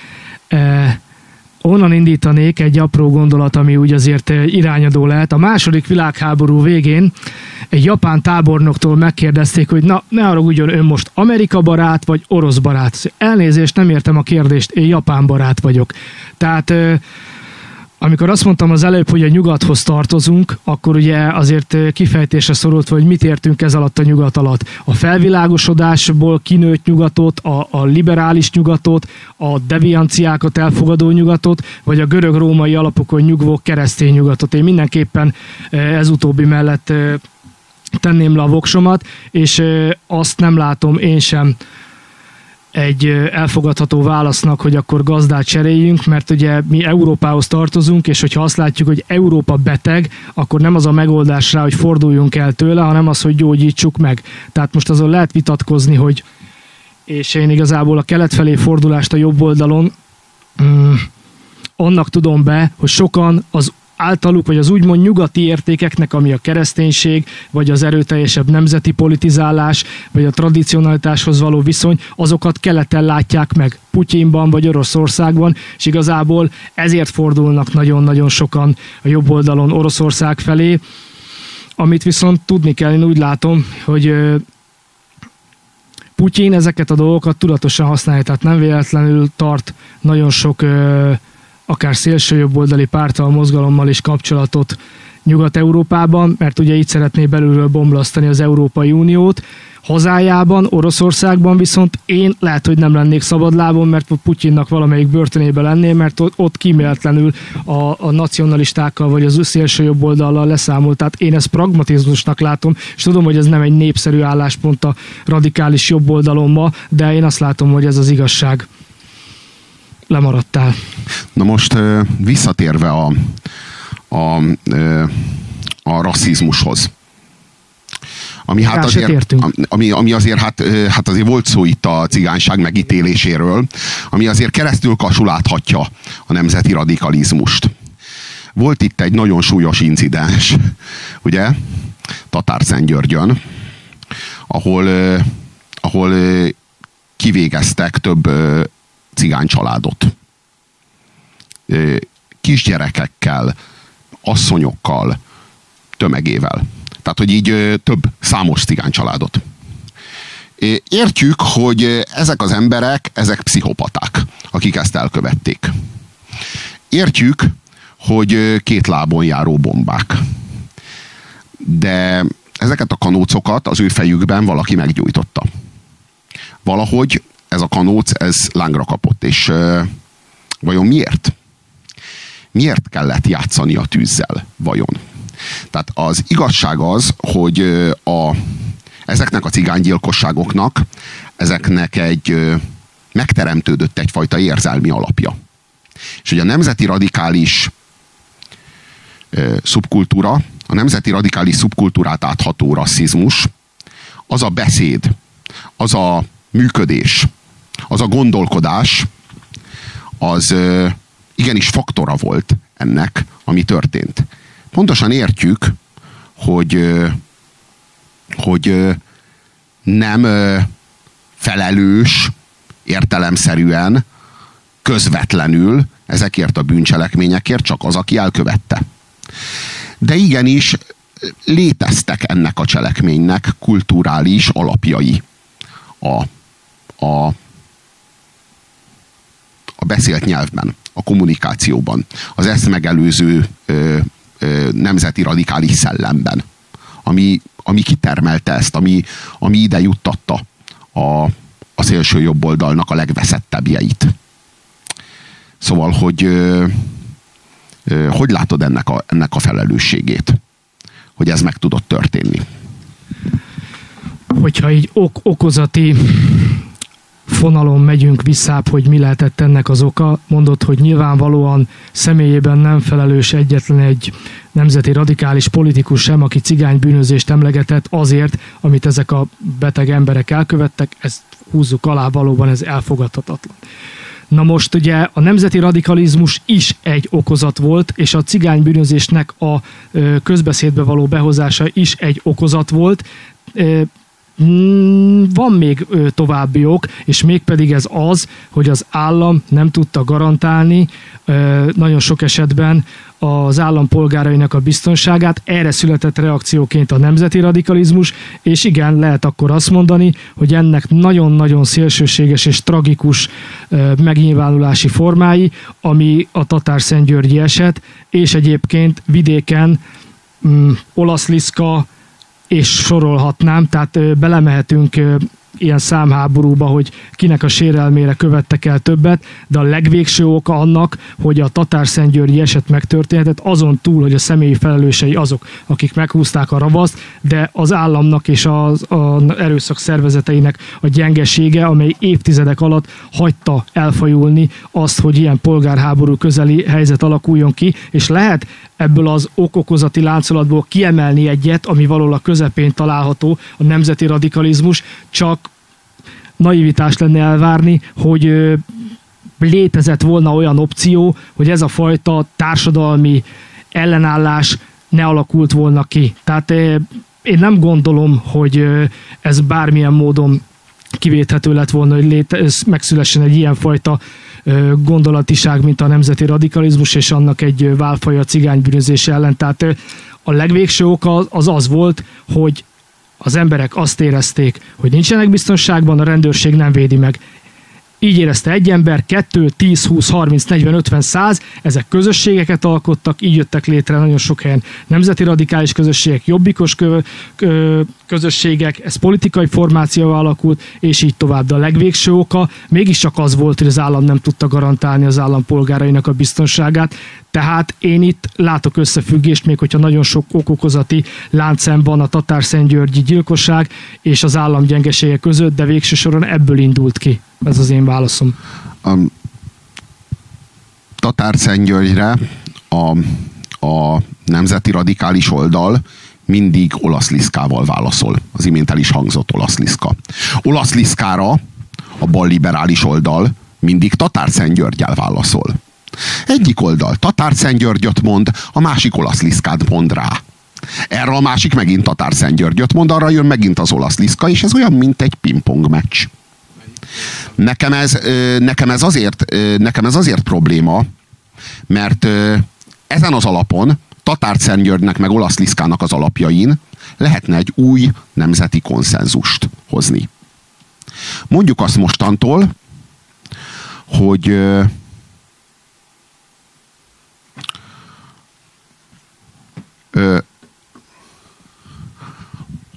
Onnan indítanék egy apró gondolat, ami úgy azért irányadó lehet. A második világháború végén egy japán tábornoktól megkérdezték, hogy na, ne haragudjon, ön most Amerika barát, vagy orosz barát? Elnézést, nem értem a kérdést, én japán barát vagyok. Tehát amikor azt mondtam az előbb, hogy a nyugathoz tartozunk, akkor ugye azért kifejtésre szorult, hogy mit értünk ez alatt a nyugat alatt. A felvilágosodásból kinőtt nyugatot, a liberális nyugatot, a devianciákat elfogadó nyugatot, vagy a görög-római alapokon nyugvó keresztény nyugatot. Én mindenképpen ez utóbbi mellett tenném le a voksomat, és azt nem látom én sem egy elfogadható válasznak, hogy akkor gazdát cseréljünk, mert ugye mi Európához tartozunk, és hogyha azt látjuk, hogy Európa beteg, akkor nem az a megoldás rá, hogy forduljunk el tőle, hanem az, hogy gyógyítsuk meg. Tehát most azon lehet vitatkozni, hogy és én igazából a kelet felé fordulást a jobb oldalon annak tudom be, hogy sokan az általuk, vagy az úgymond nyugati értékeknek, ami a kereszténység, vagy az erőteljesebb nemzeti politizálás, vagy a tradicionalitáshoz való viszony, azokat keleten látják meg, Putyinban, vagy Oroszországban, és igazából ezért fordulnak nagyon-nagyon sokan a jobb oldalon Oroszország felé, amit viszont tudni kell, én úgy látom, hogy Putyin ezeket a dolgokat tudatosan használja, tehát nem véletlenül tart nagyon sok akár szélsőjobboldali párttal, mozgalommal is kapcsolatot Nyugat-Európában, mert ugye így szeretné belülről bomlasztani az Európai Uniót. Hazájában, Oroszországban viszont én lehet, hogy nem lennék szabadlábon, mert Putyinnak valamelyik börtönében lennél, mert ott kíméletlenül a nacionalistákkal vagy az szélsőjobboldallal leszámolt. Tehát én ezt pragmatizmusnak látom, és tudom, hogy ez nem egy népszerű álláspont a radikális jobboldalon ma, de én azt látom, hogy ez az igazság. Lemaradtál. Na most visszatérve a rasszizmushoz. Ami hát azért, ami azért hát azért volt szó itt a cigányság megítéléséről, ami azért keresztül kasuláthatja a nemzeti radikalizmust. Volt itt egy nagyon súlyos incidens, ugye, Tatárszentgyörgyön, ahol kivégeztek több cigány családot. Kisgyerekekkel, asszonyokkal, tömegével. Tehát, hogy így több számos cigány családot. Értjük, hogy ezek az emberek, ezek pszichopaták, akik ezt elkövették. Értjük, hogy két lábon járó bombák. De ezeket a kanócokat az ő fejükben valaki meggyújtotta. Valahogy ez a kanóc, ez lángra kapott, és vajon miért? Miért kellett játszani a tűzzel, vajon? Tehát az igazság az, hogy ezeknek a cigánygyilkosságoknak, ezeknek megteremtődött egyfajta érzelmi alapja. És hogy a nemzeti radikális szubkultúra, a nemzeti radikális szubkultúrát átható rasszizmus, az a beszéd, az a működés, az a gondolkodás, az igenis faktora volt ennek, ami történt. Pontosan értjük, hogy nem felelős értelemszerűen, közvetlenül ezekért a bűncselekményekért csak az, aki elkövette. De igenis léteztek ennek a cselekménynek kulturális alapjai a beszélt nyelvben, a kommunikációban, az ezt megelőző nemzeti radikális szellemben, ami kitermelte ezt, ami ide juttatta a szélső jobboldalnak a legveszettebbjeit. Szóval, hogy látod ennek a felelősségét, hogy ez meg tudott történni? Hogyha így okozati fonalon megyünk visszább, hogy mi lehetett ennek az oka, mondod, hogy nyilvánvalóan személyében nem felelős egyetlen egy nemzeti radikális politikus sem, aki cigánybűnözést emlegetett azért, amit ezek a beteg emberek elkövettek, ezt húzzuk alá, valóban ez elfogadhatatlan. Na most ugye a nemzeti radikalizmus is egy okozat volt, és a cigánybűnözésnek a közbeszédbe való behozása is egy okozat volt. Van még további ok, és mégpedig ez az, hogy az állam nem tudta garantálni nagyon sok esetben az állampolgárainak a biztonságát. Erre született reakcióként a nemzeti radikalizmus, és igen, lehet akkor azt mondani, hogy ennek nagyon-nagyon szélsőséges és tragikus megnyilvánulási formái, ami a tatárszentgyörgyi eset, és egyébként vidéken Olaszliszka, és sorolhatnám, tehát belemehetünk ilyen számháborúba, hogy kinek a sérelmére követtek el többet, de a legvégső oka annak, hogy a tatárszentgyörgyi eset megtörténhetett, azon túl, hogy a személyi felelősei azok, akik meghúzták a ravaszt, de az államnak és az erőszak szervezeteinek a gyengesége, amely évtizedek alatt hagyta elfajulni azt, hogy ilyen polgárháború közeli helyzet alakuljon ki, és lehet ebből az okokozati láncolatból kiemelni egyet, ami valahol a közepén található, a nemzeti radikalizmus, csak naivitás lenne elvárni, hogy létezett volna olyan opció, hogy ez a fajta társadalmi ellenállás ne alakult volna ki. Tehát én nem gondolom, hogy ez bármilyen módon kivéthető lett volna, hogy megszülessen egy ilyenfajta gondolatiság, mint a nemzeti radikalizmus, és annak egy válfaja a cigánybűnözés ellen. Tehát a legvégső oka az volt, hogy az emberek azt érezték, hogy nincsenek biztonságban, a rendőrség nem védi meg. Így érezte egy ember, 2, 10, 20, 30, 40, 50, 100, ezek közösségeket alkottak, így jöttek létre nagyon sok helyen nemzeti radikális közösségek, jobbikos közösségek, ez politikai formációval alakult, és így tovább. De a legvégső oka mégiscsak az volt, hogy az állam nem tudta garantálni az állampolgárainak a biztonságát. Tehát én itt látok összefüggést, még hogyha nagyon sok okokozati láncszem van a tatárszentgyörgyi gyilkosság és az állam gyengesége között, de végső soron ebből indult ki. Ez az én válaszom. Tatárszentgyörgyre a nemzeti radikális oldal mindig Olaszliszkával válaszol. Az imént el is hangzott Olaszliszka. Olaszliszkára a balliberális oldal mindig Tatárszentgyörggyel válaszol. Egyik oldal Tatárszentgyörgyöt mond, a másik Olaszliszkát mond rá. Erre a másik megint Tatárszentgyörgyöt mond, arra jön megint az Olaszliszka, és ez olyan, mint egy pingpong meccs. Nekem ez azért probléma, mert ezen az alapon, Tatárszentgyörgynek meg Olaszliszkának az alapjain lehetne egy új nemzeti konszenzust hozni. Mondjuk azt mostantól, hogy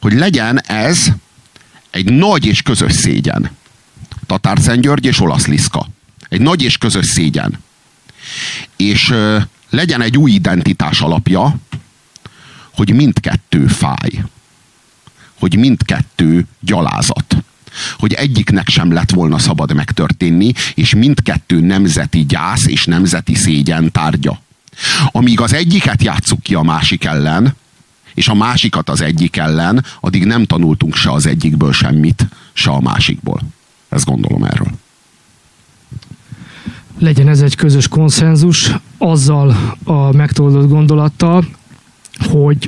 hogy legyen ez egy nagy és közös szégyen. Tatárszentgyörgy és Olaszliszka. Egy nagy és közös szégyen. És legyen egy új identitás alapja, hogy mindkettő fáj. Hogy mindkettő gyalázat. Hogy egyiknek sem lett volna szabad megtörténni, és mindkettő nemzeti gyász és nemzeti szégyen tárgya. Amíg az egyiket játsszuk ki a másik ellen, és a másikat az egyik ellen, addig nem tanultunk se az egyikből semmit, se a másikból. Ezt gondolom erről. Legyen ez egy közös konszenzus azzal a megtoldott gondolattal, hogy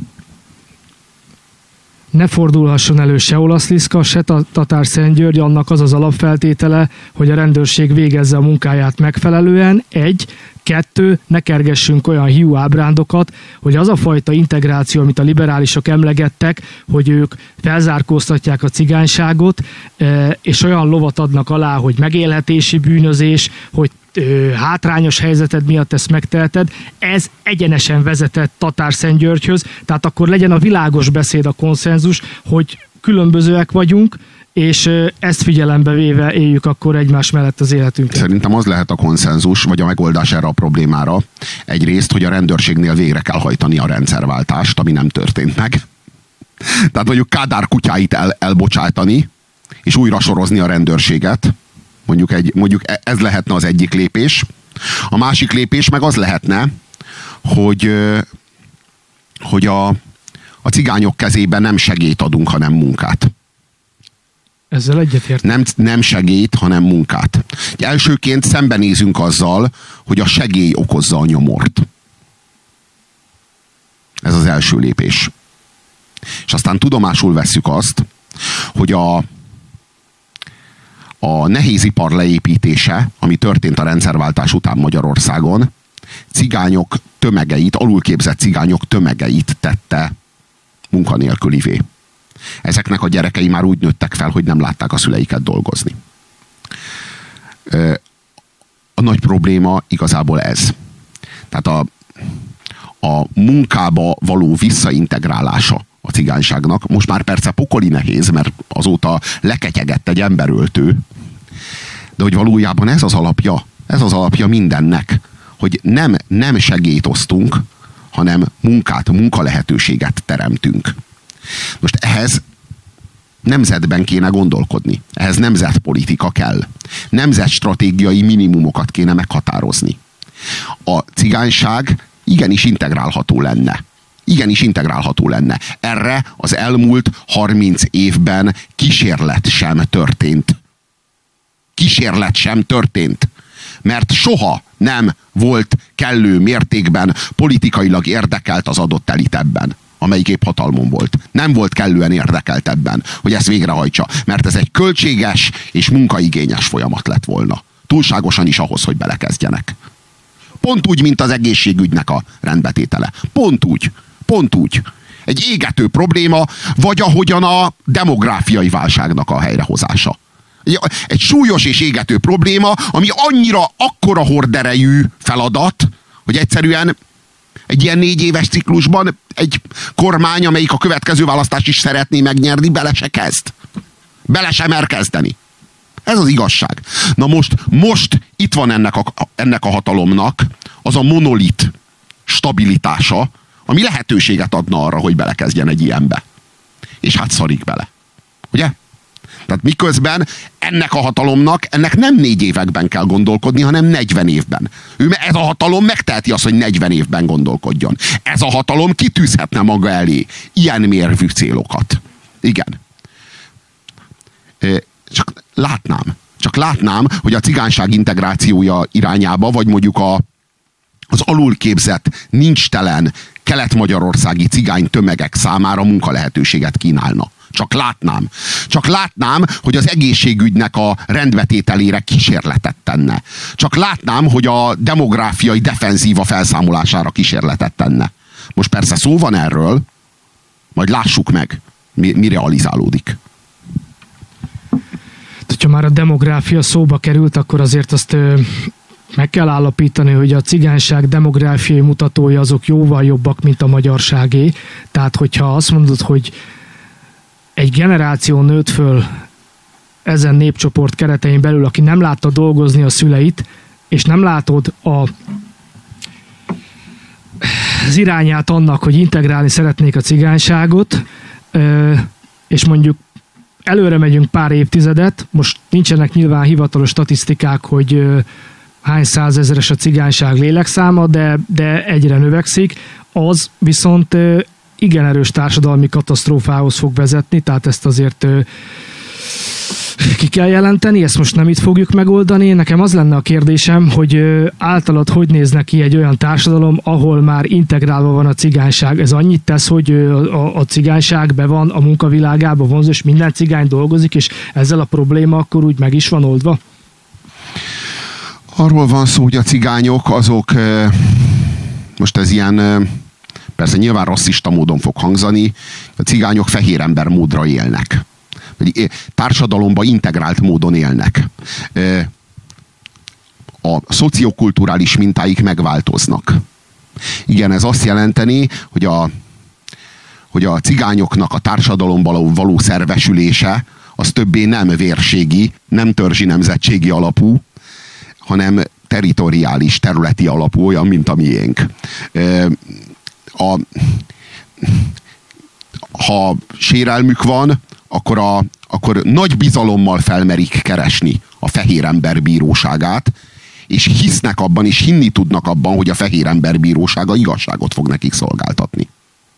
ne fordulhasson elő se Olaszliszka, se Tatárszentgyörgy, annak az az alapfeltétele, hogy a rendőrség végezze a munkáját megfelelően. 1, 2, ne kergessünk olyan hiú ábrándokat, hogy az a fajta integráció, amit a liberálisok emlegettek, hogy ők felzárkóztatják a cigányságot, és olyan lovat adnak alá, hogy megélhetési bűnözés, hogy hátrányos helyzeted miatt ezt megteheted, ez egyenesen vezetett Tatárszentgyörgyhöz, tehát akkor legyen a világos beszéd, a konszenzus, hogy különbözőek vagyunk, és ezt figyelembe véve éljük akkor egymás mellett az életünket. Szerintem az lehet a konszenzus, vagy a megoldás erre a problémára. Egyrészt, hogy a rendőrségnél végre kell hajtani a rendszerváltást, ami nem történt meg. Tehát mondjuk Kádár kutyáit elbocsátani, és újra sorozni a rendőrséget. Mondjuk ez lehetne az egyik lépés. A másik lépés meg az lehetne, hogy a cigányok kezébe nem segélyt adunk, hanem munkát. Ezzel egyetértek. Nem segélyt, hanem munkát. Elsőként szembenézünk azzal, hogy a segély okozza a nyomort. Ez az első lépés. És aztán tudomásul vesszük azt, hogy a nehézipar leépítése, ami történt a rendszerváltás után Magyarországon, cigányok tömegeit, alulképzett cigányok tömegeit tette munkanélkülivé. Ezeknek a gyerekei már úgy nőttek fel, hogy nem látták a szüleiket dolgozni. A nagy probléma igazából ez. Tehát a munkába való visszaintegrálása a cigányságnak, most már persze pokoli nehéz, mert azóta leketyegett egy emberöltő, de hogy valójában ez az alapja mindennek, hogy nem segélyt osztunk, hanem munkalehetőséget teremtünk. Most ehhez nemzetben kéne gondolkodni. Ehhez nemzetpolitika kell. Nemzetstratégiai minimumokat kéne meghatározni. A cigányság igenis integrálható lenne. Igenis integrálható lenne. Erre az elmúlt 30 évben kísérlet sem történt. Kísérlet sem történt. Mert soha nem volt kellő mértékben politikailag érdekelt az adott elit ebben, amelyik épp hatalmon volt. Nem volt kellően érdekelt ebben, hogy ezt végrehajtsa, mert ez egy költséges és munkaigényes folyamat lett volna. Túlságosan is ahhoz, hogy belekezdjenek. Pont úgy, mint az egészségügynek a rendbetétele. Pont úgy. Egy égető probléma, vagy ahogyan a demográfiai válságnak a helyrehozása. Egy súlyos és égető probléma, ami akkora horderejű feladat, hogy egyszerűen egy ilyen 4 éves ciklusban egy kormány, amelyik a következő választást is szeretné megnyerni, bele se kezd. Bele se mer kezdeni. Ez az igazság. Na most itt van ennek a hatalomnak az a monolit stabilitása, ami lehetőséget adna arra, hogy belekezdjen egy ilyenbe. És hát szarik bele. Ugye? Tehát miközben ennek a hatalomnak, ennek nem 4 években kell gondolkodni, hanem 40 évben. Ez a hatalom megteheti azt, hogy 40 évben gondolkodjon. Ez a hatalom kitűzhetne maga elé ilyen mérvű célokat. Igen. Csak látnám, hogy a cigányság integrációja irányába, vagy mondjuk az alulképzett, nincstelen kelet-magyarországi cigány tömegek számára munkalehetőséget kínálna. Csak látnám, hogy az egészségügynek a rendbetételére kísérletet tenne. Csak látnám, hogy a demográfiai defenzíva felszámolására kísérletet tenne. Most persze szó van erről, majd lássuk meg, mi realizálódik. Ha már a demográfia szóba került, akkor azért azt meg kell állapítani, hogy a cigányság demográfiai mutatói azok jóval jobbak, mint a magyarságé. Tehát, hogyha azt mondod, hogy egy generáció nőtt föl ezen népcsoport keretein belül, aki nem látta dolgozni a szüleit, és nem látod az irányát annak, hogy integrálni szeretnék a cigányságot, és mondjuk előre megyünk pár évtizedet, most nincsenek nyilván hivatalos statisztikák, hogy hány százezeres a cigányság lélekszáma, de egyre növekszik, az viszont igen erős társadalmi katasztrófához fog vezetni, tehát ezt azért ki kell jelenteni, ezt most nem itt fogjuk megoldani. Nekem az lenne a kérdésem, hogy általad hogy néz neki egy olyan társadalom, ahol már integrálva van a cigányság. Ez annyit tesz, hogy a cigányság be van a munkavilágába vonzó, és minden cigány dolgozik, és ezzel a probléma akkor úgy meg is van oldva? Arról van szó, hogy a cigányok azok, most ez ilyen, persze nyilván rasszista módon fog hangzani, a cigányok fehér ember módra élnek. Vagy társadalomba integrált módon élnek. A szociokulturális mintáik megváltoznak. Igen, ez azt jelenteni, hogy a cigányoknak a társadalomban való szervesülése az többé nem vérségi, nem törzsi nemzetségi alapú, hanem territoriális, területi alapú, olyan, mint a miénk. Ha sérelmük van, akkor nagy bizalommal felmerik keresni a fehér ember bíróságát, és hisznek abban, és hinni tudnak abban, hogy a fehér ember bírósága igazságot fog nekik szolgáltatni.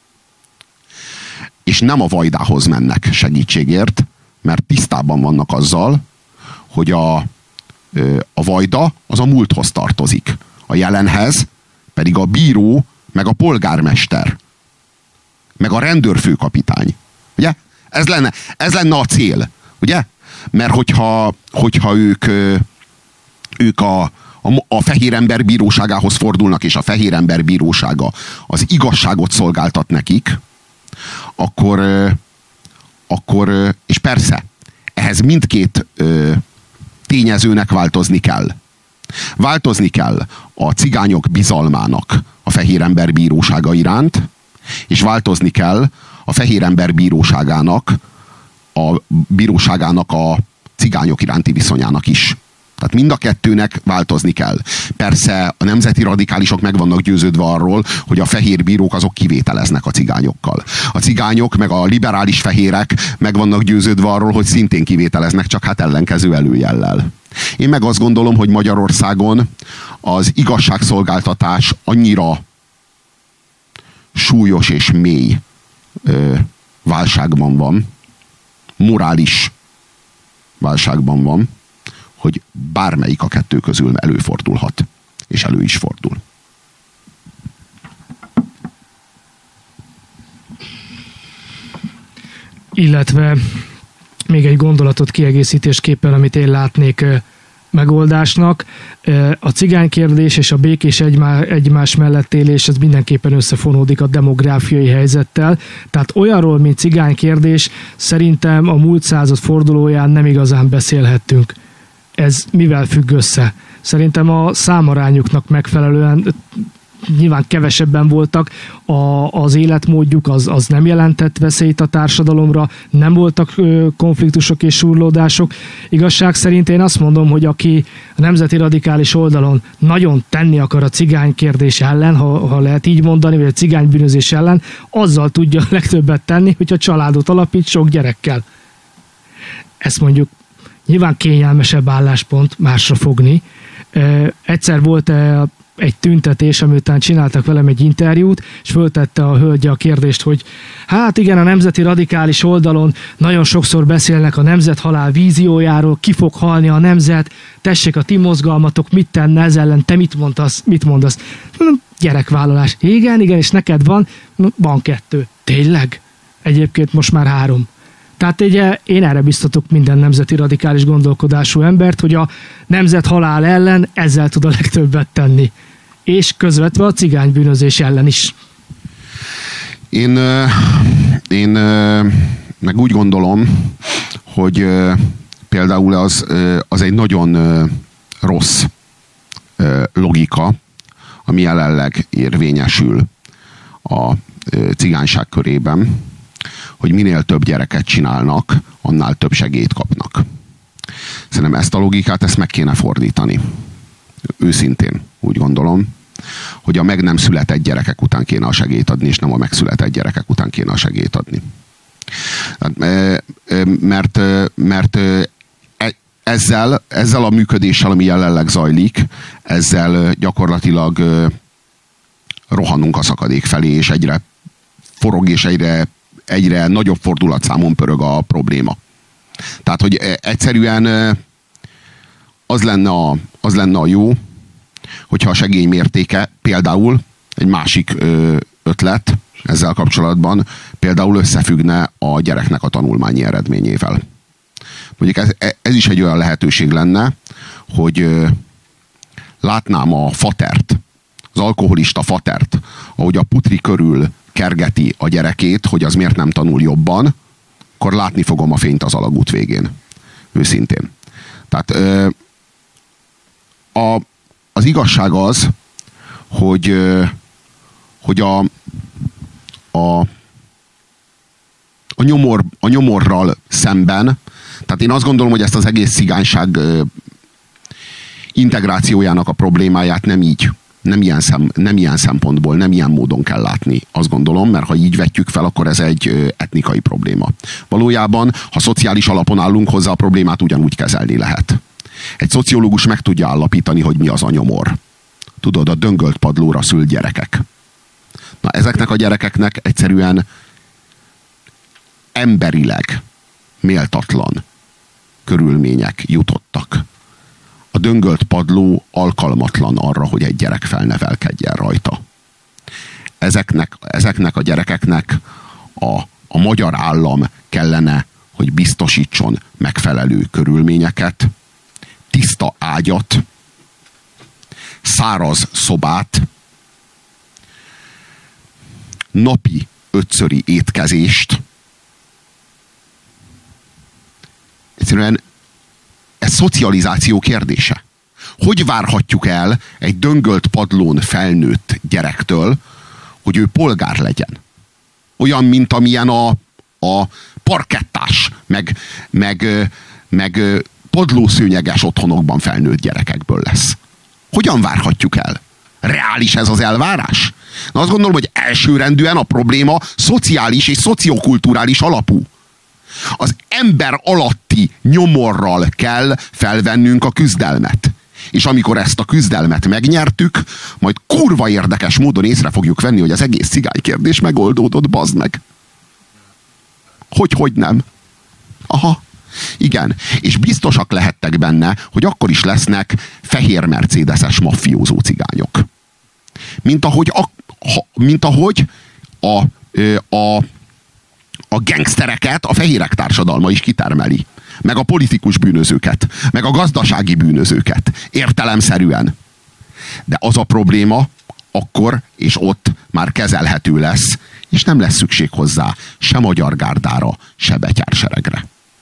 És nem a vajdához mennek segítségért, mert tisztában vannak azzal, hogy a vajda az a múlthoz tartozik. A jelenhez pedig a bíró, meg a polgármester, meg a rendőrfőkapitány. Ugye? Ez lenne a cél, ugye? Mert hogyha ők a fehér ember bíróságához fordulnak, és a fehér ember bírósága az igazságot szolgáltat nekik, akkor és persze, ehhez mindkét tényezőnek változni kell. Változni kell a cigányok bizalmának a fehér ember bírósága iránt, és változni kell a fehér ember bíróságának a cigányok iránti viszonyának is. Tehát mind a kettőnek változni kell. Persze a nemzeti radikálisok meg vannak győződve arról, hogy a fehér bírók azok kivételeznek a cigányokkal. A cigányok meg a liberális fehérek meg vannak győződve arról, hogy szintén kivételeznek, csak hát ellenkező előjellel. Én meg azt gondolom, hogy Magyarországon az igazságszolgáltatás annyira súlyos és mély válságban van, morális válságban van, hogy bármelyik a kettő közül előfordulhat. És elő is fordul. Illetve még egy gondolatot kiegészítésképpen, amit én látnék megoldásnak. A cigánykérdés és a békés egymás mellett élés, ez mindenképpen összefonódik a demográfiai helyzettel. Tehát olyanról, mint cigánykérdés, szerintem a múlt század fordulóján nem igazán beszélhettünk. Ez mivel függ össze? Szerintem a számarányuknak megfelelően nyilván kevesebben voltak, az életmódjuk az nem jelentett veszélyt a társadalomra, nem voltak konfliktusok és surlódások. Igazság szerint én azt mondom, hogy aki a nemzeti radikális oldalon nagyon tenni akar a cigánykérdés ellen, ha lehet így mondani, vagy a cigánybűnözés ellen, azzal tudja a legtöbbet tenni, hogyha családot alapít sok gyerekkel. Ezt mondjuk nyilván kényelmesebb álláspont másra fogni. Egyszer volt egy tüntetés, amiután csináltak velem egy interjút, és föltette a hölgy a kérdést, hogy hát igen, a nemzeti radikális oldalon nagyon sokszor beszélnek a nemzethalál víziójáról, ki fog halni a nemzet, tessék a ti mozgalmatok, mit tenne ez ellen, te mit mondasz? Gyerekvállalás. Igen, és neked van? Van 2. Tényleg? Egyébként most már 3. Tehát én erre biztatok minden nemzeti radikális gondolkodású embert, hogy a nemzethalál ellen ezzel tud a legtöbbet tenni. És közvetve a cigánybűnözés ellen is. Én meg úgy gondolom, hogy például az egy nagyon rossz logika, ami jelenleg érvényesül a cigányság körében, hogy minél több gyereket csinálnak, annál több segélyt kapnak. Szerintem ezt a logikát, ezt meg kéne fordítani. Őszintén úgy gondolom, hogy a meg nem született gyerekek után kéne a segélyt adni, és nem a megszületett gyerekek után kéne a segélyt adni. Mert ezzel a működéssel, ami jelenleg zajlik, ezzel gyakorlatilag rohanunk a szakadék felé, és egyre forog, és egyre nagyobb fordulatszámon pörög a probléma. Tehát, hogy egyszerűen az lenne a jó, hogyha a segély mértéke például egy másik ötlet ezzel kapcsolatban például összefüggne a gyereknek a tanulmányi eredményével. Mondjuk ez is egy olyan lehetőség lenne, hogy látnám a fatert, az alkoholista fatert, ahogy a putri körül kergeti a gyerekét, hogy az miért nem tanul jobban, akkor látni fogom a fényt az alagút végén. Őszintén. Tehát az igazság az, hogy a nyomorral szemben, tehát én azt gondolom, hogy ezt az egész cigányság integrációjának a problémáját nem ilyen szempontból, nem ilyen módon kell látni. Azt gondolom, mert ha így vetjük fel, akkor ez egy etnikai probléma. Valójában, ha szociális alapon állunk hozzá, a problémát ugyanúgy kezelni lehet. Egy szociológus meg tudja állapítani, hogy mi az a nyomor. Tudod, a döngölt padlóra szült gyerekek. Na, ezeknek a gyerekeknek egyszerűen emberileg méltatlan körülmények jutottak. A döngölt padló alkalmatlan arra, hogy egy gyerek felnevelkedjen rajta. Ezeknek a gyerekeknek a magyar állam kellene, hogy biztosítson megfelelő körülményeket, tiszta ágyat, száraz szobát, napi 5-szöri étkezést. Egyszerűen ez szocializáció kérdése. Hogy várhatjuk el egy döngölt padlón felnőtt gyerektől, hogy ő polgár legyen? Olyan, mint amilyen a parkettás, meg padlószőnyeges otthonokban felnőtt gyerekekből lesz. Hogyan várhatjuk el? Reális ez az elvárás? Na, azt gondolom, hogy elsőrendűen a probléma szociális és szociokulturális alapú. Az ember alatti nyomorral kell felvennünk a küzdelmet. És amikor ezt a küzdelmet megnyertük, majd kurva érdekes módon észre fogjuk venni, hogy az egész cigány kérdés megoldódott, bazd meg. Hogy nem? Aha. Igen. És biztosak lehettek benne, hogy akkor is lesznek fehér mercedeses maffiózó cigányok. Mint ahogy a gengsztereket a fehérek társadalma is kitermeli. Meg a politikus bűnözőket. Meg a gazdasági bűnözőket. Értelemszerűen. De az a probléma akkor és ott már kezelhető lesz, és nem lesz szükség hozzá se magyar gárdára, se betyárseregre.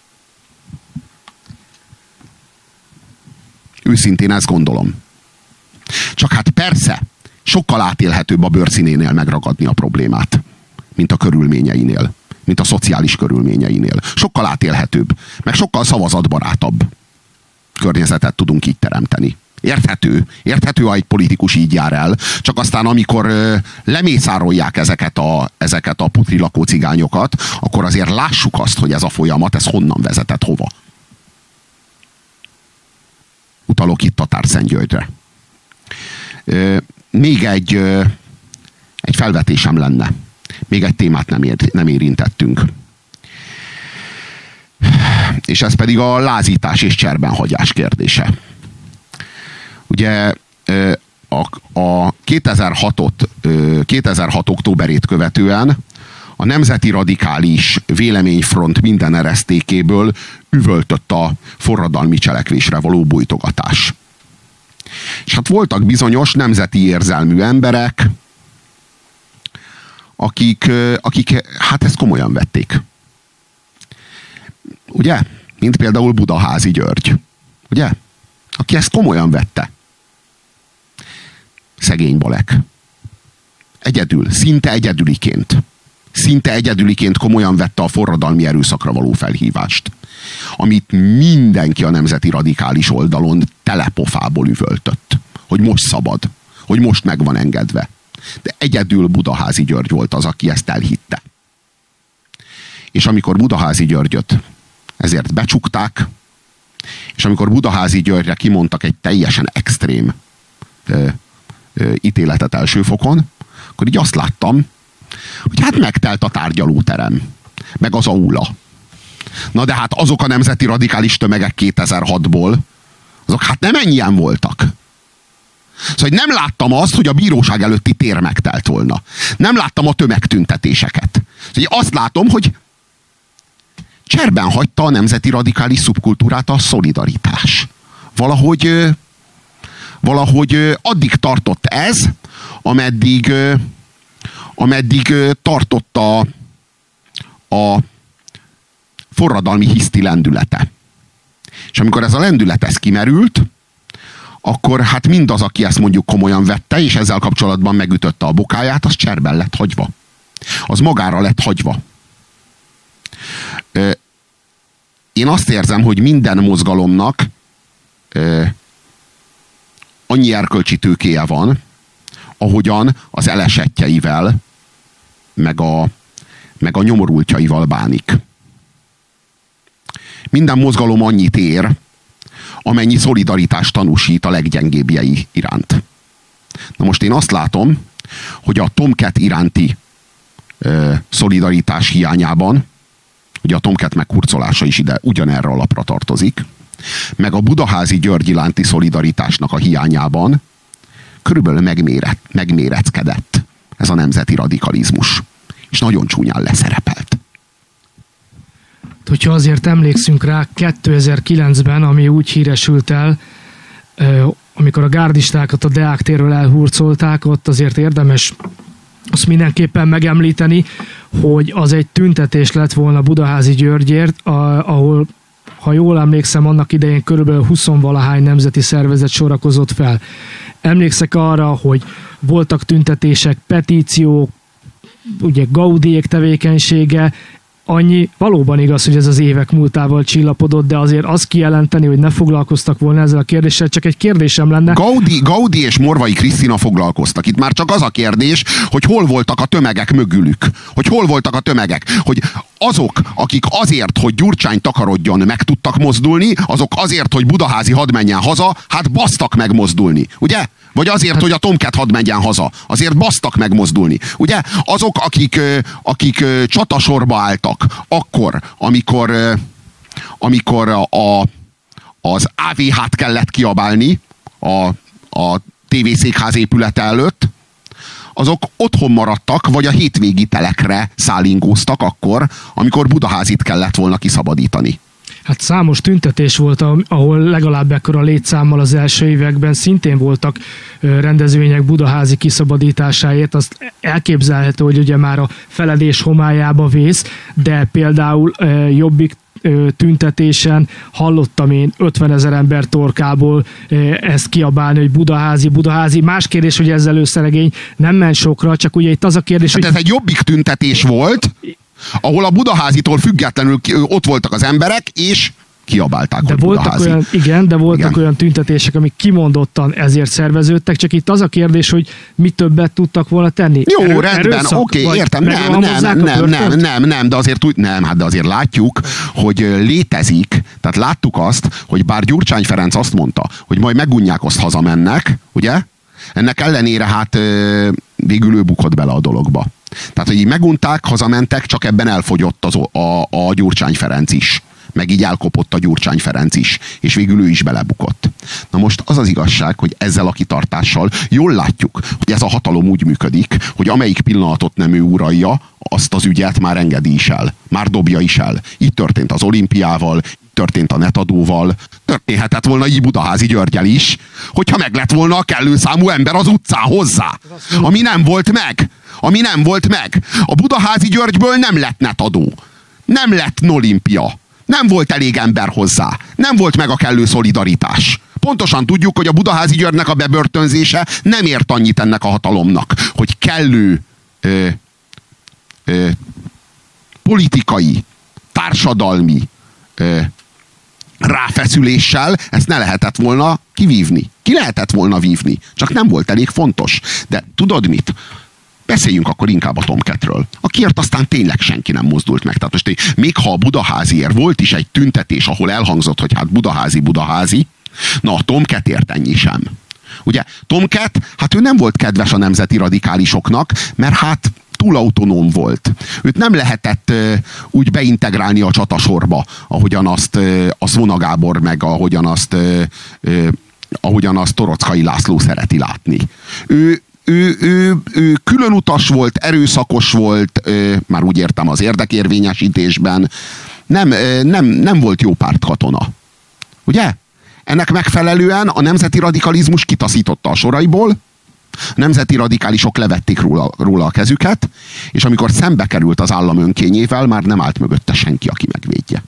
Őszintén ezt gondolom. Csak hát persze, sokkal átélhetőbb a bőrszínénél megragadni a problémát, mint a körülményeinél, mint a szociális körülményeinél. Sokkal átélhetőbb, meg sokkal szavazatbarátabb környezetet tudunk így teremteni. Érthető, ha egy politikus így jár el, csak aztán amikor lemészárolják ezeket a putri lakó cigányokat, akkor azért lássuk azt, hogy ez a folyamat, ez honnan vezetett hova. Utalok itt Tatárszentgyörgyre. Még egy felvetésem lenne. Még egy témát nem érintettünk. És ez pedig a lázítás és cserbenhagyás kérdése. Ugye a 2006 októberét követően a Nemzeti Radikális Véleményfront minden eresztékéből üvöltött a forradalmi cselekvésre való bújtogatás. És hát voltak bizonyos nemzeti érzelmű emberek, akik hát ezt komolyan vették. Ugye? Mint például Budaházy György. Ugye? Aki ezt komolyan vette. Szegény Balek. Egyedül, szinte egyedüliként. szinte egyedüliként komolyan vette a forradalmi erőszakra való felhívást, amit mindenki a nemzeti radikális oldalon telepofából üvöltött, hogy most szabad, hogy most meg van engedve. De egyedül Budaházy György volt az, aki ezt elhitte. És amikor Budaházy Györgyöt ezért becsukták, és amikor Budaházy Györgyre kimondtak egy teljesen extrém ítéletet első fokon, akkor így azt láttam, hogy hát megtelt a tárgyalóterem, meg az aula. Na de hát azok a nemzeti radikális tömegek 2006-ból, azok hát nem ennyien voltak. Szóval nem láttam azt, hogy a bíróság előtti tér megtelt volna. Nem láttam a tömegtüntetéseket. Szóval azt látom, hogy cserben hagyta a nemzeti radikális szubkultúrát a szolidaritás. Valahogy addig tartott ez, ameddig tartott a forradalmi hiszti lendülete. És amikor ez a lendület kimerült, akkor hát mindaz, aki ezt mondjuk komolyan vette, és ezzel kapcsolatban megütötte a bokáját, az cserben lett hagyva. Az magára lett hagyva. Én azt érzem, hogy minden mozgalomnak annyi erkölcsi tőkéje van, ahogyan az elesettjeivel, meg a nyomorultjaival bánik. Minden mozgalom annyit ér, amennyi szolidaritást tanúsít a leggyengébbjei iránt. Na most én azt látom, hogy a Tomcat iránti szolidaritás hiányában, ugye a Tomcat meghurcolása is ide ugyanerre a lapra tartozik, meg a Budaházy György iránti szolidaritásnak a hiányában körülbelül megméreckedett ez a nemzeti radikalizmus. És nagyon csúnyán leszerepelt. Hogyha azért emlékszünk rá, 2009-ben, ami úgy híresült el, amikor a gárdistákat a Deák térről elhurcolták, ott azért érdemes azt mindenképpen megemlíteni, hogy az egy tüntetés lett volna Budaházy Györgyért, ahol, ha jól emlékszem, annak idején körülbelül 20-valahány nemzeti szervezet sorakozott fel. Emlékszek arra, hogy voltak tüntetések, petíciók, ugye Gaudiék tevékenysége, annyi valóban igaz, hogy ez az évek múltával csillapodott, de azért azt kijelenteni, hogy ne foglalkoztak volna ezzel a kérdéssel, csak egy kérdésem lenne. Gaudi és Morvai Krisztina foglalkoztak. Itt már csak az a kérdés, hogy hol voltak a tömegek mögülük. Hogy hol voltak a tömegek. Hogy azok, akik azért, hogy Gyurcsány takarodjon, meg tudtak mozdulni, azok azért, hogy Budaházy hadd menjen haza, hát basztak megmozdulni. Ugye? Vagy azért, hogy a Tomcat hadd menjen haza. Azért basztak megmozdulni. Ugye? Azok, akik csatasorba álltak akkor, amikor az AVH-t kellett kiabálni a tévészékház épülete előtt, azok otthon maradtak, vagy a hétvégi telekre szállingóztak akkor, amikor Budaházit kellett volna kiszabadítani. Hát számos tüntetés volt, ahol legalább ekkora létszámmal az első években szintén voltak rendezvények Budaházy kiszabadításáért. Azt elképzelhető, hogy ugye már a feledés homályába vész, de például Jobbik tüntetésen hallottam én 50 000 ember torkából ezt kiabálni, hogy Budaházy. Más kérdés, hogy ezzel őszeregény nem ment sokra, csak ugye itt az a kérdés, hát hogy... ez egy Jobbik tüntetés volt, ahol a Budaházitól függetlenül ott voltak az emberek, és kiabálták, de hogy Budaházy. Voltak olyan tüntetések, amik kimondottan ezért szerveződtek, csak itt az a kérdés, hogy mi többet tudtak volna tenni. Jó, rendben, oké, értem, nem, de azért látjuk, hogy létezik, tehát láttuk azt, hogy bár Gyurcsány Ferenc azt mondta, hogy majd megunják, azt hazamennek, ugye? Ennek ellenére hát végül ő bukott bele a dologba. Tehát, hogy így megunták, hazamentek, csak ebben elfogyott a Gyurcsány Ferenc is. Meg így elkopott a Gyurcsány Ferenc is, és végül ő is belebukott. Na most az az igazság, hogy ezzel a kitartással jól látjuk, hogy ez a hatalom úgy működik, hogy amelyik pillanatot nem ő uralja, azt az ügyet már engedi is el, már dobja is el. Így történt az olimpiával, történt a netadóval, történhetett volna így Budaházy Györgyel is, hogyha meg lett volna a kellő számú ember az utcán hozzá. Ami nem volt meg. A Budaházy Györgyből nem lett netadó. Nem lett olimpia. Nem volt elég ember hozzá. Nem volt meg a kellő szolidaritás. Pontosan tudjuk, hogy a Budaházy Györgynek a bebörtönzése nem ért annyit ennek a hatalomnak, hogy kellő politikai, társadalmi ráfeszüléssel ezt ne lehetett volna kivívni. Ki lehetett volna vívni, csak nem volt elég fontos. De tudod mit? Beszéljünk akkor inkább a Tomcatről, akiért aztán tényleg senki nem mozdult meg. Tehát most még ha a Budaháziért volt is egy tüntetés, ahol elhangzott, hogy hát Budaházi, na a Tomcatért ennyi sem. Ugye Tomcat, hát ő nem volt kedves a nemzeti radikálisoknak, mert hát túl autonóm volt. Őt nem lehetett úgy beintegrálni a csatasorba, ahogyan azt Vona Gábor, meg ahogyan azt Torockai László szereti látni. Ő külön utas volt, erőszakos volt, már úgy értem az érdekérvényesítésben, nem volt jó pártkatona. Ugye? Ennek megfelelően a nemzeti radikalizmus kitaszította a soraiból, a nemzeti radikálisok levették róla a kezüket, és amikor szembe került az állam önkényével, már nem állt mögötte senki, aki megvédje.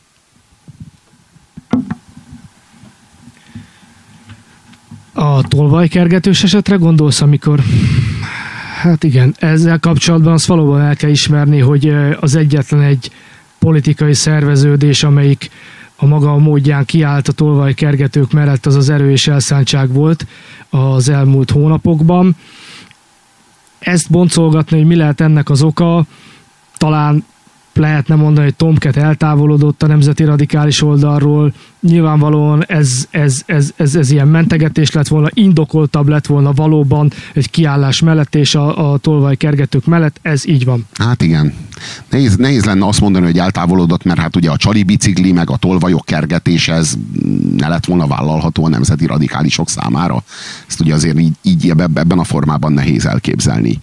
A tolvajkergetős esetre gondolsz, amikor... Hát igen, ezzel kapcsolatban azt valóban el kell ismerni, hogy az egyetlen egy politikai szerveződés, amelyik a maga módján kiállt a tolvajkergetők mellett, az az erő és elszántság volt az elmúlt hónapokban. Ezt boncolgatni, hogy mi lehet ennek az oka, talán lehetne mondani, hogy Tomcat eltávolodott a nemzeti radikális oldalról. Nyilvánvalóan ez ilyen mentegetés lett volna, indokoltabb lett volna valóban egy kiállás mellett és a tolvajkergetők mellett. Ez így van. Hát igen. Nehéz lenne azt mondani, hogy eltávolodott, mert hát ugye a csali bicikli meg a tolvajok kergetés, ez ne lett volna vállalható a nemzeti radikálisok számára. Ezt ugye azért így ebben a formában nehéz elképzelni.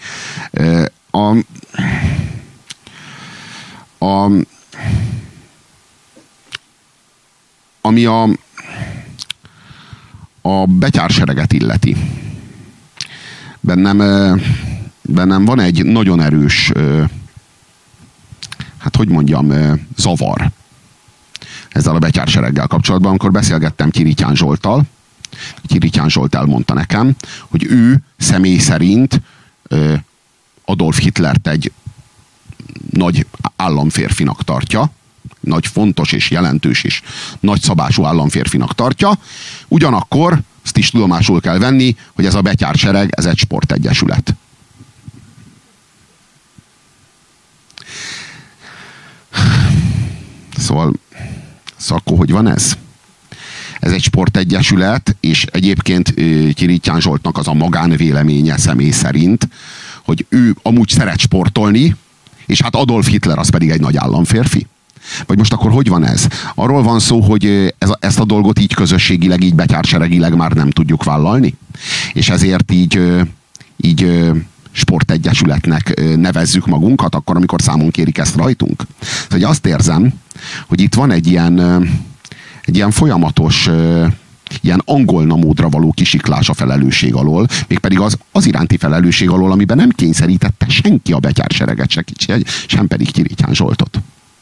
Ami a betyársereget illeti. Bennem van egy nagyon erős, hát hogy mondjam, zavar ezzel a betyársereggel kapcsolatban. Amikor beszélgettem Kirityán Zsolttal, Kirityán Zsolt elmondta nekem, hogy ő személy szerint Adolf Hitlert egy nagy államférfinak tartja, nagy fontos és jelentős és nagyszabású államférfinak tartja, ugyanakkor azt is tudomásul kell venni, hogy ez a betyársereg, ez egy sportegyesület. Szóval akkor hogy van ez? Ez egy sportegyesület, és egyébként Kirityán Zsoltnak az a magánvéleménye személy szerint, hogy ő amúgy szeret sportolni, és hát Adolf Hitler az pedig egy nagy államférfi. Vagy most akkor hogy van ez? Arról van szó, hogy ezt a dolgot így közösségileg, így betyárseregileg már nem tudjuk vállalni? És ezért így sportegyesületnek nevezzük magunkat, akkor, amikor számon kérik ezt rajtunk. Szóval azt érzem, hogy itt van egy ilyen folyamatos, ilyen angolna módra való kisiklás a felelősség alól, mégpedig az iránti felelősség alól, amiben nem kényszerítette senki a betyársereget, sem pedig Kirityán Zsoltot.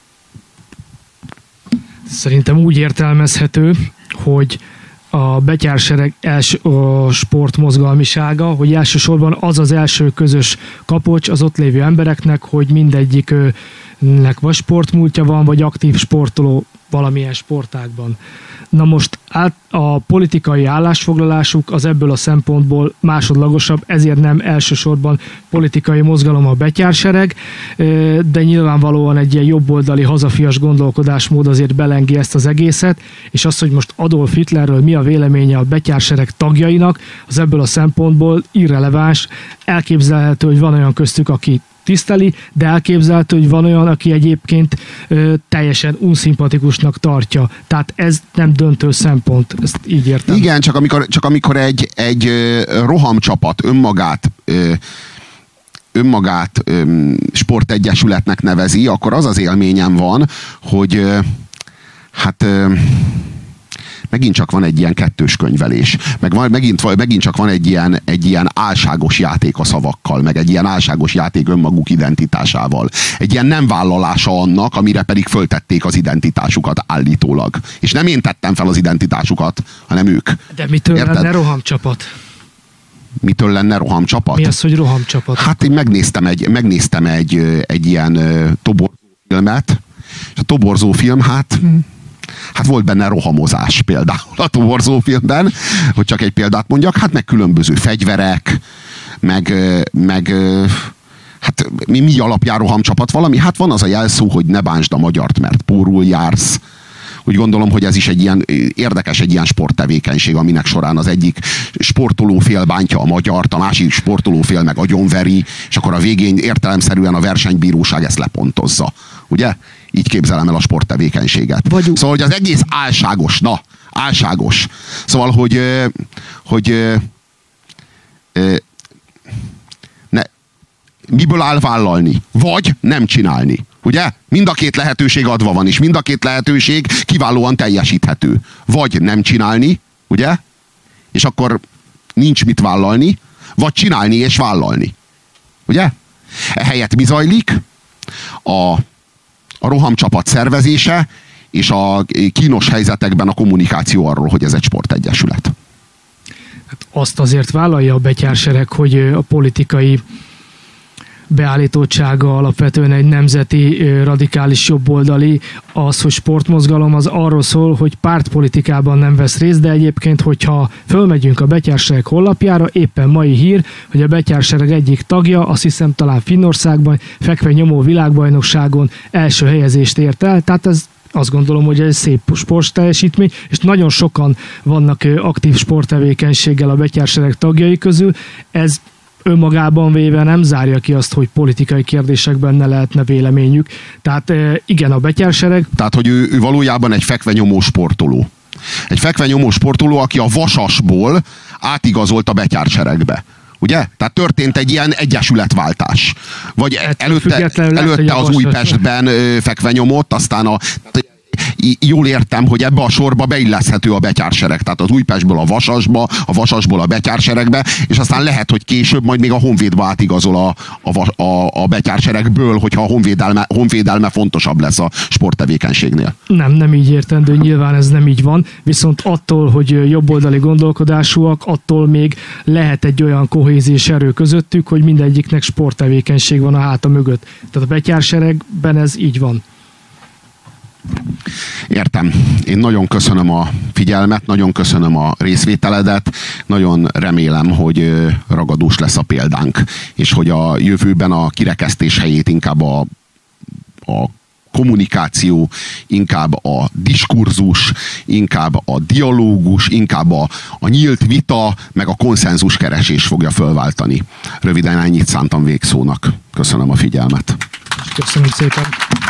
Szerintem úgy értelmezhető, hogy a betyársereg a sportmozgalmisága, hogy elsősorban az az első közös kapocs az ott lévő embereknek, hogy mindegyiknek vagy sportmúltja van, vagy aktív sportoló valamilyen sportágban. Na most a politikai állásfoglalásuk az ebből a szempontból másodlagosabb, ezért nem elsősorban politikai mozgalom a betyársereg, de nyilvánvalóan egy ilyen jobboldali hazafias gondolkodásmód azért belengi ezt az egészet, és az, hogy most Adolf Hitlerről mi a véleménye a betyársereg tagjainak, az ebből a szempontból irreleváns. Elképzelhető, hogy van olyan köztük, aki tiszteli, de elképzelhető, hogy van olyan, aki egyébként teljesen unszimpatikusnak tartja. Tehát ez nem döntő szempont, ezt így értem. Igen, csak amikor egy rohamcsapat önmagát sportegyesületnek nevezi, akkor az élményem van, hogy megint csak van egy ilyen kettős könyvelés. Megint csak van egy ilyen álságos játék a szavakkal, meg egy ilyen álságos játék önmaguk identitásával. Egy ilyen nem vállalása annak, amire pedig föltették az identitásukat állítólag. És nem én tettem fel az identitásukat, hanem ők. De mitől lenne rohamcsapat? Mitől lenne rohamcsapat? Mi az, hogy rohamcsapat? Hát én megnéztem egy ilyen toborzó filmet, és a toborzó film, hát volt benne rohamozás például a toborzó filmben, hogy csak egy példát mondjak, hát meg különböző fegyverek, meg hát mi alapján rohamcsapat valami? Hát van az a jelszó, hogy ne bánsd a magyart, mert pórul jársz. Úgy gondolom, hogy ez is egy ilyen érdekes, egy ilyen sporttevékenység, aminek során az egyik sportolófél bántja a magyart, a másik sportolófél meg agyonveri, és akkor a végén értelemszerűen a versenybíróság ezt lepontozza. Ugye? Így képzelem el a sporttevékenységet. Szóval, hogy az egész álságos. Álságos. Szóval, hogy miből áll vállalni? Vagy nem csinálni. Ugye? Mind a két lehetőség adva van, és mind a két lehetőség kiválóan teljesíthető. Vagy nem csinálni, ugye? És akkor nincs mit vállalni, vagy csinálni és vállalni. Ugye? Ehelyett mi zajlik? A rohamcsapat szervezése, és a kínos helyzetekben a kommunikáció arról, hogy ez egy sportegyesület. Hát azt azért vállalja a betyársereg, hogy a politikai beállítottsága alapvetően egy nemzeti, radikális jobboldali, az, hogy sportmozgalom, az arról szól, hogy pártpolitikában nem vesz részt, de egyébként, hogyha fölmegyünk a betyársereg honlapjára, éppen mai hír, hogy a betyársereg egyik tagja, azt hiszem talán Finnországban, fekvenyomó világbajnokságon első helyezést ért el, tehát ez azt gondolom, hogy ez szép sportteljesítmény, és nagyon sokan vannak aktív sporttevékenységgel a betyársereg tagjai közül. Ez önmagában véve nem zárja ki azt, hogy politikai kérdésekben ne lehetne véleményük. Tehát igen, a betyársereg... Tehát, hogy ő valójában egy fekvenyomó sportoló. Egy fekvenyomó sportoló, aki a Vasasból átigazolt a betyárseregbe. Ugye? Tehát történt egy ilyen egyesületváltás. Vagy előtte az Újpestben fekvenyomott, aztán jól értem, hogy ebbe a sorba beilleszthető a betyársereg. Tehát az Újpestből a Vasasba, a Vasasból a betyárseregbe, és aztán lehet, hogy később majd még a Honvédba átigazol a betyárseregből, hogyha a honvédelme fontosabb lesz a sporttevékenységnél. Nem így értendő, nyilván ez nem így van, viszont attól, hogy jobboldali gondolkodásúak, attól még lehet egy olyan kohéziós erő közöttük, hogy mindegyiknek sporttevékenység van a háta mögött. Tehát a betyárseregben ez így van. Értem. Én nagyon köszönöm a figyelmet, nagyon köszönöm a részvételedet, nagyon remélem, hogy ragadós lesz a példánk, és hogy a jövőben a kirekesztés helyét inkább a kommunikáció, inkább a diskurzus, inkább a dialógus, inkább a nyílt vita, meg a konszenzus keresés fogja fölváltani. Röviden ennyit szántam végszónak. Köszönöm a figyelmet. Köszönöm szépen.